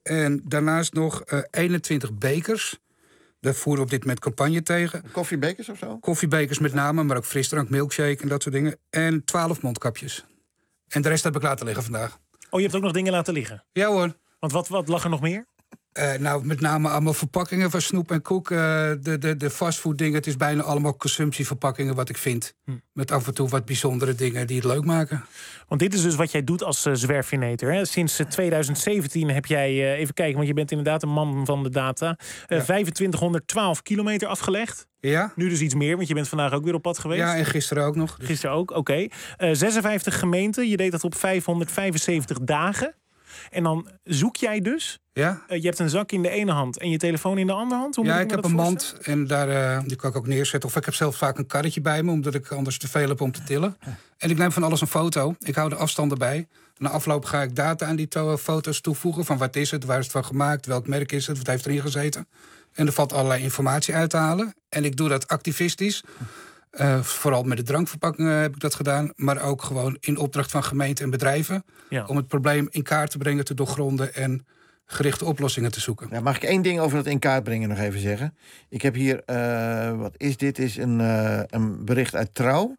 Speaker 20: En daarnaast nog uh, eenentwintig bekers. Daar voeren we op dit moment campagne tegen.
Speaker 5: Koffiebekers of zo?
Speaker 20: Koffiebekers met name, maar ook frisdrank, milkshake en dat soort dingen. En twaalf mondkapjes. En de rest heb ik laten liggen vandaag.
Speaker 4: Oh, je hebt ook nog dingen laten liggen?
Speaker 20: Ja hoor.
Speaker 4: Want wat, wat lag er nog meer?
Speaker 20: Uh, nou, met name allemaal verpakkingen van snoep en koek. Uh, de, de, de fastfood dingen. Het is bijna allemaal consumptieverpakkingen wat ik vind. Hm. Met af en toe wat bijzondere dingen die het leuk maken.
Speaker 4: Want dit is dus wat jij doet als uh, zwerfjeneter. Hè? Sinds uh, twintig zeventien heb jij, uh, even kijken, want je bent inderdaad een man van de data. Uh, ja. vijfentwintig honderdtwaalf kilometer afgelegd.
Speaker 20: Ja.
Speaker 4: Nu dus iets meer, want je bent vandaag ook weer op pad geweest.
Speaker 20: Ja, en gisteren ook nog. Dus.
Speaker 4: Gisteren ook, oké. Okay. Uh, zesenvijftig gemeenten, je deed dat op vijfhonderdvijfenzeventig dagen. En dan zoek jij dus.
Speaker 20: Ja.
Speaker 4: Uh, je hebt een zak in de ene hand en je telefoon in de andere hand. Hoe
Speaker 20: ja,
Speaker 4: moet
Speaker 20: ik, ik heb een mand en daar, uh, die kan ik ook neerzetten. Of ik heb zelf vaak een karretje bij me, omdat ik anders te veel heb om te tillen. En ik neem van alles een foto. Ik hou de afstanden bij. Na afloop ga ik data aan die to- foto's toevoegen. Van wat is het, waar is het van gemaakt, welk merk is het, wat heeft erin gezeten. En er valt allerlei informatie uit te halen. En ik doe dat activistisch. Uh, vooral met de drankverpakkingen heb ik dat gedaan. Maar ook gewoon in opdracht van gemeenten en bedrijven. Ja. Om het probleem in kaart te brengen, te doorgronden en gerichte oplossingen te zoeken.
Speaker 5: Ja, mag ik één ding over dat in kaart brengen nog even zeggen? Ik heb hier, uh, wat is dit? Is een, uh, een bericht uit Trouw.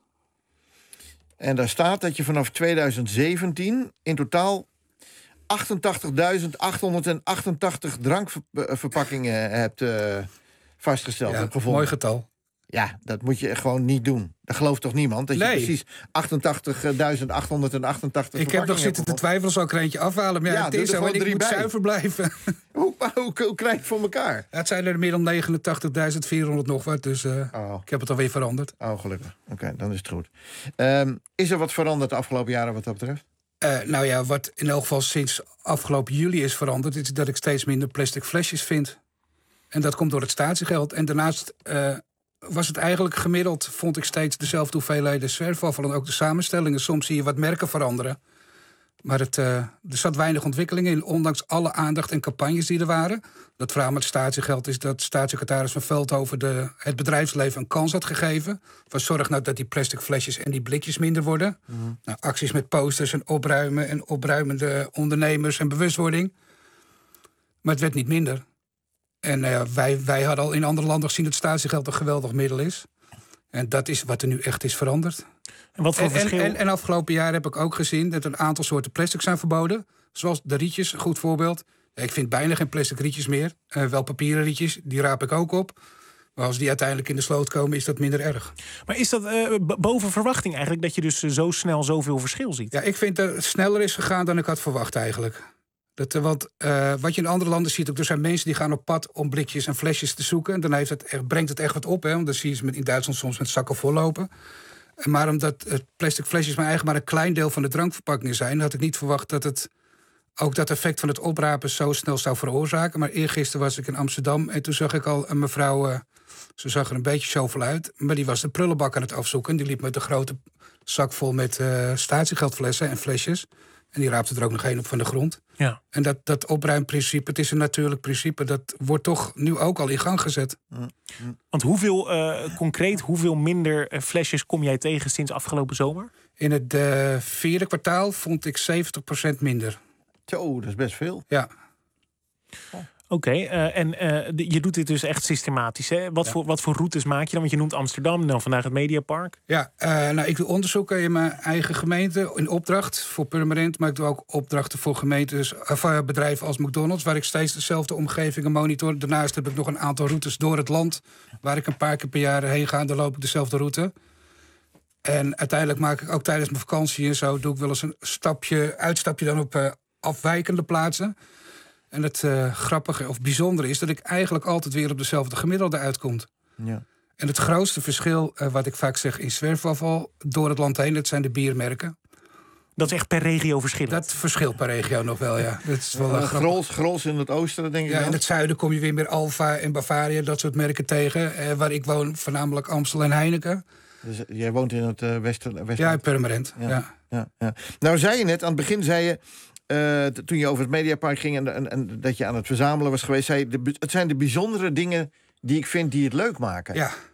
Speaker 5: En daar staat dat je vanaf twintig zeventien in totaal achtentachtigduizend achthonderdachtentachtig drankverpakkingen hebt uh, vastgesteld.
Speaker 20: Ja,
Speaker 5: hebt gevonden.
Speaker 20: Mooi getal.
Speaker 5: Ja, dat moet je gewoon niet doen. Dat gelooft toch niemand? Dat je
Speaker 20: nee.
Speaker 5: precies achtentachtigduizend achthonderdachtentachtig
Speaker 20: Ik heb nog zitten te twijfelen, zal ik er eentje afhalen. Maar ja, ja het is zo, en ik moet bij. zuiver blijven.
Speaker 5: hoe, hoe, hoe krijg je het voor elkaar?
Speaker 20: Ja, het zijn er meer dan negenentachtigduizend vierhonderd nog wat. Dus uh, oh. ik heb het alweer veranderd.
Speaker 5: Oh, gelukkig. Oké, okay, dan is het goed. Um, is er wat veranderd de afgelopen jaren wat dat betreft?
Speaker 20: Uh, nou ja, wat in elk geval sinds afgelopen juli is veranderd, is dat ik steeds minder plastic flesjes vind. En dat komt door het statiegeld. En daarnaast Uh, was het eigenlijk gemiddeld, vond ik steeds dezelfde hoeveelheden zwerfafval en ook de samenstellingen. Soms zie je wat merken veranderen. Maar het, uh, er zat weinig ontwikkeling in, ondanks alle aandacht en campagnes die er waren. Dat verhaal met statiegeld is dat staatssecretaris van Veldhoven de, het bedrijfsleven een kans had gegeven. Van zorg nou dat die plastic flesjes en die blikjes minder worden. Mm-hmm. Nou, acties met posters en opruimen en opruimende ondernemers en bewustwording. Maar het werd niet minder. En uh, wij, wij hadden al in andere landen gezien dat statiegeld een geweldig middel is. En dat is wat er nu echt is veranderd.
Speaker 4: En wat voor
Speaker 20: en,
Speaker 4: verschil?
Speaker 20: En, en, en afgelopen jaar heb ik ook gezien dat een aantal soorten plastic zijn verboden. Zoals de rietjes, een goed voorbeeld. Ik vind bijna geen plastic rietjes meer. Uh, wel papieren rietjes, die raap ik ook op. Maar als die uiteindelijk in de sloot komen, is dat minder erg.
Speaker 4: Maar is dat uh, b- boven verwachting eigenlijk, dat je dus uh, zo snel zoveel verschil ziet?
Speaker 20: Ja, ik vind dat het sneller is gegaan dan ik had verwacht eigenlijk. Dat, want uh, wat je in andere landen ziet, ook, er zijn mensen die gaan op pad om blikjes en flesjes te zoeken. En dan heeft het echt, brengt het echt wat op. Hè, want dan zie je ze met, in Duitsland soms met zakken vollopen. Maar omdat het plastic flesjes maar eigenlijk maar een klein deel van de drankverpakkingen zijn, had ik niet verwacht dat het ook dat effect van het oprapen zo snel zou veroorzaken. Maar eergisteren was ik in Amsterdam en toen zag ik al een mevrouw, uh, ze zag er een beetje shovel uit, maar die was de prullenbak aan het afzoeken. Die liep met een grote zak vol met uh, statiegeldflessen en flesjes. En die raapte er ook nog één op van de grond.
Speaker 4: Ja.
Speaker 20: En dat, dat opruimprincipe, het is een natuurlijk principe, dat wordt toch nu ook al in gang gezet.
Speaker 4: Want hoeveel, uh, concreet, hoeveel minder uh, flesjes kom jij tegen sinds afgelopen zomer?
Speaker 20: In het uh, vierde kwartaal vond ik zeventig procent minder.
Speaker 5: Zo, dat is best veel.
Speaker 20: Ja.
Speaker 4: Oh. Oké, okay, uh, en uh, de, je doet dit dus echt systematisch. Hè? Wat, ja. voor, wat voor routes maak je dan? Want je noemt Amsterdam, dan vandaag het Mediapark.
Speaker 20: Ja, uh, nou, ik doe onderzoeken in mijn eigen gemeente in opdracht voor Purmerend. Maar ik doe ook opdrachten voor gemeentes, uh, bedrijven als McDonald's, waar ik steeds dezelfde omgevingen monitor. Daarnaast heb ik nog een aantal routes door het land, waar ik een paar keer per jaar heen ga. Dan loop ik dezelfde route. En uiteindelijk maak ik ook tijdens mijn vakantie en zo, doe ik wel eens een stapje, uitstapje dan op uh, afwijkende plaatsen. En het uh, grappige of bijzondere is dat ik eigenlijk altijd weer op dezelfde gemiddelde uitkomt.
Speaker 5: Ja.
Speaker 20: En het grootste verschil, uh, wat ik vaak zeg in zwerfafval door het land heen, dat zijn de biermerken.
Speaker 4: Dat is echt per regio verschillend?
Speaker 20: Dat verschilt per regio nog wel, ja. Dat is wel,
Speaker 5: uh,
Speaker 20: uh,
Speaker 5: Grols, Grols in het oosten, denk ik.
Speaker 20: Ja,
Speaker 5: dan?
Speaker 20: in het zuiden kom je weer meer Alfa en Bavaria, dat soort merken tegen. Uh, waar ik woon, voornamelijk Amstel en Heineken.
Speaker 5: Dus jij woont in het uh, westen, westen?
Speaker 20: Ja, in Purmerend. Ja.
Speaker 5: Ja. Ja, ja. Nou, zei je net, aan het begin zei je, Uh, t- toen je over het Mediapark ging en, en, en dat je aan het verzamelen was geweest, zei je, de, het zijn de bijzondere dingen die ik vind die het leuk maken.
Speaker 20: Ja.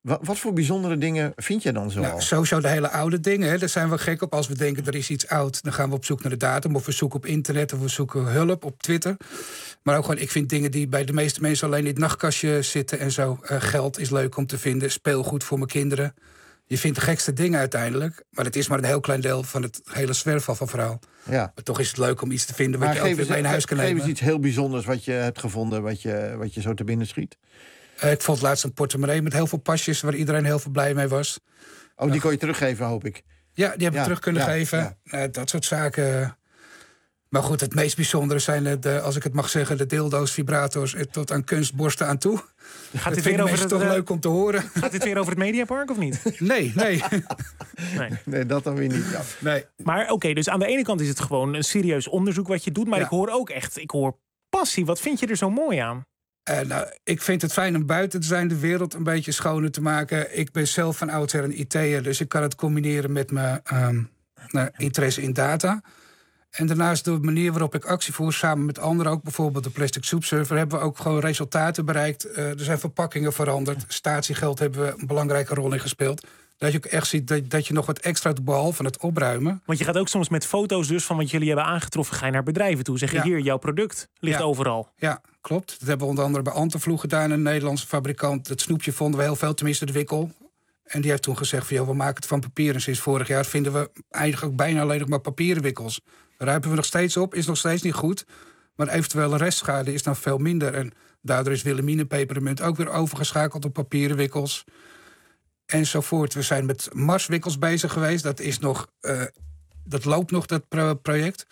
Speaker 5: Wat, wat voor bijzondere dingen vind je dan zo
Speaker 20: Nou,
Speaker 5: al?
Speaker 20: sowieso de hele oude dingen. Hè. Daar zijn we gek op. Als we denken er is iets oud, dan gaan we op zoek naar de datum. Of we zoeken op internet, of we zoeken hulp op Twitter. Maar ook gewoon, ik vind dingen die bij de meeste mensen alleen in het nachtkastje zitten en zo. Uh, geld is leuk om te vinden. Speelgoed voor mijn kinderen. Je vindt de gekste dingen uiteindelijk. Maar het is maar een heel klein deel van het hele zwerfafvalverhaal.
Speaker 5: Ja.
Speaker 20: Maar toch is het leuk om iets te vinden wat
Speaker 5: Maar
Speaker 20: je ook
Speaker 5: geef
Speaker 20: weer mee
Speaker 5: eens,
Speaker 20: naar huis kan
Speaker 5: geef
Speaker 20: nemen.
Speaker 5: eens iets heel bijzonders wat je hebt gevonden, wat je, wat je zo te binnen schiet.
Speaker 20: Uh, ik vond laatst een portemonnee met heel veel pasjes waar iedereen heel veel blij mee was.
Speaker 5: Oh, die kon je teruggeven, hoop ik.
Speaker 20: Ja, die heb ik
Speaker 5: Ja,
Speaker 20: terug kunnen
Speaker 5: ja,
Speaker 20: geven.
Speaker 5: ja.
Speaker 20: Uh, dat soort zaken. Maar goed, het meest bijzondere zijn, de, als ik het mag zeggen, de dildo's, vibrators tot aan kunstborsten aan toe.
Speaker 4: Gaat dit
Speaker 20: vind
Speaker 4: weer over
Speaker 20: het
Speaker 4: het,
Speaker 20: toch
Speaker 4: uh,
Speaker 20: leuk om te horen.
Speaker 4: Gaat dit weer over het Mediapark of niet?
Speaker 20: Nee, nee.
Speaker 4: nee.
Speaker 5: Nee, dat dan weer niet. Ja.
Speaker 20: Nee.
Speaker 4: Maar oké, okay, dus aan de ene kant is het gewoon een serieus onderzoek wat je doet. Maar
Speaker 20: Ja.
Speaker 4: ik hoor ook echt, ik hoor passie. Wat vind je er zo mooi aan?
Speaker 20: Uh, nou, ik vind het fijn om buiten te zijn, de wereld een beetje schoner te maken. Ik ben zelf van oudsher een I T'er, dus ik kan het combineren met mijn um, nou, interesse in data. En daarnaast de manier waarop ik actie voer, samen met anderen, ook bijvoorbeeld de Plastic Soup Server, hebben we ook gewoon resultaten bereikt. Uh, er zijn verpakkingen veranderd. Statiegeld hebben we een belangrijke rol in gespeeld. Dat je ook echt ziet dat, dat je nog wat extra doet, behalve van het opruimen.
Speaker 4: Want je gaat ook soms met foto's dus van wat jullie hebben aangetroffen, ga je naar bedrijven toe. Zeg je
Speaker 20: Ja.
Speaker 4: hier, jouw product ligt
Speaker 20: Ja.
Speaker 4: overal.
Speaker 20: Ja, klopt. Dat hebben we onder andere bij Antevloe gedaan, een Nederlandse fabrikant. Het snoepje vonden we heel veel, tenminste de wikkel. En die heeft toen gezegd van, joh, we maken het van papier. En sinds vorig jaar vinden we eigenlijk bijna alleen nog maar papieren wikkels. Daar ruipen we nog steeds op, is nog steeds niet goed. Maar eventuele restschade is dan veel minder. En daardoor is Wilhelmine Pepermunt ook weer overgeschakeld op papieren wikkels. Enzovoort. We zijn met Marswikkels bezig geweest. Dat is nog, uh, dat loopt nog, dat pro- project.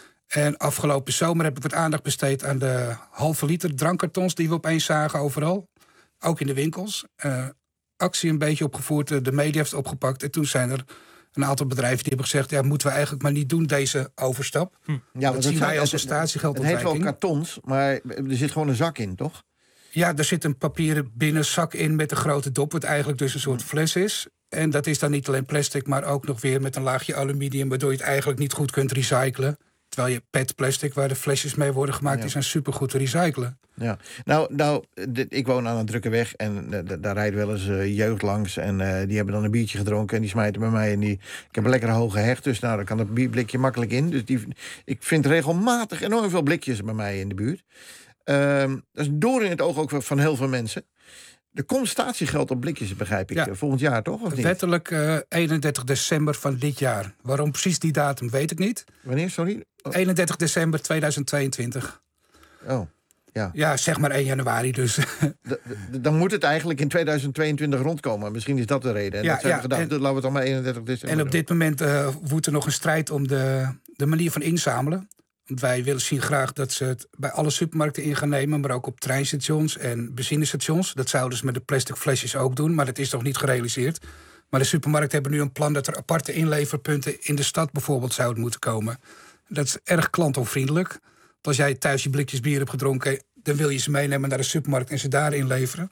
Speaker 20: En afgelopen zomer heb ik wat aandacht besteed aan de halve liter drankkartons die we opeens zagen overal. Ook in de winkels. Uh, actie een beetje opgevoerd, de media heeft het opgepakt. En toen zijn er een aantal bedrijven die hebben gezegd, ja, moeten we eigenlijk maar niet doen, deze overstap.
Speaker 5: Hm.
Speaker 20: Ja, dat zien wij als een
Speaker 5: Het
Speaker 20: statiegeldontwijking.
Speaker 5: heet wel kartons, maar er zit gewoon een zak in, toch?
Speaker 20: Ja, er zit een papieren binnenzak in met een grote dop, wat eigenlijk dus een soort fles is. En dat is dan niet alleen plastic, maar ook nog weer met een laagje aluminium, waardoor je het eigenlijk niet goed kunt recyclen. Terwijl je petplastic, waar de flesjes mee worden gemaakt,
Speaker 5: Ja.
Speaker 20: die zijn supergoed te recyclen.
Speaker 5: Ja, nou, nou de, ik woon aan een drukke weg en uh, d- daar rijdt wel eens uh, jeugd langs. En uh, die hebben dan een biertje gedronken en die smijten bij mij. En die, ik heb een lekkere hoge hecht, dus nou, daar kan het bierblikje makkelijk in. Dus die, ik vind regelmatig enorm veel blikjes bij mij in de buurt. Uh, dat is een door in het oog ook van heel veel mensen. Er komt statiegeld op blikjes, begrijp ik,
Speaker 20: Ja.
Speaker 5: uh, volgend jaar, toch? Of niet?
Speaker 20: Wettelijk uh, eenendertig december van dit jaar. Waarom precies die datum, weet ik niet.
Speaker 5: Wanneer, sorry? Oh.
Speaker 20: eenendertig december tweeduizend tweeëntwintig.
Speaker 5: Oh, ja.
Speaker 20: Ja, zeg maar één januari dus.
Speaker 5: D- d- dan moet het eigenlijk in tweeduizend tweeëntwintig rondkomen. Misschien is dat de reden. En
Speaker 20: Ja,
Speaker 5: dat zijn
Speaker 20: ja,
Speaker 5: we gedacht,
Speaker 20: en-
Speaker 5: laten we het dan maar eenendertig december
Speaker 20: En op
Speaker 5: doen.
Speaker 20: dit moment uh, woedt er nog een strijd om de, de manier van inzamelen. Want wij willen zien graag dat ze het bij alle supermarkten in gaan nemen, maar ook op treinstations en benzinestations. Dat zouden ze met de plastic flesjes ook doen, maar dat is nog niet gerealiseerd. Maar de supermarkten hebben nu een plan dat er aparte inleverpunten in de stad bijvoorbeeld zouden moeten komen. Dat is erg klantonvriendelijk. Want als jij thuis je blikjes bier hebt gedronken, dan wil je ze meenemen naar de supermarkt en ze daar inleveren.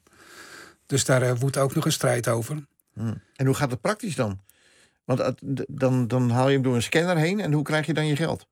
Speaker 20: Dus daar uh, woedt ook nog een strijd over.
Speaker 5: Hmm. En hoe gaat het praktisch dan? Want uh, d- dan, dan haal je hem door een scanner heen en hoe krijg je dan je geld?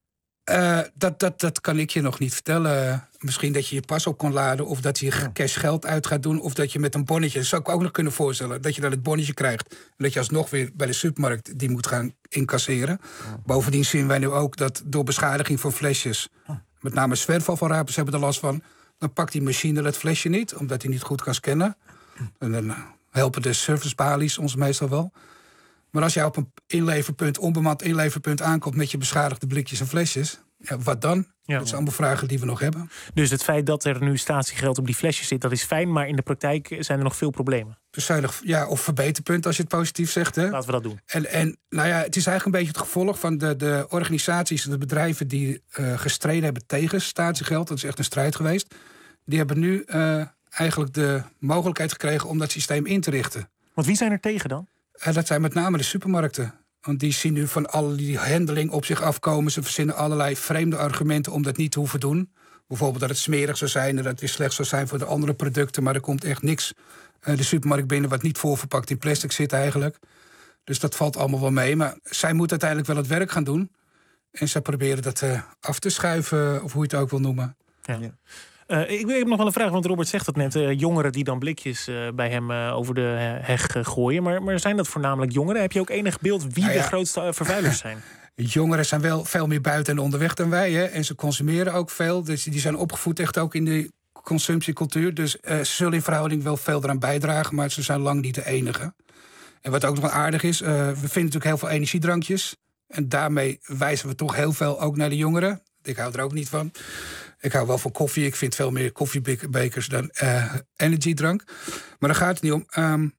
Speaker 20: Uh, dat, dat, dat kan ik je nog niet vertellen. Misschien dat je je pas op kon laden, of dat je
Speaker 5: Ja.
Speaker 20: cash geld uit gaat doen, of dat je met een bonnetje, dat zou ik ook nog kunnen voorstellen, dat je dan het bonnetje krijgt en dat je alsnog weer bij de supermarkt die moet gaan incasseren.
Speaker 5: Ja.
Speaker 20: Bovendien zien wij nu ook dat door beschadiging van flesjes, met name zwerfafvalrapers hebben er last van, dan pakt die machine het flesje niet, omdat hij niet goed kan scannen. En dan helpen de servicebalies ons meestal wel. Maar als jij op een inleverpunt, onbemand inleverpunt aankomt met je beschadigde blikjes en flesjes, ja, wat dan?
Speaker 4: Ja.
Speaker 20: Dat zijn allemaal vragen die we nog hebben.
Speaker 4: Dus het feit dat er nu statiegeld op die flesjes zit, dat is fijn. Maar in de praktijk zijn er nog veel problemen.
Speaker 20: Er zijn nog, ja, of verbeterpunten als je het positief zegt. Hè?
Speaker 4: Laten we dat doen.
Speaker 20: En, en nou ja, het is eigenlijk een beetje het gevolg van de, de organisaties, de bedrijven die uh, gestreden hebben tegen statiegeld. Dat is echt een strijd geweest. Die hebben nu uh, eigenlijk de mogelijkheid gekregen om dat systeem in te richten.
Speaker 4: Want wie zijn er tegen dan?
Speaker 20: Uh, dat zijn met name de supermarkten. Want die zien nu van al die handeling op zich afkomen. Ze verzinnen allerlei vreemde argumenten om dat niet te hoeven doen. Bijvoorbeeld dat het smerig zou zijn en dat het weer slecht zou zijn voor de andere producten. Maar er komt echt niks uh, de supermarkt binnen wat niet voorverpakt in plastic zit eigenlijk. Dus dat valt allemaal wel mee. Maar zij moeten uiteindelijk wel het werk gaan doen. En zij proberen dat uh, af te schuiven, of hoe je het ook wil noemen.
Speaker 4: Ja. Uh, ik, ik heb nog wel een vraag, want Robert zegt het net. Uh, jongeren die dan blikjes uh, bij hem uh, over de heg uh, gooien. Maar, maar zijn dat voornamelijk jongeren? Heb je ook enig beeld wie nou ja. de grootste uh, vervuilers zijn?
Speaker 20: Jongeren zijn wel veel meer buiten en onderweg dan wij. Hè? En ze consumeren ook veel. Dus die zijn opgevoed echt ook in de consumptiecultuur. Dus uh, ze zullen in verhouding wel veel eraan bijdragen. Maar ze zijn lang niet de enige. En wat ook nog wel aardig is, uh, we vinden natuurlijk heel veel energiedrankjes. En daarmee wijzen we toch heel veel ook naar de jongeren. Ik hou er ook niet van. Ik hou wel van koffie. Ik vind veel meer koffiebekers dan uh, energiedrank. Maar daar gaat het niet om. Um,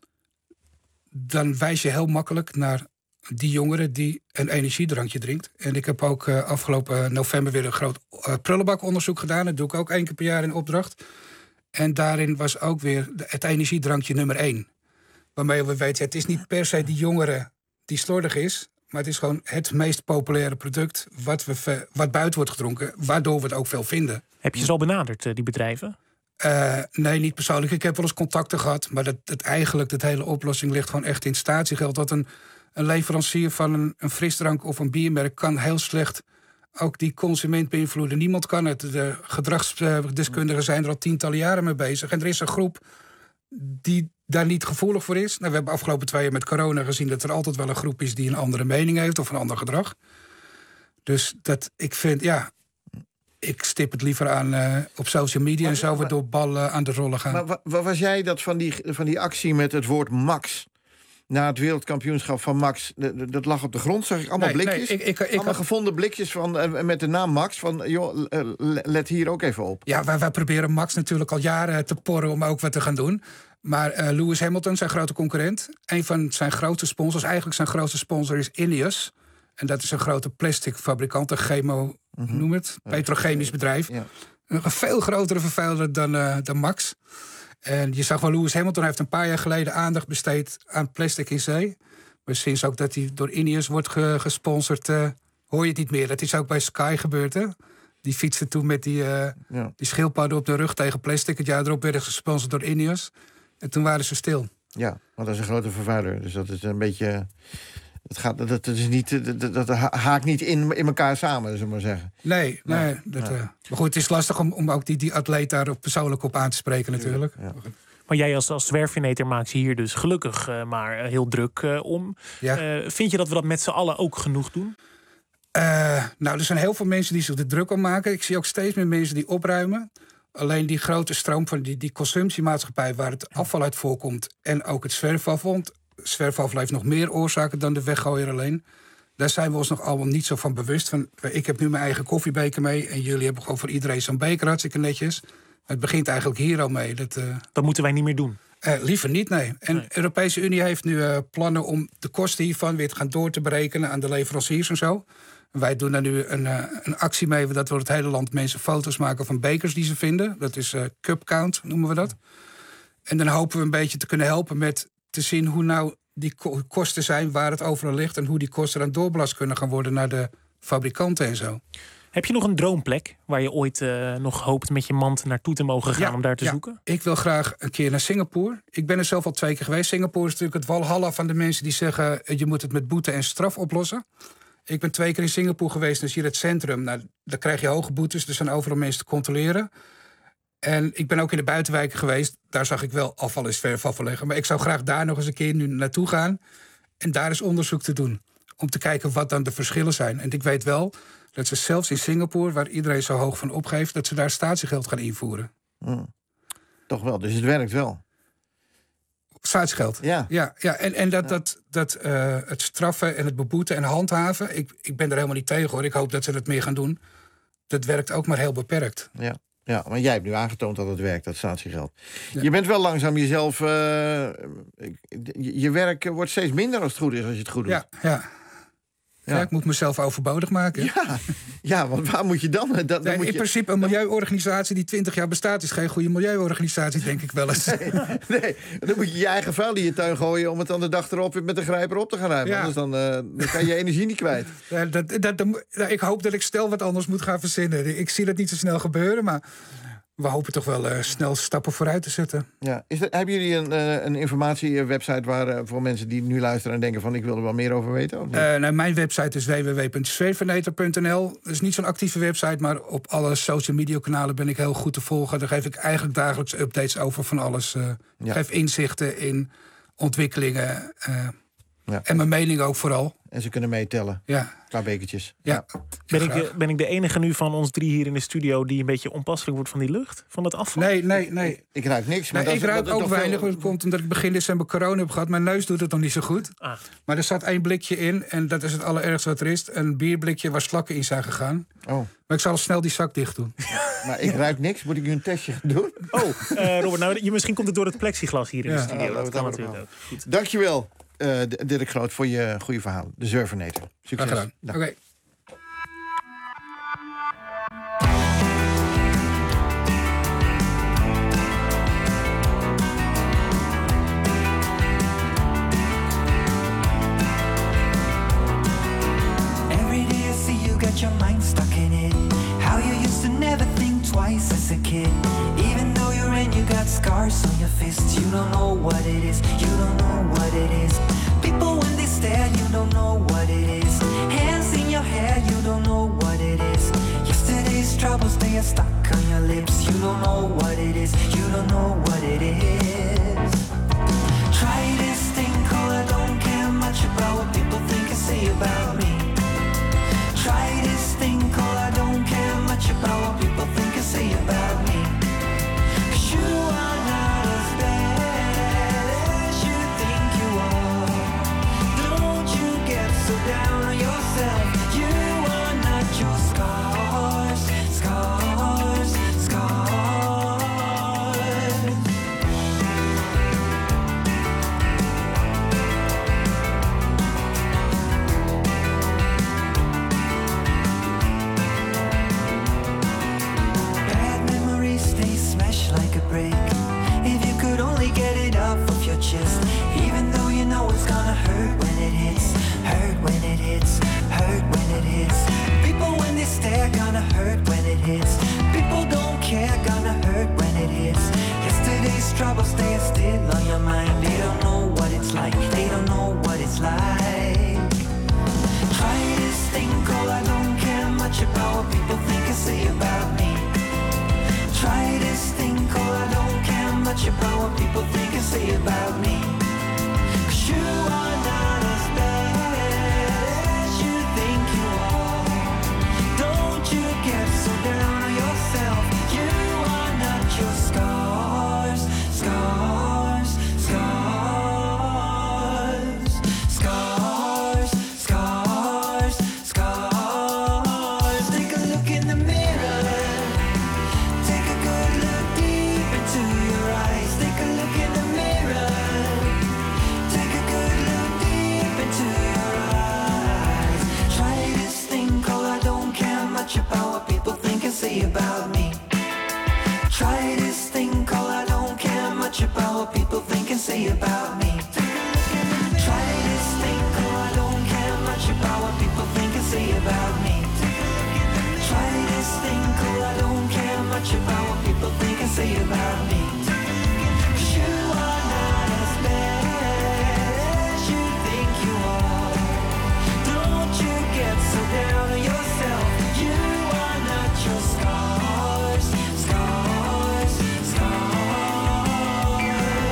Speaker 20: dan wijs je heel makkelijk naar die jongeren die een energiedrankje drinkt. En ik heb ook uh, afgelopen november weer een groot uh, prullenbakonderzoek gedaan. Dat doe ik ook één keer per jaar in opdracht. En daarin was ook weer het energiedrankje nummer één. Waarmee we weten, het is niet per se die jongere die slordig is, maar het is gewoon het meest populaire product wat, we, wat buiten wordt gedronken, waardoor we het ook veel vinden.
Speaker 4: Heb je ze al benaderd, die bedrijven?
Speaker 20: Uh, nee, niet persoonlijk. Ik heb wel eens contacten gehad, maar dat, dat eigenlijk de hele oplossing ligt gewoon echt in statiegeld. Dat een, een leverancier van een, een frisdrank of een biermerk kan heel slecht ook die consument beïnvloeden. Niemand kan het. De gedragsdeskundigen zijn er al tientallen jaren mee bezig. En er is een groep die daar niet gevoelig voor is. Nou, we hebben afgelopen twee jaar met corona gezien dat er altijd wel een groep is die een andere mening heeft of een ander gedrag. Dus dat ik vind, ja, ik stip het liever aan uh, op social media maar, en zo we door ballen aan de rollen gaan.
Speaker 5: Maar wat was jij dat van die, van die actie met het woord Max? Na het wereldkampioenschap van Max, dat lag op de grond, zag ik allemaal nee, blikjes. Nee, ik, ik, ik, allemaal ik, gevonden blikjes van, uh, met de naam Max. Van, joh, uh, let hier ook even op.
Speaker 20: Ja, wij, wij proberen Max natuurlijk al jaren te porren om ook wat te gaan doen. Maar uh, Lewis Hamilton, zijn grote concurrent, een van zijn grootste sponsors, eigenlijk zijn grootste sponsor is Ineos. En dat is een grote plasticfabrikant, een chemo, mm-hmm. noem het, petrochemisch bedrijf. Ja. Een veel grotere vervuiler dan, uh, dan Max. En je zag wel, Lewis Hamilton heeft een paar jaar geleden aandacht besteed aan plastic in zee. Maar sinds ook dat hij door Ineos wordt ge- gesponsord, uh, hoor je het niet meer. Dat is ook bij Sky gebeurd, hè? Die fietste toen met die, uh, ja. die schildpadden op de rug tegen plastic. Het jaar erop werden ze gesponsord door Ineos. En toen waren ze stil.
Speaker 5: Ja, want dat is een grote vervuiler. Dus dat is een beetje... Het gaat, dat, dat, is niet, dat, dat haakt niet in, in elkaar samen, zullen we maar zeggen.
Speaker 20: Nee, nee. nee dat, ja. uh, maar goed, het is lastig om, om ook die, die atleet daar persoonlijk op aan te spreken natuurlijk. Ja.
Speaker 4: Maar jij als, als zwerfveneter maakt je hier dus gelukkig uh, maar heel druk uh, om. Ja. Uh, vind je dat we dat met z'n allen ook genoeg doen?
Speaker 20: Uh, nou, er zijn heel veel mensen die zich er druk om maken. Ik zie ook steeds meer mensen die opruimen. Alleen die grote stroom van die, die consumptiemaatschappij waar het afval uit voorkomt en ook het zwerfafval, want zwerfafval heeft nog meer oorzaken dan de weggooier alleen. Daar zijn we ons nog allemaal niet zo van bewust. Van, ik heb nu mijn eigen koffiebeker mee en jullie hebben gewoon voor iedereen zo'n beker, hartstikke netjes. Het begint eigenlijk hier al mee. Dat, uh,
Speaker 4: dat moeten wij niet meer doen?
Speaker 20: Uh, liever niet, nee. En nee. de Europese Unie heeft nu uh, plannen om de kosten hiervan weer te gaan door te berekenen aan de leveranciers en zo. Wij doen daar nu een, uh, een actie mee dat door het hele land mensen foto's maken van bekers die ze vinden. Dat is uh, cup count, noemen we dat. En dan hopen we een beetje te kunnen helpen met te zien hoe nou die ko- kosten zijn, waar het overal ligt en hoe die kosten dan doorbelast kunnen gaan worden naar de fabrikanten en zo.
Speaker 4: Heb je nog een droomplek waar je ooit uh, nog hoopt met je mand naartoe te mogen gaan ja, om daar te
Speaker 20: ja.
Speaker 4: zoeken?
Speaker 20: Ik wil graag een keer naar Singapore. Ik ben er zelf al twee keer geweest. Singapore is natuurlijk het walhalla van de mensen die zeggen je moet het met boete en straf oplossen. Ik ben twee keer in Singapore geweest, dus hier het centrum. Nou, daar krijg je hoge boetes, er zijn overal mensen te controleren. En ik ben ook in de buitenwijken geweest. Daar zag ik wel afval is verfafval liggen. Maar ik zou graag daar nog eens een keer nu naartoe gaan. En daar eens onderzoek te doen. Om te kijken wat dan de verschillen zijn. En ik weet wel dat ze zelfs in Singapore, waar iedereen zo hoog van opgeeft, dat ze daar statiegeld gaan invoeren.
Speaker 5: Hmm. Toch wel, dus het werkt wel.
Speaker 20: Staatsgeld.
Speaker 5: Ja.
Speaker 20: ja, ja. En, en dat, dat, dat uh, het straffen en het beboeten en handhaven, ik, ik ben er helemaal niet tegen hoor. Ik hoop dat ze dat meer gaan doen. Dat werkt ook maar heel beperkt.
Speaker 5: Ja. Ja, maar jij hebt nu aangetoond dat het werkt, dat statiegeld. Ja. Je bent wel langzaam jezelf... Uh, je, je werk wordt steeds minder als het goed is, als je het goed doet.
Speaker 20: Ja, ja. Ja. Ja, ik moet mezelf overbodig maken.
Speaker 5: Ja, ja, want waar moet je dan? dan, dan
Speaker 20: nee,
Speaker 5: moet
Speaker 20: in
Speaker 5: je,
Speaker 20: principe een milieuorganisatie die twintig jaar bestaat is geen goede milieuorganisatie, denk ik wel eens.
Speaker 5: Nee, nee, dan moet je je eigen vuil in je tuin gooien om het dan de dag erop weer met de grijper op te gaan ruimen. Ja. Anders dan, uh, dan kan je je energie niet kwijt.
Speaker 20: Ja, dat, dat, dat, ik hoop dat ik stel wat anders moet gaan verzinnen. Ik zie dat niet zo snel gebeuren, maar we hopen toch wel uh, snel stappen vooruit te zetten.
Speaker 5: Ja. Is dat, hebben jullie een, uh, een informatiewebsite waar uh, voor mensen die nu luisteren en denken van ik wil er wel meer over weten? Of niet?
Speaker 20: Uh, nou, mijn website is w w w punt zweefverneter punt n l. Dat is niet zo'n actieve website, maar op alle social media kanalen ben ik heel goed te volgen. Daar geef ik eigenlijk dagelijks updates over van alles. Uh,
Speaker 5: Ja.
Speaker 20: Ik geef inzichten in ontwikkelingen. Uh,
Speaker 5: Ja.
Speaker 20: En mijn mening ook vooral.
Speaker 5: En ze kunnen meetellen.
Speaker 20: Ja.
Speaker 5: Qua bekertjes.
Speaker 20: Ja.
Speaker 4: Ben ik, de, ben ik de enige nu van ons drie hier in de studio die een beetje onpasselijk wordt van die lucht? Van het afval?
Speaker 20: Nee, nee, nee.
Speaker 5: Ik ruik niks. Maar
Speaker 20: Nee,
Speaker 5: dat
Speaker 20: ik
Speaker 5: is-
Speaker 20: ruik
Speaker 5: dat is
Speaker 20: ook
Speaker 5: toch
Speaker 20: weinig.
Speaker 5: veel-
Speaker 20: Dat komt omdat ik begin december corona heb gehad. Mijn neus doet het nog niet zo goed.
Speaker 4: Ah.
Speaker 20: Maar er zat één blikje in. En dat is het allerergste wat er is. Een bierblikje waar slakken in zijn gegaan.
Speaker 5: Oh.
Speaker 20: Maar ik zal snel die zak dicht doen.
Speaker 5: Maar ik ruik niks. Moet ik nu een testje gaan doen?
Speaker 4: Oh, uh, Robert, nou, je, misschien komt het door het plexiglas hier in
Speaker 5: Ja.
Speaker 4: de studio.
Speaker 5: Ja,
Speaker 4: dat
Speaker 5: dat
Speaker 4: kan
Speaker 5: kan
Speaker 4: natuurlijk
Speaker 5: ook
Speaker 4: ook. Goed.
Speaker 5: Dankjewel, uh, Dirk Groot, voor je goede verhaal. De Zwerverneter. Succes.
Speaker 20: Graag gedaan.
Speaker 5: Dag.
Speaker 20: Oké.
Speaker 7: Every day I see you got your mind stuck in it. How you used to never think twice as a kid. Even though you're in, you got scars on your fists. You don't know what it is, you don't know what it is. People when they stare, you don't know what it is. Hands in your hair, you don't know what it is. Yesterday's troubles, they are stuck on your lips. You don't know what it is, you don't know what it is. Try this thing called I don't care much about what people think and say about me. Try this thing called I don't care much about what people think and say about me. 'Cause you are not as bad as you think you are. Don't you get so down on yourself. You are not your scars, scars, scars. Bad memories, they smash like a brick. If you could only get it off of your chest. Even though you know it's gonna hurt when it hits. Hurt when it hits, hurt when it hits. People when they stare, gonna hurt when it hits. People don't care, gonna hurt when it hits. Yesterday's troubles, they are still on your mind. They don't know what it's like, they don't know what it's like. Try this thing called I don't care much about what people think and say about me. Try this thing called I don't care much about what people think and say about me. 'Cause you are not as bad as you think you are. Don't you get so down on yourself. You are not your scars, scars, scars, scars, scars, scars. Take a look in the mirror. Take a good look deep into your eyes. Take a look in the mirror. Take a good look deep into your eyes. Try this thing called I don't care much about what people think and say about me. Try this thing called I don't care much about what people think and say about me. Try this thing called I don't care much about what people think and say about me. Try this thing called I don't care much about what people think and say about me. 'Cause you are not as bad as you think you are. Don't you get so down on yourself. You are not your scars, scars, scars.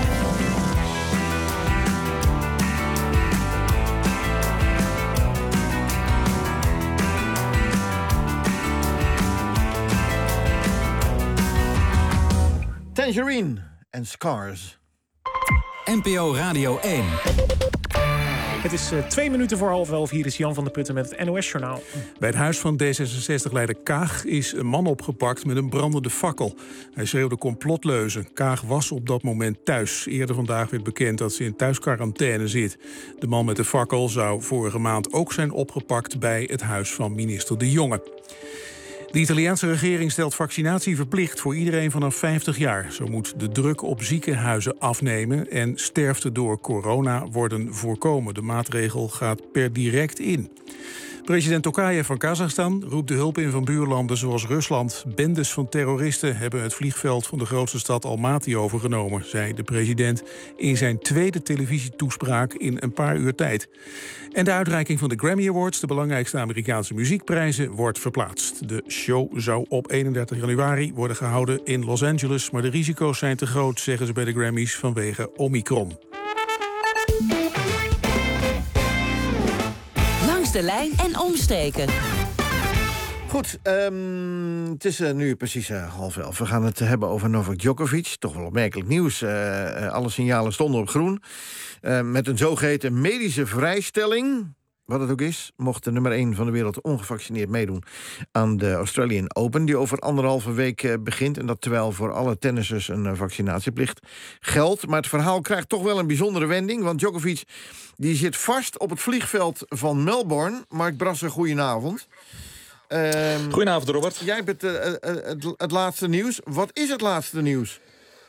Speaker 5: Tangerine en Scars.
Speaker 1: N P O Radio één.
Speaker 4: Het is uh, twee minuten voor half elf. Hier is Jan van der Putten met het N O S-journaal.
Speaker 2: Bij het huis van D zesenzestig-leider Kaag is een man opgepakt met een brandende fakkel. Hij schreeuwde complotleuzen. Kaag was op dat moment thuis. Eerder vandaag werd bekend dat ze in thuisquarantaine zit. De man met de fakkel zou vorige maand ook zijn opgepakt bij het huis van minister De Jonge. De Italiaanse regering stelt vaccinatie verplicht voor iedereen vanaf vijftig jaar. Zo moet de druk op ziekenhuizen afnemen en sterfte door corona worden voorkomen. De maatregel gaat per direct in. President Tokayev van Kazachstan roept de hulp in van buurlanden zoals Rusland. Bendes van terroristen hebben het vliegveld van de grootste stad Almaty overgenomen, zei de president in zijn tweede televisietoespraak in een paar uur tijd. En de uitreiking van de Grammy Awards, de belangrijkste Amerikaanse muziekprijzen, wordt verplaatst. De show zou op eenendertig januari worden gehouden in Los Angeles, maar de risico's zijn te groot, zeggen ze bij de Grammys, vanwege Omicron.
Speaker 3: Langs de lijn en omstreken.
Speaker 5: Goed, um, het is uh, nu precies uh, half elf. We gaan het hebben over Novak Djokovic. Toch wel opmerkelijk nieuws. Uh, uh, alle signalen stonden op groen. Uh, met een zogeheten medische vrijstelling, wat het ook is, mocht de nummer één van de wereld ongevaccineerd meedoen aan de Australian Open, die over anderhalve week uh, begint. En dat terwijl voor alle tennissers een uh, vaccinatieplicht geldt. Maar het verhaal krijgt toch wel een bijzondere wending, want Djokovic die zit vast op het vliegveld van Melbourne. Mark Brasser, goedenavond. Um,
Speaker 10: Goedenavond, Robert.
Speaker 5: Jij bent uh, uh, het, het laatste nieuws. Wat is het laatste nieuws?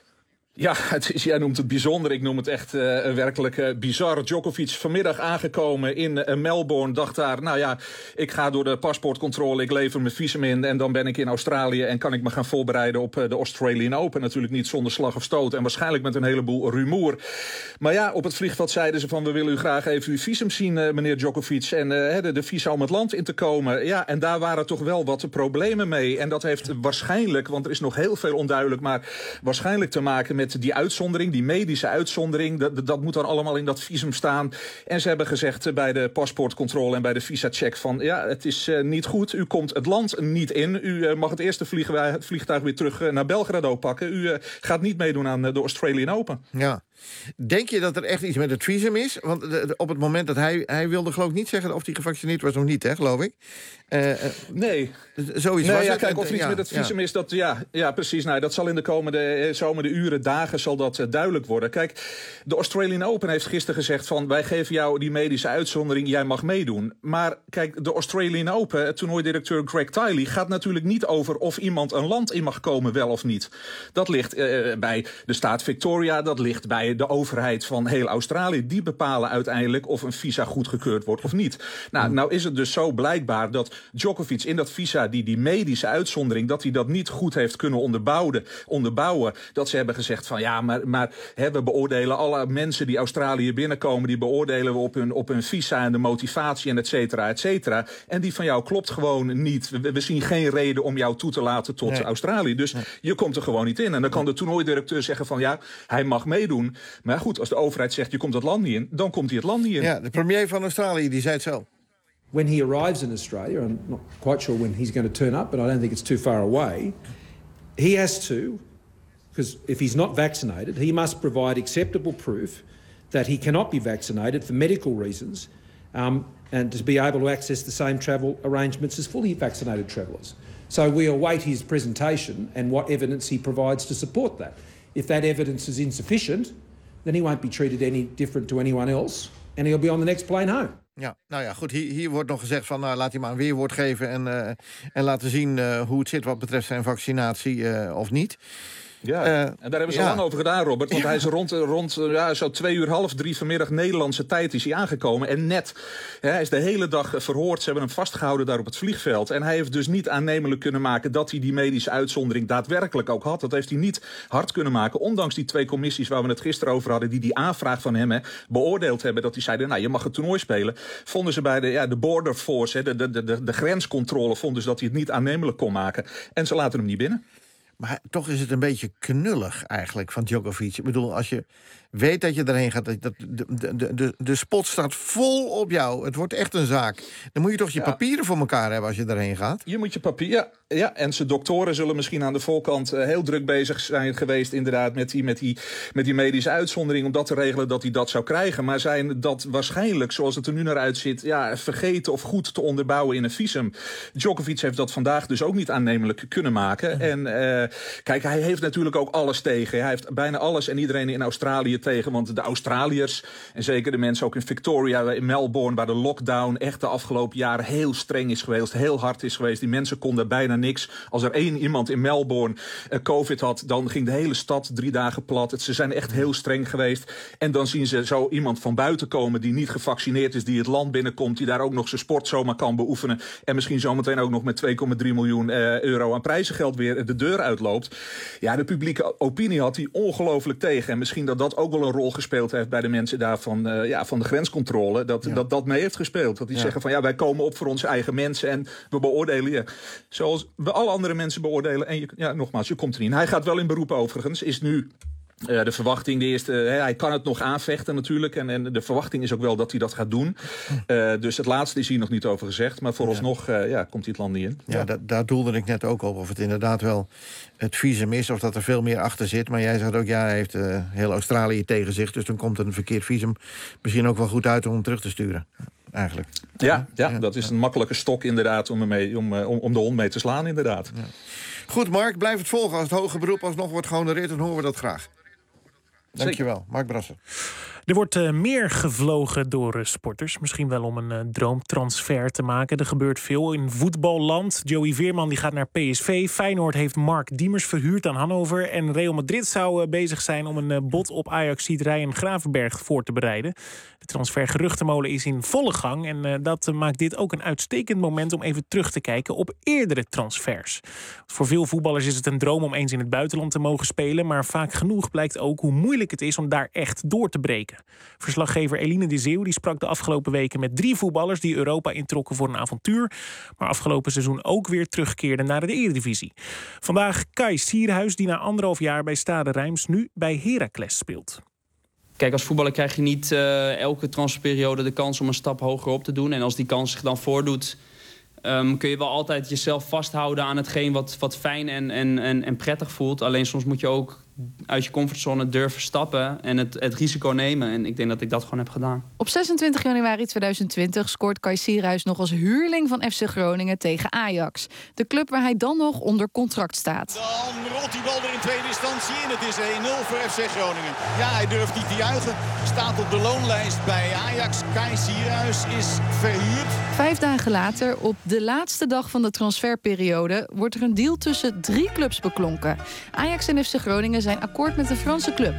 Speaker 10: Ja, het is, jij noemt het bijzonder. Ik noem het echt uh, werkelijk uh, bizar. Djokovic vanmiddag aangekomen in uh, Melbourne. Dacht daar, nou ja, ik ga door de paspoortcontrole. Ik lever mijn visum in en dan ben ik in Australië. En kan ik me gaan voorbereiden op uh, de Australian Open. Natuurlijk niet zonder slag of stoot. En waarschijnlijk met een heleboel rumoer. Maar ja, op het vliegveld zeiden ze van, we willen u graag even uw visum zien, uh, meneer Djokovic. En uh, de, de visa om het land in te komen. Ja, en daar waren toch wel wat problemen mee. En dat heeft waarschijnlijk, want er is nog heel veel onduidelijk, maar waarschijnlijk te maken met die uitzondering, die medische uitzondering, dat, dat moet dan allemaal in dat visum staan. En ze hebben gezegd bij de paspoortcontrole en bij de visa-check van, ja, het is uh, niet goed. U komt het land niet in. U uh, mag het eerste vlieg, het vliegtuig weer terug uh, naar Belgrado pakken. U uh, gaat niet meedoen aan uh, de Australian Open.
Speaker 5: Ja. Denk je dat er echt iets met het visum is? Want de, de, op het moment dat hij... Hij wilde geloof ik niet zeggen of hij gevaccineerd was of niet, hè, geloof ik. Uh, uh,
Speaker 10: nee.
Speaker 5: Zoiets
Speaker 10: nee,
Speaker 5: was
Speaker 10: ja,
Speaker 5: het.
Speaker 10: Kijk, of er iets
Speaker 5: ja,
Speaker 10: met het visum
Speaker 5: ja.
Speaker 10: is, dat, ja, ja, precies. Nou, dat zal in de komende zomerde uren, dagen, zal dat uh, duidelijk worden. Kijk, de Australian Open heeft gisteren gezegd van, wij geven jou die medische uitzondering, jij mag meedoen. Maar kijk, de Australian Open, toernooidirecteur Greg Tiley, gaat natuurlijk niet over of iemand een land in mag komen, wel of niet. Dat ligt uh, bij de staat Victoria, dat ligt bij de overheid van heel Australië. Die bepalen uiteindelijk of een visa goedgekeurd wordt of niet. Nou, nou is het dus zo blijkbaar dat Djokovic in dat visa, die, die medische uitzondering, dat hij dat niet goed heeft kunnen onderbouwen. onderbouwen dat ze hebben gezegd van ja, maar, maar hè, we beoordelen alle mensen die Australië binnenkomen, die beoordelen we op hun, op hun visa en de motivatie en et cetera, et cetera. En die van jou klopt gewoon niet. We, we zien geen reden om jou toe te laten tot nee. Australië. Dus nee. je komt er gewoon niet in. En dan kan de toernooidirecteur zeggen van ja, hij mag meedoen. Maar goed, als de overheid zegt je komt het land niet in, dan komt hij het land niet in.
Speaker 5: Ja, de premier van Australië die zei het zo.
Speaker 11: When he arrives in Australia, I'm not quite sure when he's going to turn up, but I don't think it's too far away. He has to, because if he's not vaccinated, he must provide acceptable proof that he cannot be vaccinated for medical reasons, um, and to be able to access the same travel arrangements as fully vaccinated travellers. So we await his presentation and what evidence he provides to support that. If that evidence is insufficient, then he won't be treated any different to anyone else, and he'll be on the next plane home.
Speaker 5: Ja, nou ja, goed, hier, hier wordt nog gezegd van nou, laat hij maar een weerwoord geven en, uh, en laten zien uh, hoe het zit wat betreft zijn vaccinatie uh, of niet.
Speaker 10: Ja, uh, en daar hebben ze
Speaker 5: ja.
Speaker 10: lang over gedaan, Robert. Want
Speaker 5: ja.
Speaker 10: hij is rond, rond ja, zo twee uur, half drie vanmiddag Nederlandse tijd is hij aangekomen. En net, ja, hij is de hele dag verhoord. Ze hebben hem vastgehouden daar op het vliegveld. En hij heeft dus niet aannemelijk kunnen maken dat hij die medische uitzondering daadwerkelijk ook had. Dat heeft hij niet hard kunnen maken. Ondanks die twee commissies waar we het gisteren over hadden, die die aanvraag van hem hè, beoordeeld hebben. Dat die zeiden, nou, je mag het toernooi spelen. Vonden ze bij de, ja, de border force, hè, de, de, de, de grenscontrole, vonden ze dat hij het niet aannemelijk kon maken. En ze laten hem niet binnen.
Speaker 5: Maar toch is het een beetje knullig eigenlijk van Djokovic. Ik bedoel, als je weet dat je erheen gaat, dat, dat, de, de, de, de spot staat vol op jou. Het wordt echt een zaak. Dan moet je toch je ja. papieren voor elkaar hebben als je erheen gaat?
Speaker 10: Je moet je papier, ja. ja. En zijn doktoren zullen misschien aan de voorkant uh, heel druk bezig zijn geweest inderdaad met die, met, die, met die medische uitzondering om dat te regelen dat hij dat zou krijgen. Maar zijn dat waarschijnlijk, zoals het er nu naar uitziet, ja, vergeten of goed te onderbouwen in een visum. Djokovic heeft dat vandaag dus ook niet aannemelijk kunnen maken. En uh, kijk, hij heeft natuurlijk ook alles tegen. Hij heeft bijna alles en iedereen in Australië tegen. Want de Australiërs en zeker de mensen ook in Victoria, in Melbourne, waar de lockdown echt de afgelopen jaren heel streng is geweest, heel hard is geweest. Die mensen konden bijna niks. Als er één iemand in Melbourne uh, COVID had, dan ging de hele stad drie dagen plat. Het, ze zijn echt heel streng geweest. En dan zien ze zo iemand van buiten komen die niet gevaccineerd is, die het land binnenkomt, die daar ook nog zijn sport zomaar kan beoefenen. En misschien zometeen ook nog met twee komma drie miljoen uh, euro aan prijzengeld weer de deur uitloopt. Ja, de publieke opinie had die ongelooflijk tegen. En misschien dat dat ook wel een rol gespeeld heeft bij de mensen daar van, uh, ja, van de grenscontrole. Dat, ja. dat dat mee heeft gespeeld. Dat die ja. zeggen van ja, wij komen op voor onze eigen mensen en we beoordelen je zoals we alle andere mensen beoordelen. En je, ja, nogmaals, je komt er niet. Hij gaat wel in beroep overigens. Is nu Uh, de verwachting, de eerste, uh, hij kan het nog aanvechten natuurlijk. En, en de verwachting is ook wel dat hij dat gaat doen. Uh, dus het laatste is hier nog niet over gezegd. Maar vooralsnog uh, ja, komt hij het land niet in.
Speaker 5: Ja, da- daar doelde ik net ook op. Of het inderdaad wel het visum is. Of dat er veel meer achter zit. Maar jij zegt ook, ja, hij heeft uh, heel Australië tegen zich. Dus dan komt een verkeerd visum misschien ook wel goed uit om hem terug te sturen. Eigenlijk.
Speaker 10: Ja, ja, ja dat is een makkelijke stok inderdaad om, mee, om, om, om de hond mee te slaan inderdaad.
Speaker 5: Ja. Goed, Mark, blijf het volgen. Als het hoge beroep alsnog wordt gehonoreerd, dan horen we dat graag. Dankjewel, Mark Brasser.
Speaker 4: Er wordt uh, meer gevlogen door uh, sporters. Misschien wel om een uh, droomtransfer te maken. Er gebeurt veel in voetballand. Joey Veerman die gaat naar P S V. Feyenoord heeft Mark Diemers verhuurd aan Hannover. En Real Madrid zou uh, bezig zijn om een uh, bod op Ajax-ziet Ryan Gravenberg voor te bereiden. De transfergeruchtenmolen is in volle gang. En uh, dat uh, maakt dit ook een uitstekend moment om even terug te kijken op eerdere transfers. Voor veel voetballers is het een droom om eens in het buitenland te mogen spelen. Maar vaak genoeg blijkt ook hoe moeilijk het is om daar echt door te breken. Verslaggever Eline de Zeeuw die sprak de afgelopen weken met drie voetballers die Europa introkken voor een avontuur, maar afgelopen seizoen ook weer terugkeerden naar de Eredivisie. Vandaag Kai Sierhuis die na anderhalf jaar bij Stade Reims nu bij Heracles speelt.
Speaker 8: Kijk, als voetballer krijg je niet uh, elke transferperiode de kans om een stap hoger op te doen. En als die kans zich dan voordoet, Um, kun je wel altijd jezelf vasthouden aan hetgeen wat, wat fijn en, en, en, en prettig voelt. Alleen soms moet je ook uit je comfortzone durven stappen en het, het risico nemen. En ik denk dat ik dat gewoon heb gedaan.
Speaker 21: Op zesentwintig januari tweeduizend twintig scoort Kai Sierhuis nog als huurling van F C Groningen tegen Ajax. De club waar hij dan nog onder contract staat.
Speaker 22: Dan rolt die bal er in tweede instantie in. Het is één nul voor F C Groningen. Ja, hij durft niet te juichen. Staat op de loonlijst bij Ajax. Kai Sierhuis is verhuurd.
Speaker 21: Vijf dagen later, op de laatste dag van de transferperiode, wordt er een deal tussen drie clubs beklonken. Ajax en F C Groningen zijn akkoord met de Franse club.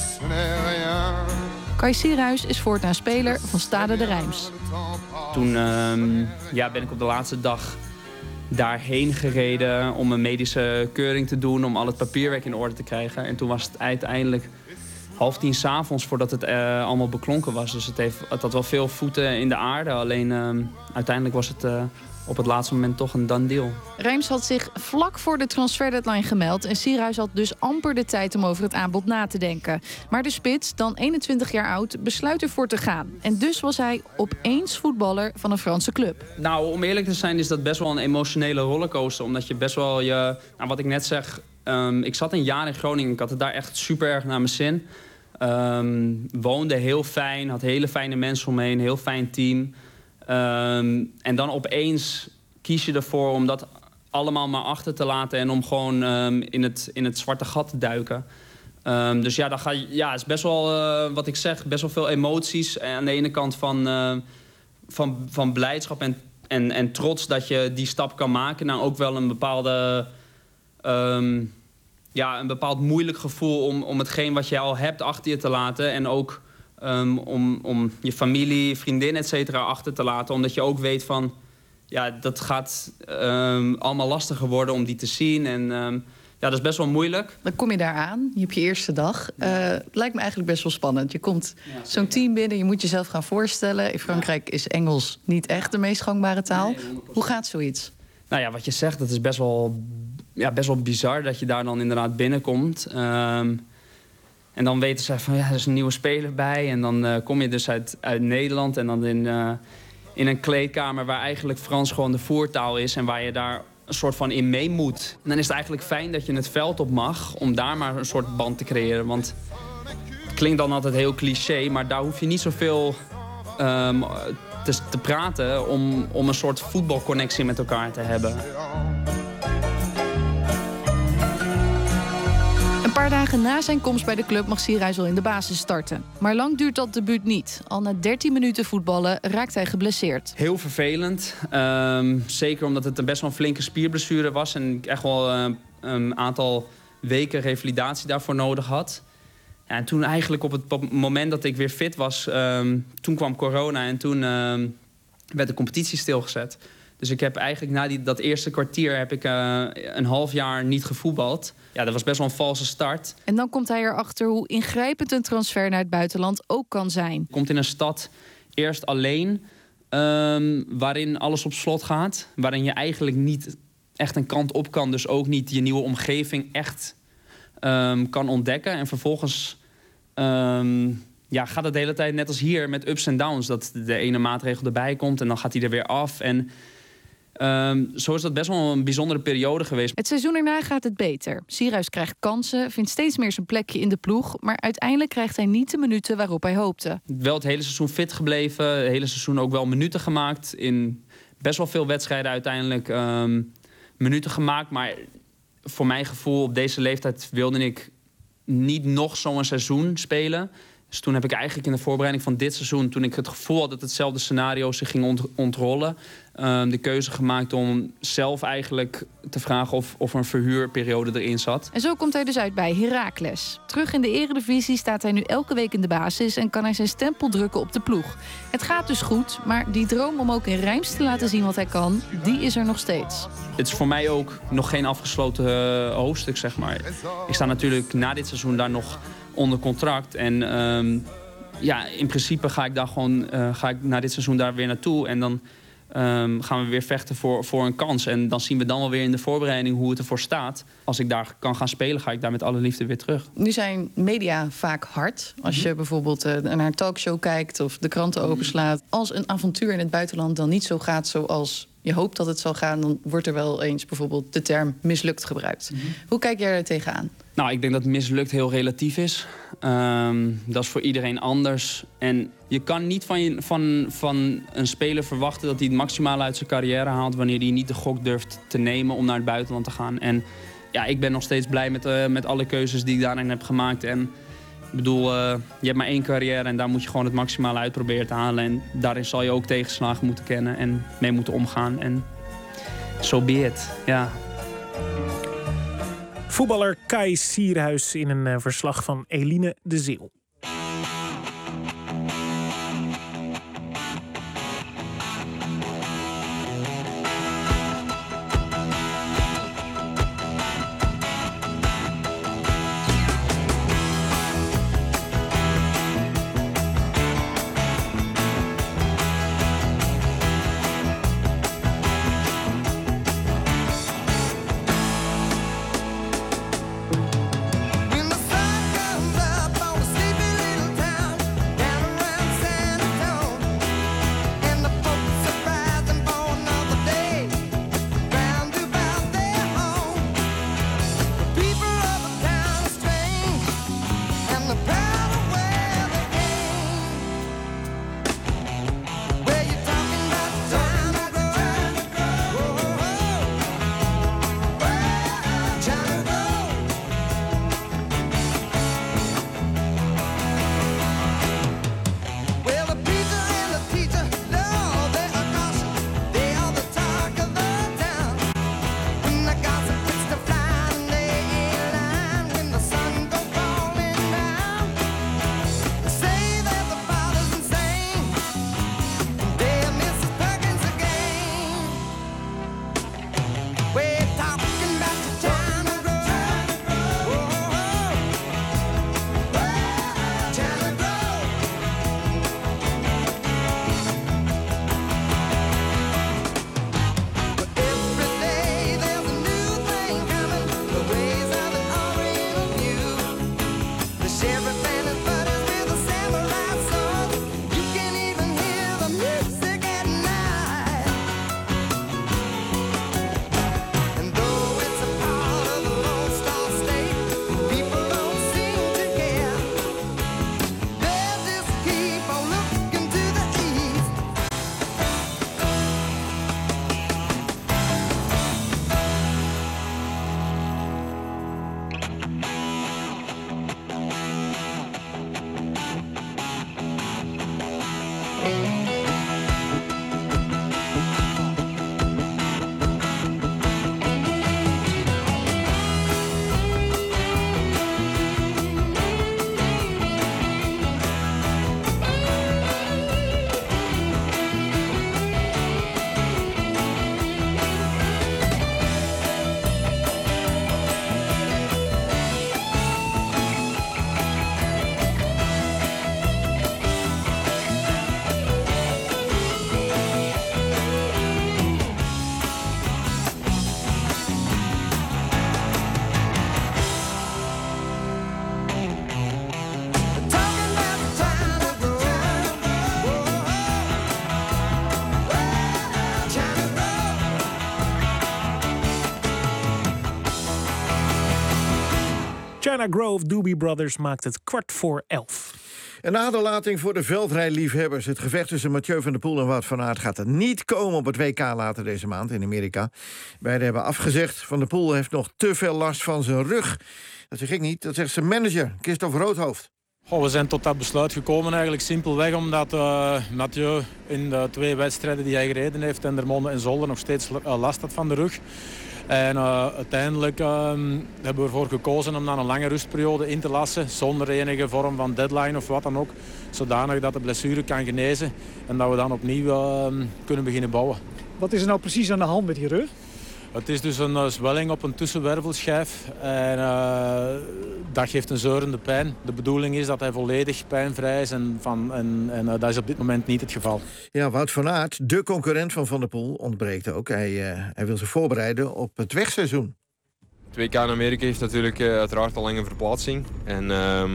Speaker 21: Kai Sierhuis is voortaan speler van Stade de Reims.
Speaker 8: Toen um, ja, ben ik op de laatste dag daarheen gereden om een medische keuring te doen, om al het papierwerk in orde te krijgen. En toen was het uiteindelijk half tien 's avonds voordat het uh, allemaal beklonken was. Dus het, heeft, het had wel veel voeten in de aarde. Alleen uh, uiteindelijk was het uh, op het laatste moment toch een done deal.
Speaker 21: Reims had zich vlak voor de transferdeadline gemeld en Sierhuis had dus amper de tijd om over het aanbod na te denken. Maar de spits, dan eenentwintig jaar oud, besluit ervoor te gaan. En dus was hij opeens voetballer van een Franse club.
Speaker 8: Nou, om eerlijk te zijn is dat best wel een emotionele rollercoaster. Omdat je best wel je, nou, wat ik net zeg, um, ik zat een jaar in Groningen. Ik had het daar echt super erg naar mijn zin. Um, woonde heel fijn, had hele fijne mensen om me heen, heel fijn team. Um, en dan opeens kies je ervoor om dat allemaal maar achter te laten en om gewoon um, in, het, in het zwarte gat te duiken. Um, dus ja, dan ga je, ja, het is best wel, uh, wat ik zeg, best wel veel emoties. Aan de ene kant van, uh, van, van blijdschap en, en, en trots dat je die stap kan maken. Nou, ook wel een bepaalde, um, ja, een bepaald moeilijk gevoel om, om hetgeen wat je al hebt achter je te laten. En ook um, om, om je familie, vriendin, et cetera achter te laten. Omdat je ook weet van, ja, dat gaat um, allemaal lastiger worden om die te zien. En um, ja, dat is best wel moeilijk.
Speaker 21: Dan kom je daar aan, je hebt je eerste dag. Ja. Uh, het lijkt me eigenlijk best wel spannend. Je komt ja, zo'n team binnen, je moet jezelf gaan voorstellen. In Frankrijk is Engels niet echt de meest gangbare taal. Nee, hoe gaat zoiets?
Speaker 8: Nou ja, wat je zegt, dat is best wel, ja, best wel bizar dat je daar dan inderdaad binnenkomt. Um, en dan weten ze van, ja, er is een nieuwe speler bij. En dan uh, kom je dus uit, uit Nederland en dan in, uh, in een kleedkamer waar eigenlijk Frans gewoon de voertaal is. En waar je daar een soort van in mee moet. En dan is het eigenlijk fijn dat je het veld op mag om daar maar een soort band te creëren. Want het klinkt dan altijd heel cliché, maar daar hoef je niet zoveel um, te, te praten om, om een soort voetbalconnectie met elkaar te hebben.
Speaker 21: Een paar dagen dagen na zijn komst bij de club mag Sierhuis al in de basis starten. Maar lang duurt dat debuut niet. Al na dertien minuten voetballen raakt hij geblesseerd.
Speaker 8: Heel vervelend. Um, zeker omdat het een best wel een flinke spierblessure was. En ik echt wel uh, een aantal weken revalidatie daarvoor nodig had. Ja, en toen eigenlijk op het moment dat ik weer fit was, um, toen kwam corona en toen um, werd de competitie stilgezet. Dus ik heb eigenlijk na die, dat eerste kwartier heb ik uh, een half jaar niet gevoetbald. Ja, dat was best wel een valse start.
Speaker 21: En dan komt hij erachter hoe ingrijpend een transfer naar het buitenland ook kan zijn.
Speaker 8: Komt in een stad eerst alleen, um, waarin alles op slot gaat. Waarin je eigenlijk niet echt een kant op kan. Dus ook niet je nieuwe omgeving echt um, kan ontdekken. En vervolgens um, ja, gaat het de hele tijd net als hier met ups en downs. Dat de ene maatregel erbij komt en dan gaat hij er weer af. En Um, zo is dat best wel een bijzondere periode geweest.
Speaker 21: Het seizoen erna gaat het beter. Sierhuis krijgt kansen, vindt steeds meer zijn plekje in de ploeg. Maar uiteindelijk krijgt hij niet de minuten waarop hij hoopte.
Speaker 8: Wel het hele seizoen fit gebleven. Het hele seizoen ook wel minuten gemaakt. In best wel veel wedstrijden uiteindelijk um, minuten gemaakt. Maar voor mijn gevoel op deze leeftijd wilde ik niet nog zo'n seizoen spelen. Dus toen heb ik eigenlijk in de voorbereiding van dit seizoen, toen ik het gevoel had dat hetzelfde scenario zich ging ont ontrollen, um, de keuze gemaakt om zelf eigenlijk te vragen of, of er een verhuurperiode erin zat.
Speaker 21: En zo komt hij dus uit bij Heracles. Terug in de Eredivisie staat hij nu elke week in de basis en kan hij zijn stempel drukken op de ploeg. Het gaat dus goed, maar die droom om ook in Reims te laten zien wat hij kan, die is er nog steeds.
Speaker 8: Het is voor mij ook nog geen afgesloten uh, hoofdstuk, zeg maar. Ik sta natuurlijk na dit seizoen daar nog onder contract. En um, ja, in principe ga ik daar gewoon uh, ga ik na dit seizoen daar weer naartoe. En dan um, gaan we weer vechten voor, voor een kans. En dan zien we dan wel weer in de voorbereiding hoe het ervoor staat. Als ik daar kan gaan spelen, ga ik daar met alle liefde weer terug.
Speaker 21: Nu zijn media vaak hard. Als je bijvoorbeeld uh, naar een talkshow kijkt of de kranten openslaat. Als een avontuur in het buitenland dan niet zo gaat zoals je hoopt dat het zal gaan, dan wordt er wel eens bijvoorbeeld de term mislukt gebruikt. Mm-hmm. Hoe kijk jij er tegenaan?
Speaker 8: Nou, ik denk dat mislukt heel relatief is. Um, dat is voor iedereen anders. En je kan niet van, je, van, van een speler verwachten dat hij het maximale uit zijn carrière haalt wanneer hij niet de gok durft te nemen om naar het buitenland te gaan. En ja, ik ben nog steeds blij met, uh, met alle keuzes die ik daarin heb gemaakt. En ik bedoel, uh, je hebt maar één carrière en daar moet je gewoon het maximale uit proberen te halen. En daarin zal je ook tegenslagen moeten kennen en mee moeten omgaan. En so be it, ja.
Speaker 4: Voetballer Kai Sierhuis in een uh, verslag van Eline de Zeeuw.
Speaker 7: When the sun comes up, I was sleeping.
Speaker 4: China Grove, Doobie Brothers maakt het kwart voor elf.
Speaker 5: Een aderlating voor de veldrijliefhebbers. Het gevecht tussen Mathieu van der Poel en Wout van Aert gaat er niet komen op het W K later deze maand in Amerika. Beiden hebben afgezegd. Van der Poel heeft nog te veel last van zijn rug. Dat zeg ik niet, dat zegt zijn manager, Christophe Roodhoofd.
Speaker 12: Oh, we zijn tot dat besluit gekomen eigenlijk simpelweg omdat uh, Mathieu in de twee wedstrijden die hij gereden heeft, Dendermonde en Zolder, nog steeds uh, last had van de rug. En uh, uiteindelijk uh, hebben we ervoor gekozen om dan een lange rustperiode in te lassen, zonder enige vorm van deadline of wat dan ook, zodanig dat de blessure kan genezen en dat we dan opnieuw uh, kunnen beginnen bouwen.
Speaker 13: Wat is er nou precies aan de hand met die rug?
Speaker 12: Het is dus een uh, zwelling op een tussenwervelschijf en uh, dat geeft een zeurende pijn. De bedoeling is dat hij volledig pijnvrij is en, van, en, en uh, dat is op dit moment niet het geval.
Speaker 5: Ja, Wout van Aert, de concurrent van Van der Poel, ontbreekt ook. Hij, uh, hij wil zich voorbereiden op het wegseizoen.
Speaker 15: Het W K in Amerika heeft natuurlijk uh, uiteraard al lang een verplaatsing. En uh, uh,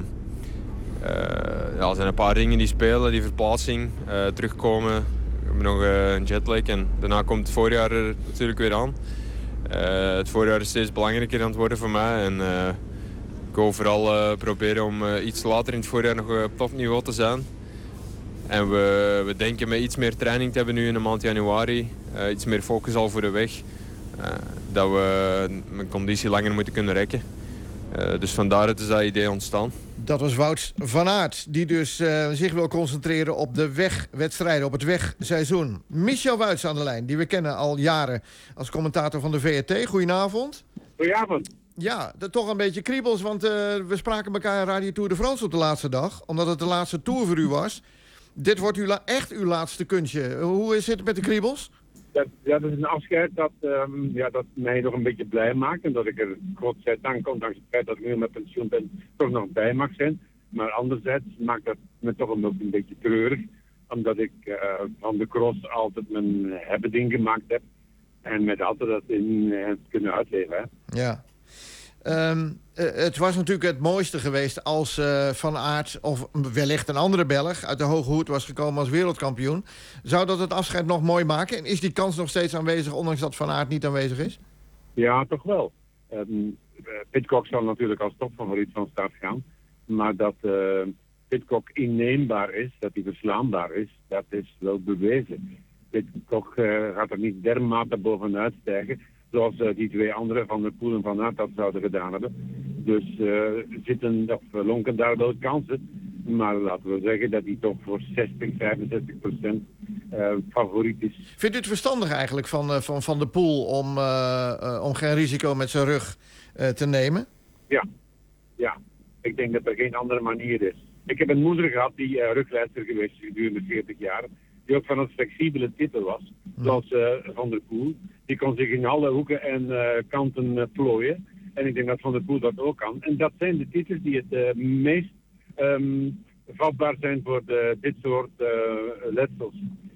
Speaker 15: ja, er zijn een paar dingen die spelen, die verplaatsing, uh, terugkomen. We hebben nog uh, een jetlag en daarna komt het voorjaar er natuurlijk weer aan. Uh, het voorjaar is steeds belangrijker aan het worden voor mij. En, uh, ik wil vooral uh, proberen om uh, iets later in het voorjaar nog uh, op topniveau te zijn. En we, we denken met iets meer training te hebben nu in de maand januari. Uh, iets meer focus al voor de weg. Uh, dat we mijn conditie langer moeten kunnen rekken. Uh, dus vandaar is dat idee ontstaan.
Speaker 5: Dat was Wout van Aert, die dus uh, zich wil concentreren op de wegwedstrijden, op het wegseizoen. Michel Wuits aan de lijn, die we kennen al jaren als commentator van de V R T. Goedenavond.
Speaker 23: Goedenavond.
Speaker 5: Ja, dat toch een beetje kriebels, want uh, we spraken elkaar in Radio Tour de France op de laatste dag, omdat het de laatste Tour voor u was. Dit wordt uw la- echt uw laatste kunstje. Hoe is het met de kriebels?
Speaker 23: Dat, ja, dat is een afscheid dat, um, ja, dat mij nog een beetje blij maakt. En dat ik er, godzijdank, ondanks het feit dat ik nu met pensioen ben, toch nog bij mag zijn. Maar anderzijds maakt dat me toch een, een beetje treurig. Omdat ik uh, van de cross altijd mijn hebben-ding gemaakt heb. En met altijd dat in uh, kunnen uitleven. Hè.
Speaker 5: Ja. Um, uh, het was natuurlijk het mooiste geweest als uh, Van Aert of wellicht een andere Belg uit de hoge hoed was gekomen als wereldkampioen. Zou dat het afscheid nog mooi maken? En is die kans nog steeds aanwezig, ondanks dat Van Aert niet aanwezig is?
Speaker 23: Ja, toch wel. Um, Pidcock zal natuurlijk als topfavoriet van start gaan. Maar dat uh, Pidcock inneembaar is, dat hij verslaanbaar is, dat is wel bewezen. Pidcock uh, gaat er niet dermate bovenuit stijgen, zoals uh, die twee anderen van der Poel en Van Aert dat zouden gedaan hebben. Dus uh, zitten of lonken daar wel kansen. Maar laten we zeggen dat hij toch voor zestig, vijfenzestig procent uh, favoriet is.
Speaker 5: Vindt u het verstandig eigenlijk van, uh, van Van der Poel om, uh, uh, om geen risico met zijn rug uh, te nemen?
Speaker 23: Ja, ja. Ik denk dat er geen andere manier is. Ik heb een moeder gehad die uh, ruglijster geweest is gedurende veertig jaar. Die ook van het flexibele type was, zoals uh, Van der Poel. Die kon zich in alle hoeken en uh, kanten uh, plooien. En ik denk dat Van der Poel dat ook kan. En dat zijn de types die het uh, meest um, vatbaar zijn voor de, dit soort uh, letsels.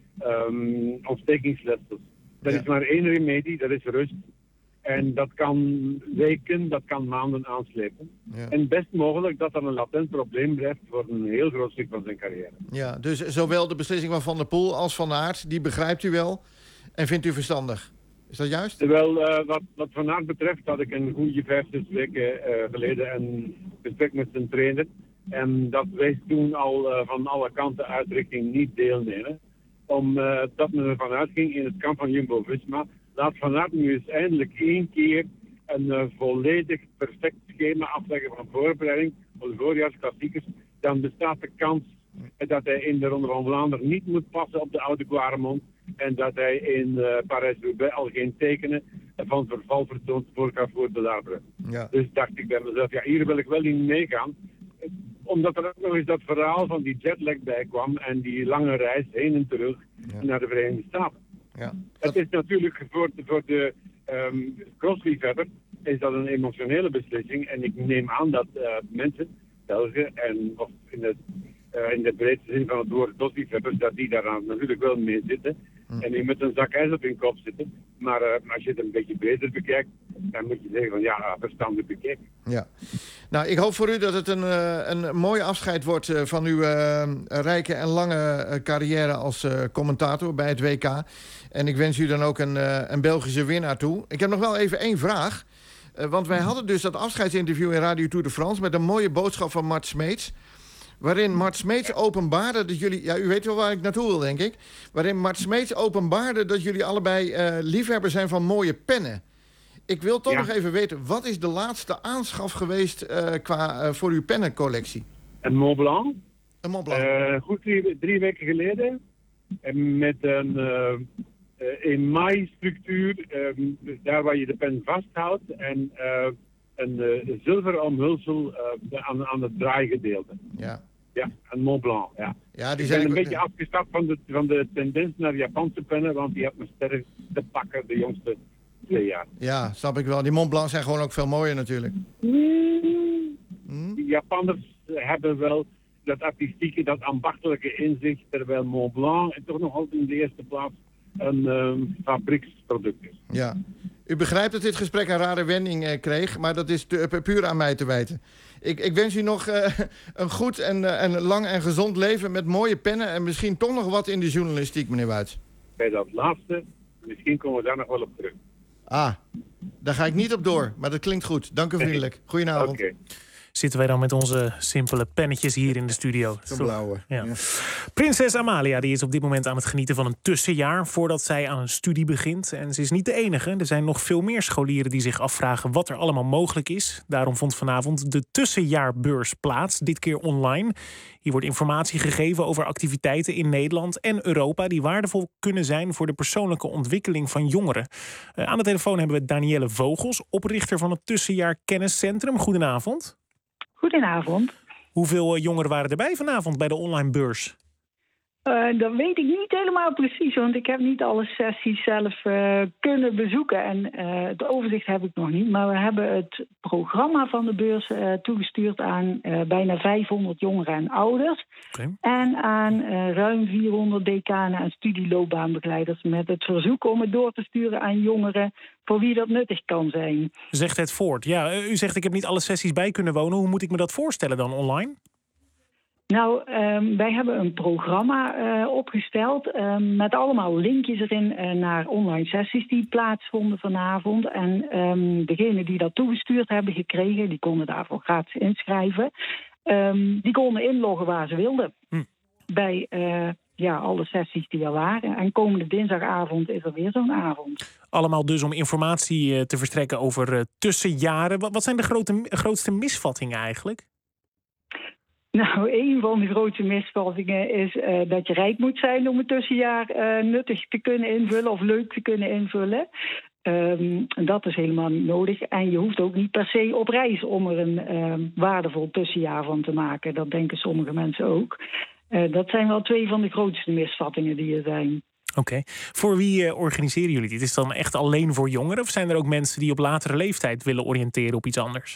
Speaker 23: Um, ontstekingsletsels. Er
Speaker 5: Ja.
Speaker 23: is maar één remedie, dat is rust. En dat kan weken, dat kan maanden aanslepen.
Speaker 5: Ja.
Speaker 23: En best mogelijk dat dat een latent probleem blijft voor een heel groot stuk van zijn carrière.
Speaker 5: Ja, dus zowel de beslissing van Van der Poel als Van Aert, die begrijpt u wel en vindt u verstandig. Is dat juist?
Speaker 23: Terwijl uh, wat, wat Van Aert betreft had ik een goede vijf, zes weken uh, geleden een gesprek met zijn trainer. En dat wees toen al uh, van alle kanten uit richting niet deelnemen. Omdat uh, men ervan uitging in het kamp van Jumbo-Visma. Laat Van Aert nu eens eindelijk één keer een uh, volledig perfect schema afleggen van voorbereiding voor de voorjaarsklassiekers. Dan bestaat de kans dat hij in de Ronde van Vlaanderen niet moet passen op de oude Quaremont. En dat hij in uh, Parijs-Roubaix al geen tekenen van verval vertoont voor Carrefour de Larbre.
Speaker 5: Ja.
Speaker 23: Dus dacht ik bij mezelf, ja, hier wil ik wel in meegaan. Omdat er ook nog eens dat verhaal van die jetlag bij kwam en die lange reis heen en terug ja. naar de Verenigde Staten.
Speaker 5: Ja.
Speaker 23: Het is natuurlijk voor de, voor de um, crossliefhebber is dat een emotionele beslissing. En ik neem aan dat uh, mensen, Belgen en of in de, uh, in de breedste zin van het woord crossliefhebbers, dat die daar natuurlijk wel mee zitten. Hm. En die met een zak ijs op hun kop zitten. Maar uh, als je het een beetje breder bekijkt, dan moet je zeggen van ja, verstandig bekijken.
Speaker 5: Ja. Nou, ik hoop voor u dat het een, uh, een mooi afscheid wordt uh, van uw uh, rijke en lange uh, carrière als uh, commentator bij het W K. En ik wens u dan ook een, uh, een Belgische winnaar toe. Ik heb nog wel even één vraag. Uh, want wij hadden dus dat afscheidsinterview in Radio Tour de France... met een mooie boodschap van Mart Smeets... waarin Mart Smeets openbaarde dat jullie... Ja, u weet wel waar ik naartoe wil, denk ik. Waarin Mart Smeets openbaarde dat jullie allebei uh, liefhebber zijn van mooie pennen. Ik wil toch ja. nog even weten, wat is de laatste aanschaf geweest uh, qua, uh, voor uw pennencollectie?
Speaker 23: Een Mont Blanc.
Speaker 5: Een Mont Blanc.
Speaker 23: Uh, goed drie, drie weken geleden. En met een uh, uh, in maai-structuur, uh, daar waar je de pen vasthoudt. En uh, een uh, zilveren omhulsel uh, aan, aan het draaigedeelte.
Speaker 5: Ja.
Speaker 23: Ja, een Mont Blanc, ja.
Speaker 5: ja die
Speaker 23: ik
Speaker 5: zijn
Speaker 23: ben een
Speaker 5: ik...
Speaker 23: beetje afgestapt van de, van de tendens naar Japanse pennen, want die had me sterk te pakken de jongste twee jaar.
Speaker 5: Ja, snap ik wel. Die Mont Blanc zijn gewoon ook veel mooier natuurlijk.
Speaker 23: Mm. Mm. Die Japanners hebben wel dat artistieke, dat ambachtelijke inzicht, terwijl Mont Blanc toch nog altijd in de eerste plaats een um, fabrieksproduct is.
Speaker 5: Ja. U begrijpt dat dit gesprek een rare wending eh, kreeg, maar dat is te, puur aan mij te wijten. Ik, ik wens u nog uh, een goed en, uh, en lang en gezond leven met mooie pennen en misschien toch nog wat in de journalistiek, meneer Wuits.
Speaker 23: Bij dat laatste, misschien komen we daar nog wel op terug.
Speaker 5: Ah, daar ga ik niet op door, maar dat klinkt goed. Dank u vriendelijk. Goedenavond.
Speaker 23: Okay.
Speaker 4: Zitten wij dan met onze simpele pennetjes hier in de studio.
Speaker 5: Zo'n blauwe.
Speaker 4: Ja. Ja. Prinses Amalia die is op dit moment aan het genieten van een tussenjaar voordat zij aan een studie begint. En ze is niet de enige. Er zijn nog veel meer scholieren die zich afvragen wat er allemaal mogelijk is. Daarom vond vanavond de tussenjaarbeurs plaats, dit keer online. Hier wordt informatie gegeven over activiteiten in Nederland en Europa die waardevol kunnen zijn voor de persoonlijke ontwikkeling van jongeren. Uh, aan de telefoon hebben we Danielle Vogels, oprichter van het Tussenjaar Kenniscentrum. Goedenavond.
Speaker 14: Goedenavond.
Speaker 4: Hoeveel jongeren waren erbij vanavond bij de online beurs?
Speaker 14: Uh, dat weet ik niet helemaal precies, want ik heb niet alle sessies zelf uh, kunnen bezoeken. En uh, het overzicht heb ik nog niet. Maar we hebben het programma van de beurs uh, toegestuurd aan uh, bijna vijfhonderd jongeren en ouders. Okay. En aan uh, ruim vierhonderd decanen en studieloopbaanbegeleiders met het verzoek om het door te sturen aan jongeren voor wie dat nuttig kan zijn.
Speaker 4: Zegt het voort. Ja, u zegt ik heb niet alle sessies bij kunnen wonen. Hoe moet ik me dat voorstellen dan online?
Speaker 14: Nou, um, wij hebben een programma uh, opgesteld um, met allemaal linkjes erin uh, naar online sessies die plaatsvonden vanavond. En um, degenen die dat toegestuurd hebben gekregen, die konden daarvoor gratis inschrijven. Um, die konden inloggen waar ze wilden hm. bij uh, ja, alle sessies die er waren. En komende dinsdagavond is er weer zo'n avond.
Speaker 4: Allemaal dus om informatie uh, te verstrekken over uh, tussenjaren. Wat, wat zijn de grote, grootste misvattingen eigenlijk?
Speaker 14: Nou, een van de grootste misvattingen is uh, dat je rijk moet zijn om een tussenjaar uh, nuttig te kunnen invullen of leuk te kunnen invullen. Um, dat is helemaal niet nodig. En je hoeft ook niet per se op reis om er een um, waardevol tussenjaar van te maken. Dat denken sommige mensen ook. Uh, dat zijn wel twee van de grootste misvattingen die er zijn.
Speaker 4: Oké. Okay. Voor wie uh, organiseren jullie dit? Is het dan echt alleen voor jongeren? Of zijn er ook mensen die op latere leeftijd willen oriënteren op iets anders?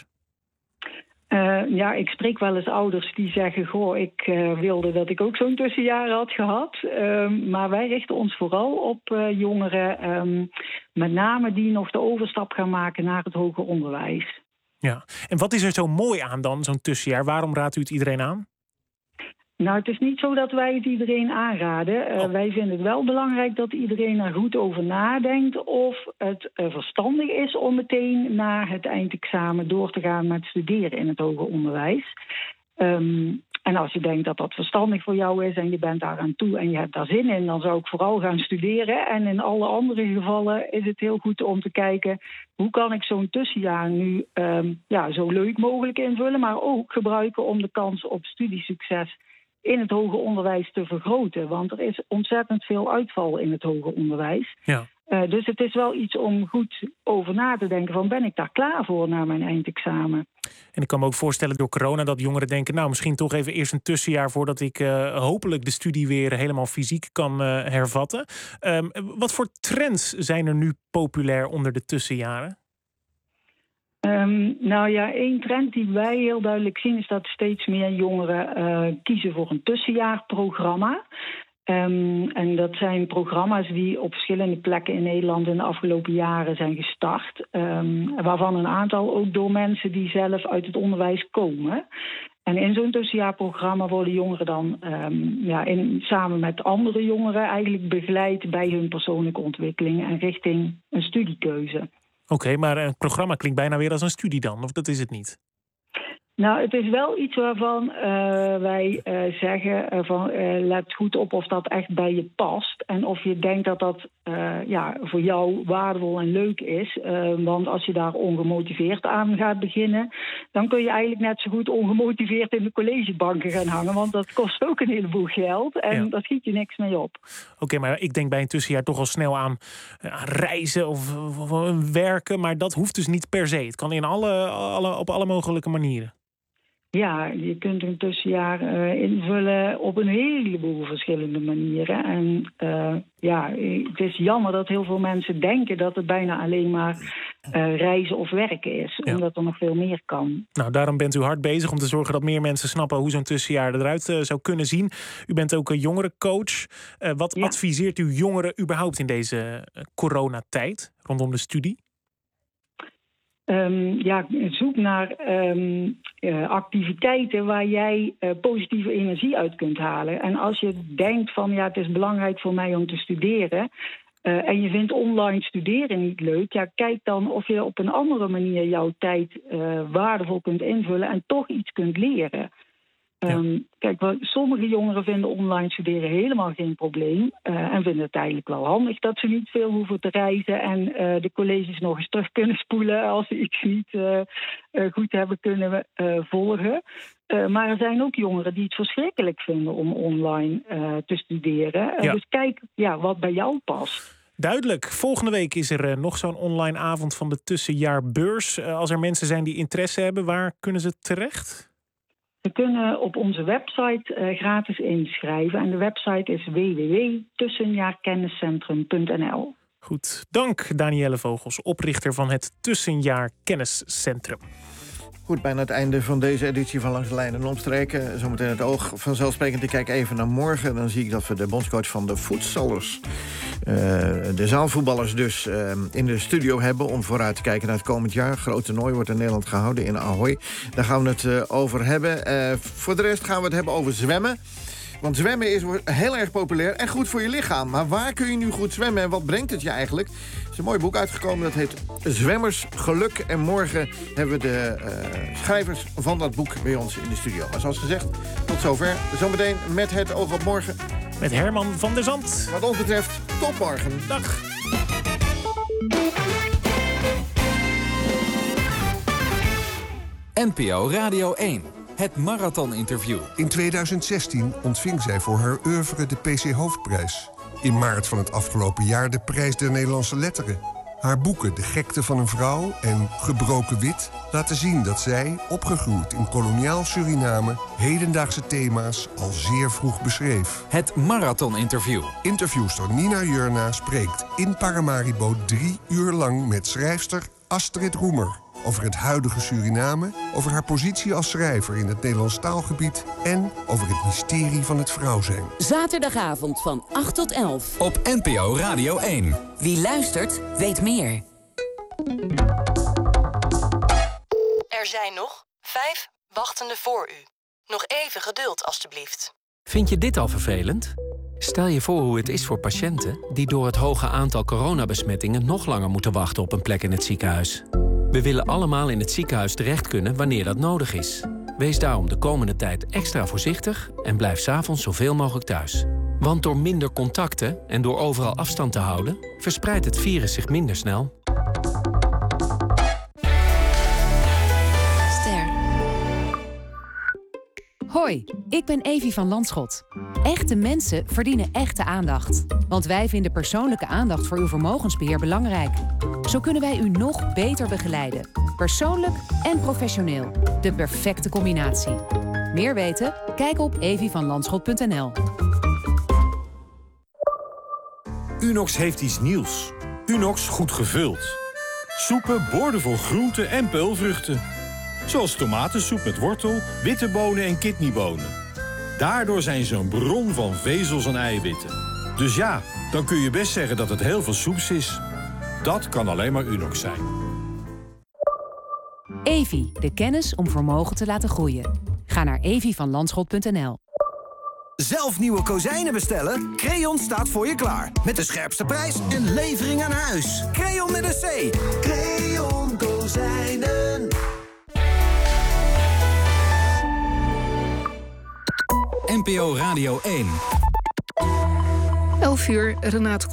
Speaker 14: Uh, ja, ik spreek wel eens ouders die zeggen, goh, ik uh, wilde dat ik ook zo'n tussenjaar had gehad. Uh, maar wij richten ons vooral op uh, jongeren, um, met name die nog de overstap gaan maken naar het hoger onderwijs.
Speaker 4: Ja, en wat is er zo mooi aan dan, zo'n tussenjaar? Waarom raadt u het iedereen aan?
Speaker 14: Nou, het is niet zo dat wij het iedereen aanraden. Uh, oh. Wij vinden het wel belangrijk dat iedereen er goed over nadenkt of het uh, verstandig is om meteen na het eindexamen door te gaan met studeren in het hoger onderwijs. Um, en als je denkt dat dat verstandig voor jou is en je bent daar aan toe en je hebt daar zin in, dan zou ik vooral gaan studeren. En in alle andere gevallen is het heel goed om te kijken, hoe kan ik zo'n tussenjaar nu um, ja, zo leuk mogelijk invullen, maar ook gebruiken om de kans op studiesucces in het hoger onderwijs te vergroten. Want er is ontzettend veel uitval in het hoger onderwijs. Ja. Uh, dus het is wel iets om goed over na te denken van, ben ik daar klaar voor na mijn eindexamen?
Speaker 4: En ik kan me ook voorstellen door corona dat jongeren denken, nou misschien toch even eerst een tussenjaar voordat ik uh, hopelijk de studie weer helemaal fysiek kan uh, hervatten. Um, wat voor trends zijn er nu populair onder de tussenjaren?
Speaker 14: Um, nou ja, één trend die wij heel duidelijk zien is dat steeds meer jongeren uh, kiezen voor een tussenjaarprogramma. Um, en dat zijn programma's die op verschillende plekken in Nederland in de afgelopen jaren zijn gestart. Um, waarvan een aantal ook door mensen die zelf uit het onderwijs komen. En in zo'n tussenjaarprogramma worden jongeren dan um, ja, in, samen met andere jongeren eigenlijk begeleid bij hun persoonlijke ontwikkeling en richting een studiekeuze.
Speaker 4: Oké, okay, maar het programma klinkt bijna weer als een studie dan, of dat is het niet?
Speaker 14: Nou, het is wel iets waarvan uh, wij uh, zeggen uh, van uh, let goed op of dat echt bij je past. En of je denkt dat dat uh, ja, voor jou waardevol en leuk is. Uh, want als je daar ongemotiveerd aan gaat beginnen, dan kun je eigenlijk net zo goed ongemotiveerd in de collegebanken gaan hangen. Want dat kost ook een heleboel geld en ja. daar schiet je niks mee op.
Speaker 4: Oké, okay, maar ik denk bij een tussenjaar toch al snel aan, aan reizen of, of, of werken. Maar dat hoeft dus niet per se. Het kan in alle, alle, op alle mogelijke manieren.
Speaker 14: Ja, je kunt een tussenjaar uh, invullen op een heleboel verschillende manieren. En uh, ja, het is jammer dat heel veel mensen denken dat het bijna alleen maar uh, reizen of werken is. Ja. Omdat er nog veel meer kan.
Speaker 4: Nou, daarom bent u hard bezig om te zorgen dat meer mensen snappen hoe zo'n tussenjaar eruit uh, zou kunnen zien. U bent ook een jongerencoach. Uh, wat ja. adviseert u jongeren überhaupt in deze uh, coronatijd rondom de studie?
Speaker 14: Um, ja, zoek naar um, uh, activiteiten waar jij uh, positieve energie uit kunt halen. En als je denkt van ja, het is belangrijk voor mij om te studeren, Uh, en je vindt online studeren niet leuk, ja, kijk dan of je op een andere manier jouw tijd uh, waardevol kunt invullen en toch iets kunt leren. Ja. Um, kijk, wat, sommige jongeren vinden online studeren helemaal geen probleem. Uh, en vinden het eigenlijk wel handig dat ze niet veel hoeven te reizen en uh, de colleges nog eens terug kunnen spoelen als ze iets niet uh, uh, goed hebben kunnen uh, volgen. Uh, maar er zijn ook jongeren die het verschrikkelijk vinden om online uh, te studeren. Uh, ja. Dus kijk ja, wat bij jou past.
Speaker 4: Duidelijk. Volgende week is er uh, nog zo'n online avond van de tussenjaarbeurs. Uh, als er mensen zijn die interesse hebben, waar kunnen ze terecht?
Speaker 14: Ze kunnen op onze website uh, gratis inschrijven. En de website is w w w punt tussenjaarkenniscentrum punt n l.
Speaker 4: Goed. Dank Danielle Vogels, oprichter van het Tussenjaar Kenniscentrum.
Speaker 5: Goed, bijna het einde van deze editie van Langs de Lijn en Omstreken. Zometeen het oog. Vanzelfsprekend, ik kijk even naar morgen. Dan zie ik dat we de bondscoach van de voetballers, uh, de zaalvoetballers dus, uh, in de studio hebben om vooruit te kijken naar het komend jaar. Groot toernooi wordt in Nederland gehouden in Ahoy. Daar gaan we het uh, over hebben. Uh, voor de rest gaan we het hebben over zwemmen. Want zwemmen is heel erg populair en goed voor je lichaam. Maar waar kun je nu goed zwemmen en wat brengt het je eigenlijk? Er is een mooi boek uitgekomen, dat heet Zwemmers Geluk. En morgen hebben we de uh, schrijvers van dat boek bij ons in de studio. Maar zoals gezegd, tot zover. Zometeen met het oog op morgen.
Speaker 4: Met Herman van der Zand.
Speaker 5: Wat ons betreft, tot morgen.
Speaker 4: Dag.
Speaker 1: N P O Radio één. Het Marathon-interview.
Speaker 16: In tweeduizend zestien ontving zij voor haar oeuvre de P C Hoofdprijs. In maart van het afgelopen jaar de Prijs der Nederlandse Letteren. Haar boeken De Gekte van een Vrouw en Gebroken Wit laten zien dat zij, opgegroeid in koloniaal Suriname, hedendaagse thema's al zeer vroeg beschreef.
Speaker 1: Het Marathon-interview.
Speaker 16: Interviewster Nina Jurna spreekt in Paramaribo drie uur lang met schrijfster Astrid Roemer. Over het huidige Suriname, over haar positie als schrijver in het Nederlands taalgebied en over het mysterie van het vrouw zijn.
Speaker 3: Zaterdagavond van acht tot elf.
Speaker 1: Op N P O Radio één.
Speaker 3: Wie luistert, weet meer.
Speaker 17: Er zijn nog vijf wachtenden voor u. Nog even geduld, alstublieft.
Speaker 18: Vind je dit al vervelend? Stel je voor hoe het is voor patiënten die door het hoge aantal coronabesmettingen nog langer moeten wachten op een plek in het ziekenhuis. We willen allemaal in het ziekenhuis terecht kunnen wanneer dat nodig is. Wees daarom de komende tijd extra voorzichtig en blijf 's avonds zoveel mogelijk thuis. Want door minder contacten en door overal afstand te houden, verspreidt het virus zich minder snel.
Speaker 19: Ster. Hoi, ik ben Evie van Landschot. Echte mensen verdienen echte aandacht. Want wij vinden persoonlijke aandacht voor uw vermogensbeheer belangrijk. Zo kunnen wij u nog beter begeleiden. Persoonlijk en professioneel. De perfecte combinatie. Meer weten? Kijk op evie van landschot punt n l.
Speaker 25: Unox heeft iets nieuws. Unox goed gevuld. Soepen boordevol groenten en peulvruchten. Zoals tomatensoep met wortel, witte bonen en kidneybonen. Daardoor zijn ze een bron van vezels en eiwitten. Dus ja, dan kun je best zeggen dat het heel veel soeps is. Dat kan alleen maar Unox zijn.
Speaker 19: Evie, de kennis om vermogen te laten groeien. Ga naar evie van landschot punt n l.
Speaker 2: Zelf nieuwe kozijnen bestellen? Creon staat voor je klaar. Met de scherpste prijs en levering aan huis. Creon met een C. Creon Kozijnen.
Speaker 1: N P O Radio één.
Speaker 6: elf uur, Renate Kok.